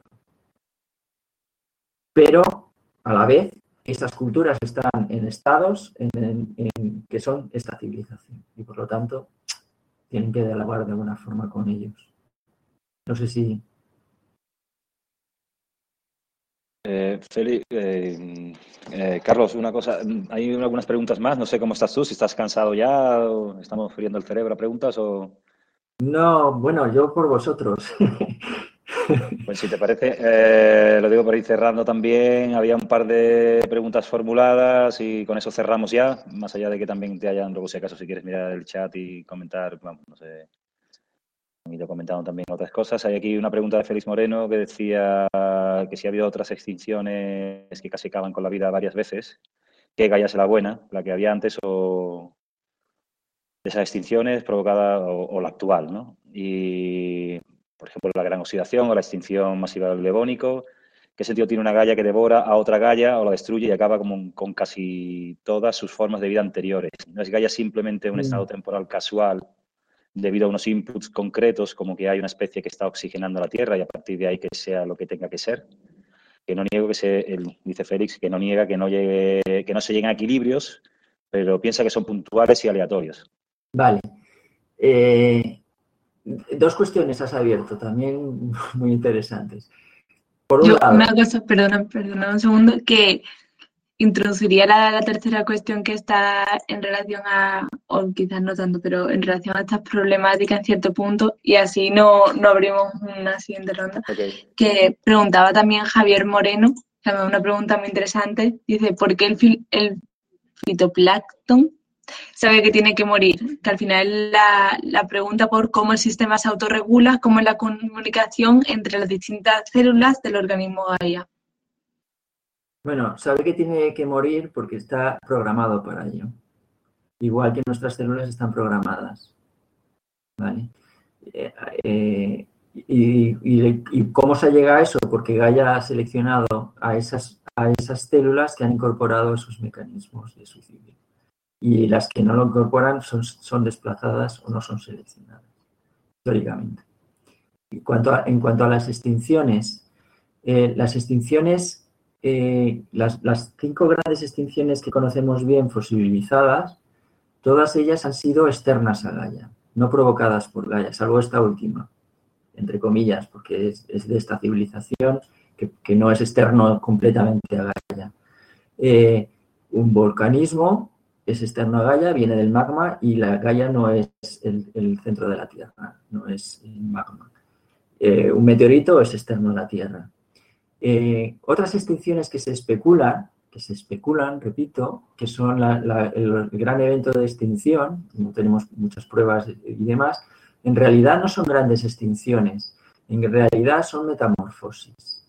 Speaker 3: Pero, a la vez, estas culturas están en estados en, en, en, que son esta civilización. Y, por lo tanto, tienen que dialogar de alguna forma con ellos. No sé si...
Speaker 2: Eh, Feli, eh, eh, Carlos, una cosa, hay algunas preguntas más, no sé cómo estás tú, si estás cansado ya, o estamos friendo el cerebro a preguntas o...
Speaker 3: No, bueno, yo por vosotros.
Speaker 2: Pues si te parece, eh, lo digo por ir cerrando también, había un par de preguntas formuladas y con eso cerramos ya, más allá de que también te hayan, luego si acaso si quieres mirar el chat y comentar, vamos, no sé, han ido comentando también otras cosas. Hay aquí una pregunta de Félix Moreno que decía que si ha habido otras extinciones que casi acaban con la vida varias veces, que Gaia es la buena, la que había antes o de esas extinciones provocada o, o la actual, ¿no? Y, por ejemplo, la gran oxidación o la extinción masiva del Devónico, ¿qué sentido tiene una Gaia que devora a otra Gaia o la destruye y acaba como con casi todas sus formas de vida anteriores? ¿No es Gaia simplemente un estado temporal casual debido a unos inputs concretos, como que hay una especie que está oxigenando la Tierra y a partir de ahí que sea lo que tenga que ser? Que no niego que se, el, dice Félix, que no niega que no, llegue, que no se lleguen a equilibrios, pero piensa que son puntuales y aleatorios.
Speaker 3: Vale. Eh, dos cuestiones has abierto, también muy interesantes. Por un
Speaker 1: Yo,
Speaker 3: lado,
Speaker 1: una cosa, perdona, perdona un segundo, que introduciría la, la tercera cuestión que está en relación a, o quizás no tanto, pero en relación a estas problemáticas en cierto punto, y así no, no abrimos una siguiente ronda,
Speaker 2: Okay.
Speaker 1: Que preguntaba también Javier Moreno, que es una pregunta muy interesante, dice, ¿por qué el, fil, el fitoplancton sabe que tiene que morir? Que al final la, la pregunta por cómo el sistema se autorregula, cómo es la comunicación entre las distintas células del organismo Gaia.
Speaker 3: Bueno, sabe que tiene que morir porque está programado para ello. Igual que nuestras células están programadas. ¿Vale? Eh, eh, y, y, ¿Y cómo se llega a eso? Porque Gaia ha seleccionado a esas, a esas células que han incorporado esos mecanismos de suicidio. Y las que no lo incorporan son, son desplazadas o no son seleccionadas, históricamente. En cuanto a, en cuanto a las extinciones, eh, las extinciones... Eh, las, las cinco grandes extinciones que conocemos bien fosilizadas, todas ellas han sido externas a Gaia, no provocadas por Gaia, salvo esta última, entre comillas, porque es, es de esta civilización que, que no es externo completamente a Gaia. Eh, un volcanismo es externo a Gaia, viene del magma y la Gaia no es el, el centro de la Tierra, no es el magma. Eh, un meteorito es externo a la Tierra. Eh, otras extinciones que se especulan, que se especulan, repito, que son la, la, el, el gran evento de extinción, no tenemos muchas pruebas y demás, en realidad no son grandes extinciones, en realidad son metamorfosis.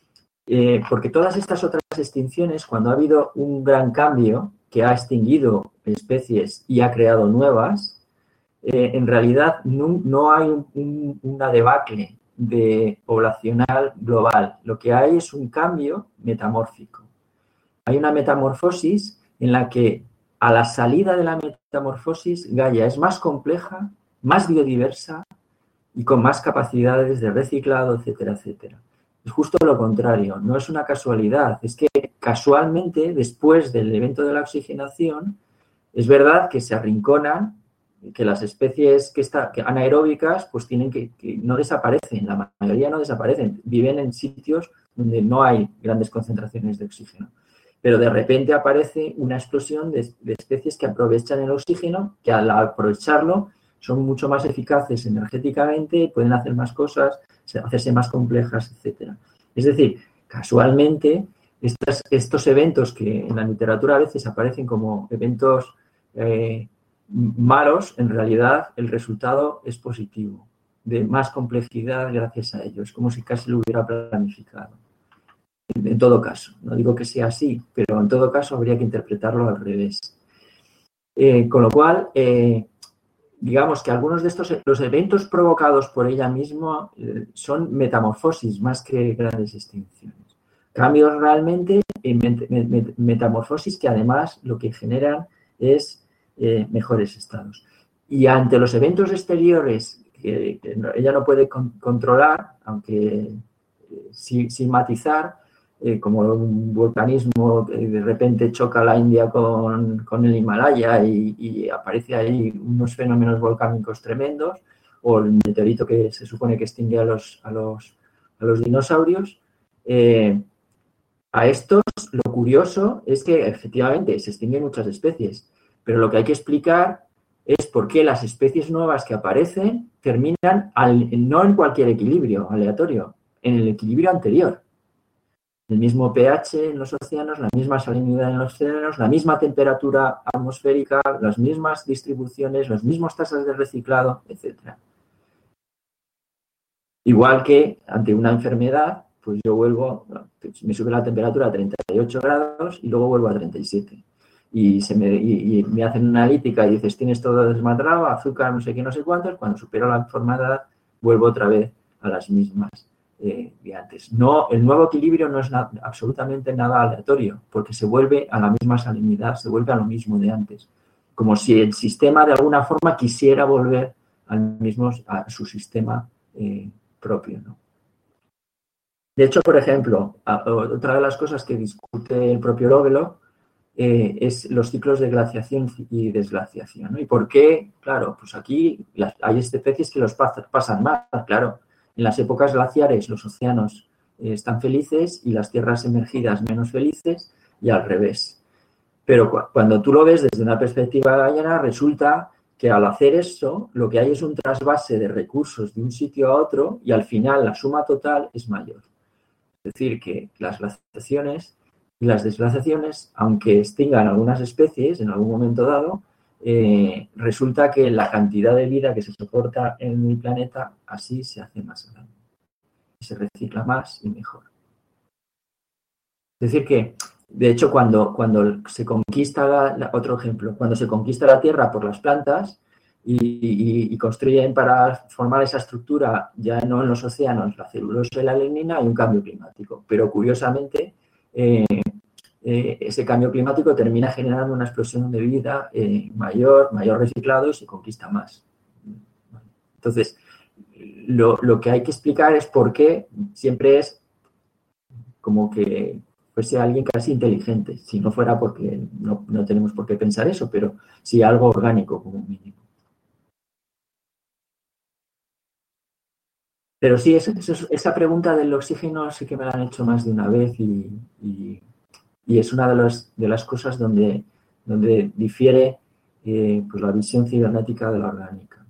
Speaker 3: Eh, porque todas estas otras extinciones, cuando ha habido un gran cambio que ha extinguido especies y ha creado nuevas, eh, en realidad no, no hay un, un, una debacle de poblacional global. Lo que hay es un cambio metamórfico. Hay una metamorfosis en la que a la salida de la metamorfosis Gaia es más compleja, más biodiversa y con más capacidades de reciclado, etcétera, etcétera. Es justo lo contrario, no es una casualidad, es que casualmente después del evento de la oxigenación es verdad que se arrinconan, que las especies que, está, que anaeróbicas pues tienen que, que no desaparecen, la mayoría no desaparecen, viven en sitios donde no hay grandes concentraciones de oxígeno. Pero de repente aparece una explosión de, de especies que aprovechan el oxígeno, que al aprovecharlo son mucho más eficaces energéticamente, pueden hacer más cosas, hacerse más complejas, etcétera. Es decir, casualmente estos, estos eventos que en la literatura a veces aparecen como eventos eh, malos, en realidad el resultado es positivo. de más complejidad gracias a ello. Es como si casi lo hubiera planificado. En, en todo caso, no digo que sea así, pero en todo caso habría que interpretarlo al revés. Eh, con lo cual, eh, digamos que algunos de estos, los eventos provocados por ella misma eh, son metamorfosis más que grandes extinciones. Cambios realmente en met, met, metamorfosis que además lo que generan es eh, mejores estados. Y ante los eventos exteriores que, que ella no puede con, controlar, aunque eh, sí, sin matizar, eh, como un volcanismo que de repente choca la India con, con el Himalaya y, y aparece ahí unos fenómenos volcánicos tremendos, o el meteorito que se supone que extingue a los, a los, a los dinosaurios. Eh, a estos, lo curioso es que efectivamente se extinguen muchas especies, pero lo que hay que explicar es por qué las especies nuevas que aparecen terminan al, no en cualquier equilibrio aleatorio, en el equilibrio anterior. El mismo pH en los océanos, la misma salinidad en los océanos, la misma temperatura atmosférica, las mismas distribuciones, las mismas tasas de reciclado, etcétera. Igual que ante una enfermedad, pues yo vuelvo, me sube la temperatura a treinta y ocho grados y luego vuelvo a treinta y siete. Y, se me, y, y me hacen una analítica y dices, tienes todo desmadrado, azúcar, no sé qué, no sé cuántos. Cuando supero la enfermedad, vuelvo otra vez a las mismas eh, de antes. No, el nuevo equilibrio no es na, absolutamente nada aleatorio, porque se vuelve a la misma salinidad, se vuelve a lo mismo de antes. Como si el sistema de alguna forma quisiera volver al mismo, a su sistema eh, propio, ¿no? De hecho, por ejemplo, otra de las cosas que discute el propio Lovelock eh, es los ciclos de glaciación y desglaciación, ¿no? ¿Y por qué? Claro, pues aquí las, hay especies que los pasan mal, claro. En las épocas glaciares los océanos eh, están felices y las tierras emergidas menos felices y al revés. Pero cu cuando tú lo ves desde una perspectiva gallana, resulta que al hacer eso lo que hay es un trasvase de recursos de un sitio a otro y al final la suma total es mayor. Es decir, que las glaciaciones y las desglaciaciones, aunque extingan algunas especies en algún momento dado, eh, resulta que la cantidad de vida que se soporta en el planeta así se hace más grande. Se recicla más y mejor. Es decir que, de hecho, cuando, cuando se conquista, la, la, otro ejemplo, cuando se conquista la Tierra por las plantas y, y, y construyen para formar esa estructura, ya no en los océanos, la celulosa y la lignina, hay un cambio climático. Pero, curiosamente, eh, eh, ese cambio climático termina generando una explosión de vida eh, mayor, mayor reciclado y se conquista más. Entonces, lo, lo que hay que explicar es por qué siempre es como que fuese alguien casi inteligente. Si no fuera porque no, no tenemos por qué pensar eso, pero sí algo orgánico como mínimo. Pero sí, eso, eso, esa pregunta del oxígeno sí que me la han hecho más de una vez y, y, y es una de, los, de las cosas donde, donde difiere eh, pues la visión cibernética de la orgánica.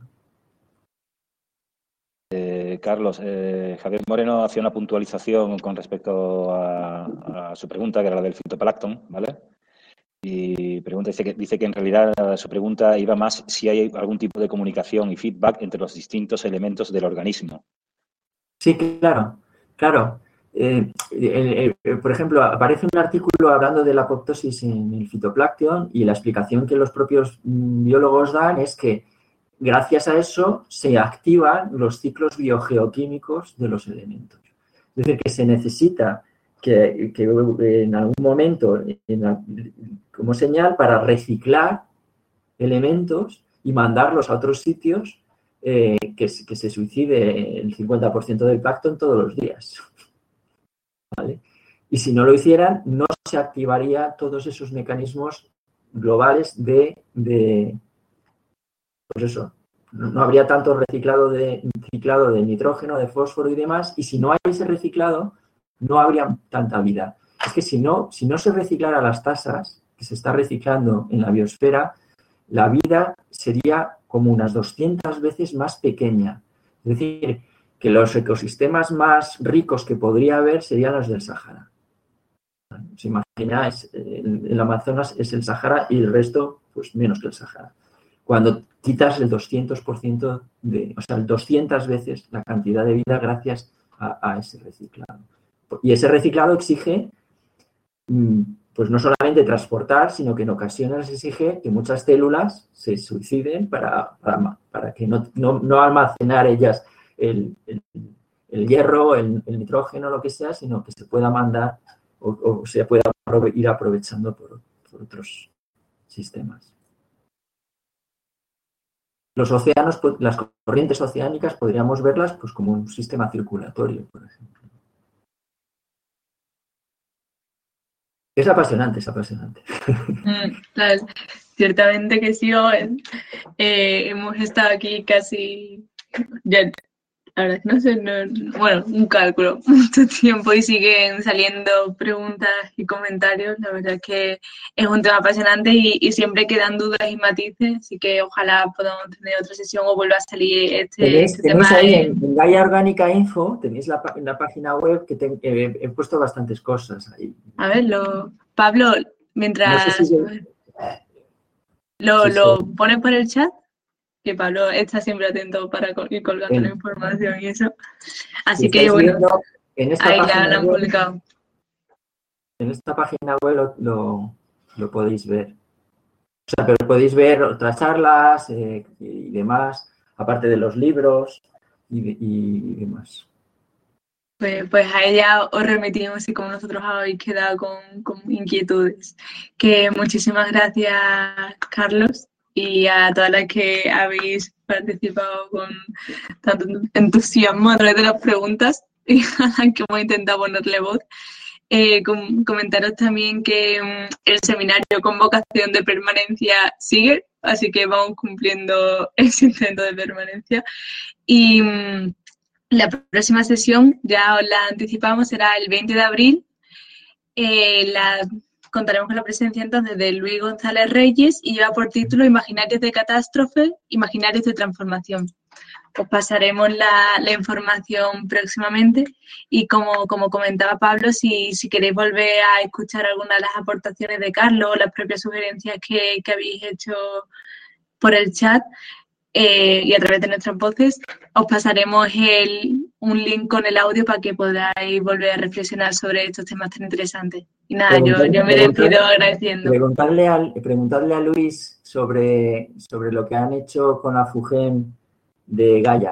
Speaker 2: Eh, Carlos, eh, Javier Moreno hacía una puntualización con respecto a, a su pregunta, que era la del fitoplancton, ¿vale? Y pregunta, dice, que, dice que en realidad su pregunta iba más si hay algún tipo de comunicación y feedback entre los distintos elementos del organismo.
Speaker 3: Sí, claro, claro. Eh, eh, eh, por ejemplo, aparece un artículo hablando de la apoptosis en el fitoplancton y la explicación que los propios mm, biólogos dan es que gracias a eso se activan los ciclos biogeoquímicos de los elementos. Es decir, que se necesita que, que en algún momento, en la, como señal, para reciclar elementos y mandarlos a otros sitios eh, que, que se suicide el cincuenta por ciento del plancton todos los días. ¿Vale? Y si no lo hicieran, no se activarían todos esos mecanismos globales de... de pues eso, no habría tanto reciclado de, reciclado de nitrógeno, de fósforo y demás, y si no hay ese reciclado, no habría tanta vida. Es que si no, si no se reciclara las tasas que se está reciclando en la biosfera, la vida sería como unas doscientas veces más pequeña. Es decir, que los ecosistemas más ricos que podría haber serían los del Sahara. ¿Se imagina? El, el Amazonas es el Sahara y el resto, pues menos que el Sahara. cuando quitas el doscientos por ciento de, o sea, el doscientas veces la cantidad de vida gracias a, a ese reciclado. Y ese reciclado exige, pues no solamente transportar, sino que en ocasiones exige que muchas células se suiciden para, para, para que no, no, no almacenar ellas el, el, el hierro, el, el nitrógeno, lo que sea, sino que se pueda mandar o, o se pueda ir aprovechando por, por otros sistemas. Los océanos, las corrientes oceánicas, podríamos verlas pues, como un sistema circulatorio, por ejemplo. Es apasionante, es apasionante.
Speaker 1: Mm, claro, ciertamente que sí, Owen. Eh, hemos estado aquí casi, ya, la verdad que no sé, no, bueno, un cálculo, mucho tiempo y siguen saliendo preguntas y comentarios. La verdad que es un tema apasionante y, y siempre quedan dudas y matices, así que ojalá podamos tener otra sesión o vuelva a salir este,
Speaker 3: tenéis,
Speaker 1: este
Speaker 3: tenéis
Speaker 1: tema.
Speaker 3: Ahí
Speaker 1: en,
Speaker 3: en, en Gaia Orgánica Info, tenéis la, en la página web que te, eh, he puesto bastantes cosas ahí.
Speaker 1: A verlo, Pablo, mientras
Speaker 3: no sé si yo...
Speaker 1: lo,
Speaker 3: sí,
Speaker 1: lo
Speaker 3: sí.
Speaker 1: pones por el chat, que Pablo está siempre atento para ir colgando
Speaker 3: el,
Speaker 1: la información y eso. Así
Speaker 3: si
Speaker 1: que, bueno,
Speaker 3: viendo, en esta
Speaker 1: ahí
Speaker 3: página
Speaker 1: la, la han
Speaker 3: web,
Speaker 1: publicado.
Speaker 3: En esta página web lo, lo, lo podéis ver. O sea, pero podéis ver otras charlas eh, y demás, aparte de los libros y, y, y demás.
Speaker 1: Pues, pues a ella os remitimos y como nosotros habéis quedado con, con inquietudes. Que muchísimas gracias, Carlos, y a todas las que habéis participado con tanto entusiasmo a través de las preguntas y a las que hemos intentado ponerle voz. Eh, com comentaros también que um, el seminario con vocación de permanencia sigue, así que vamos cumpliendo ese intento de permanencia. Y um, la próxima sesión, ya os la anticipamos, será el veinte de abril. Eh, la, contaremos con la presencia entonces de Luis González Reyes y lleva por título Imaginarios de catástrofe, Imaginarios de transformación. Os pasaremos la, la información próximamente y como, como comentaba Pablo, si, si queréis volver a escuchar alguna de las aportaciones de Carlos o las propias sugerencias que, que habéis hecho por el chat, Eh, y a través de nuestras voces, os pasaremos el, un link con el audio para que podáis volver a reflexionar sobre estos temas tan interesantes. Y nada, yo, yo me despido agradeciendo.
Speaker 3: Preguntarle a, preguntarle a Luis sobre, sobre lo que han hecho con la FUGEN de Gaia,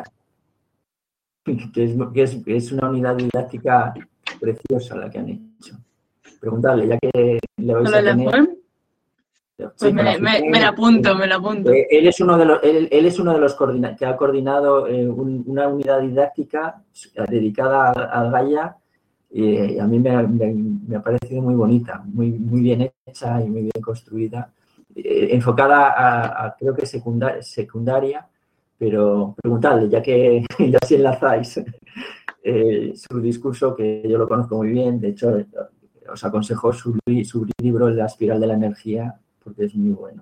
Speaker 3: que es, que es, es una unidad didáctica preciosa la que han hecho. Preguntarle, ya que le vais a tener...
Speaker 1: Pues sí, me, me, me lo apunto, me lo apunto.
Speaker 3: Eh, él es uno de los, él, él es uno de los que ha coordinado eh, un, una unidad didáctica dedicada a, a Gaia eh, y a mí me, me, me ha parecido muy bonita, muy, muy bien hecha y muy bien construida, eh, enfocada a, a creo que secundaria, secundaria, pero preguntadle, ya que ya si enlazáis eh, su discurso, que yo lo conozco muy bien, de hecho os aconsejo su, su libro La espiral de la energía, porque es muy bueno.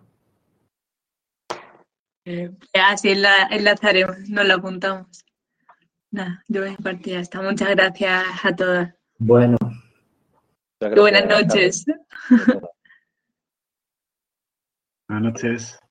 Speaker 1: Eh, así enla enlazaremos, nos lo apuntamos. Nada, yo voy a partir hasta. Muchas gracias a todas.
Speaker 3: Bueno.
Speaker 1: Buenas noches.
Speaker 4: Buenas noches.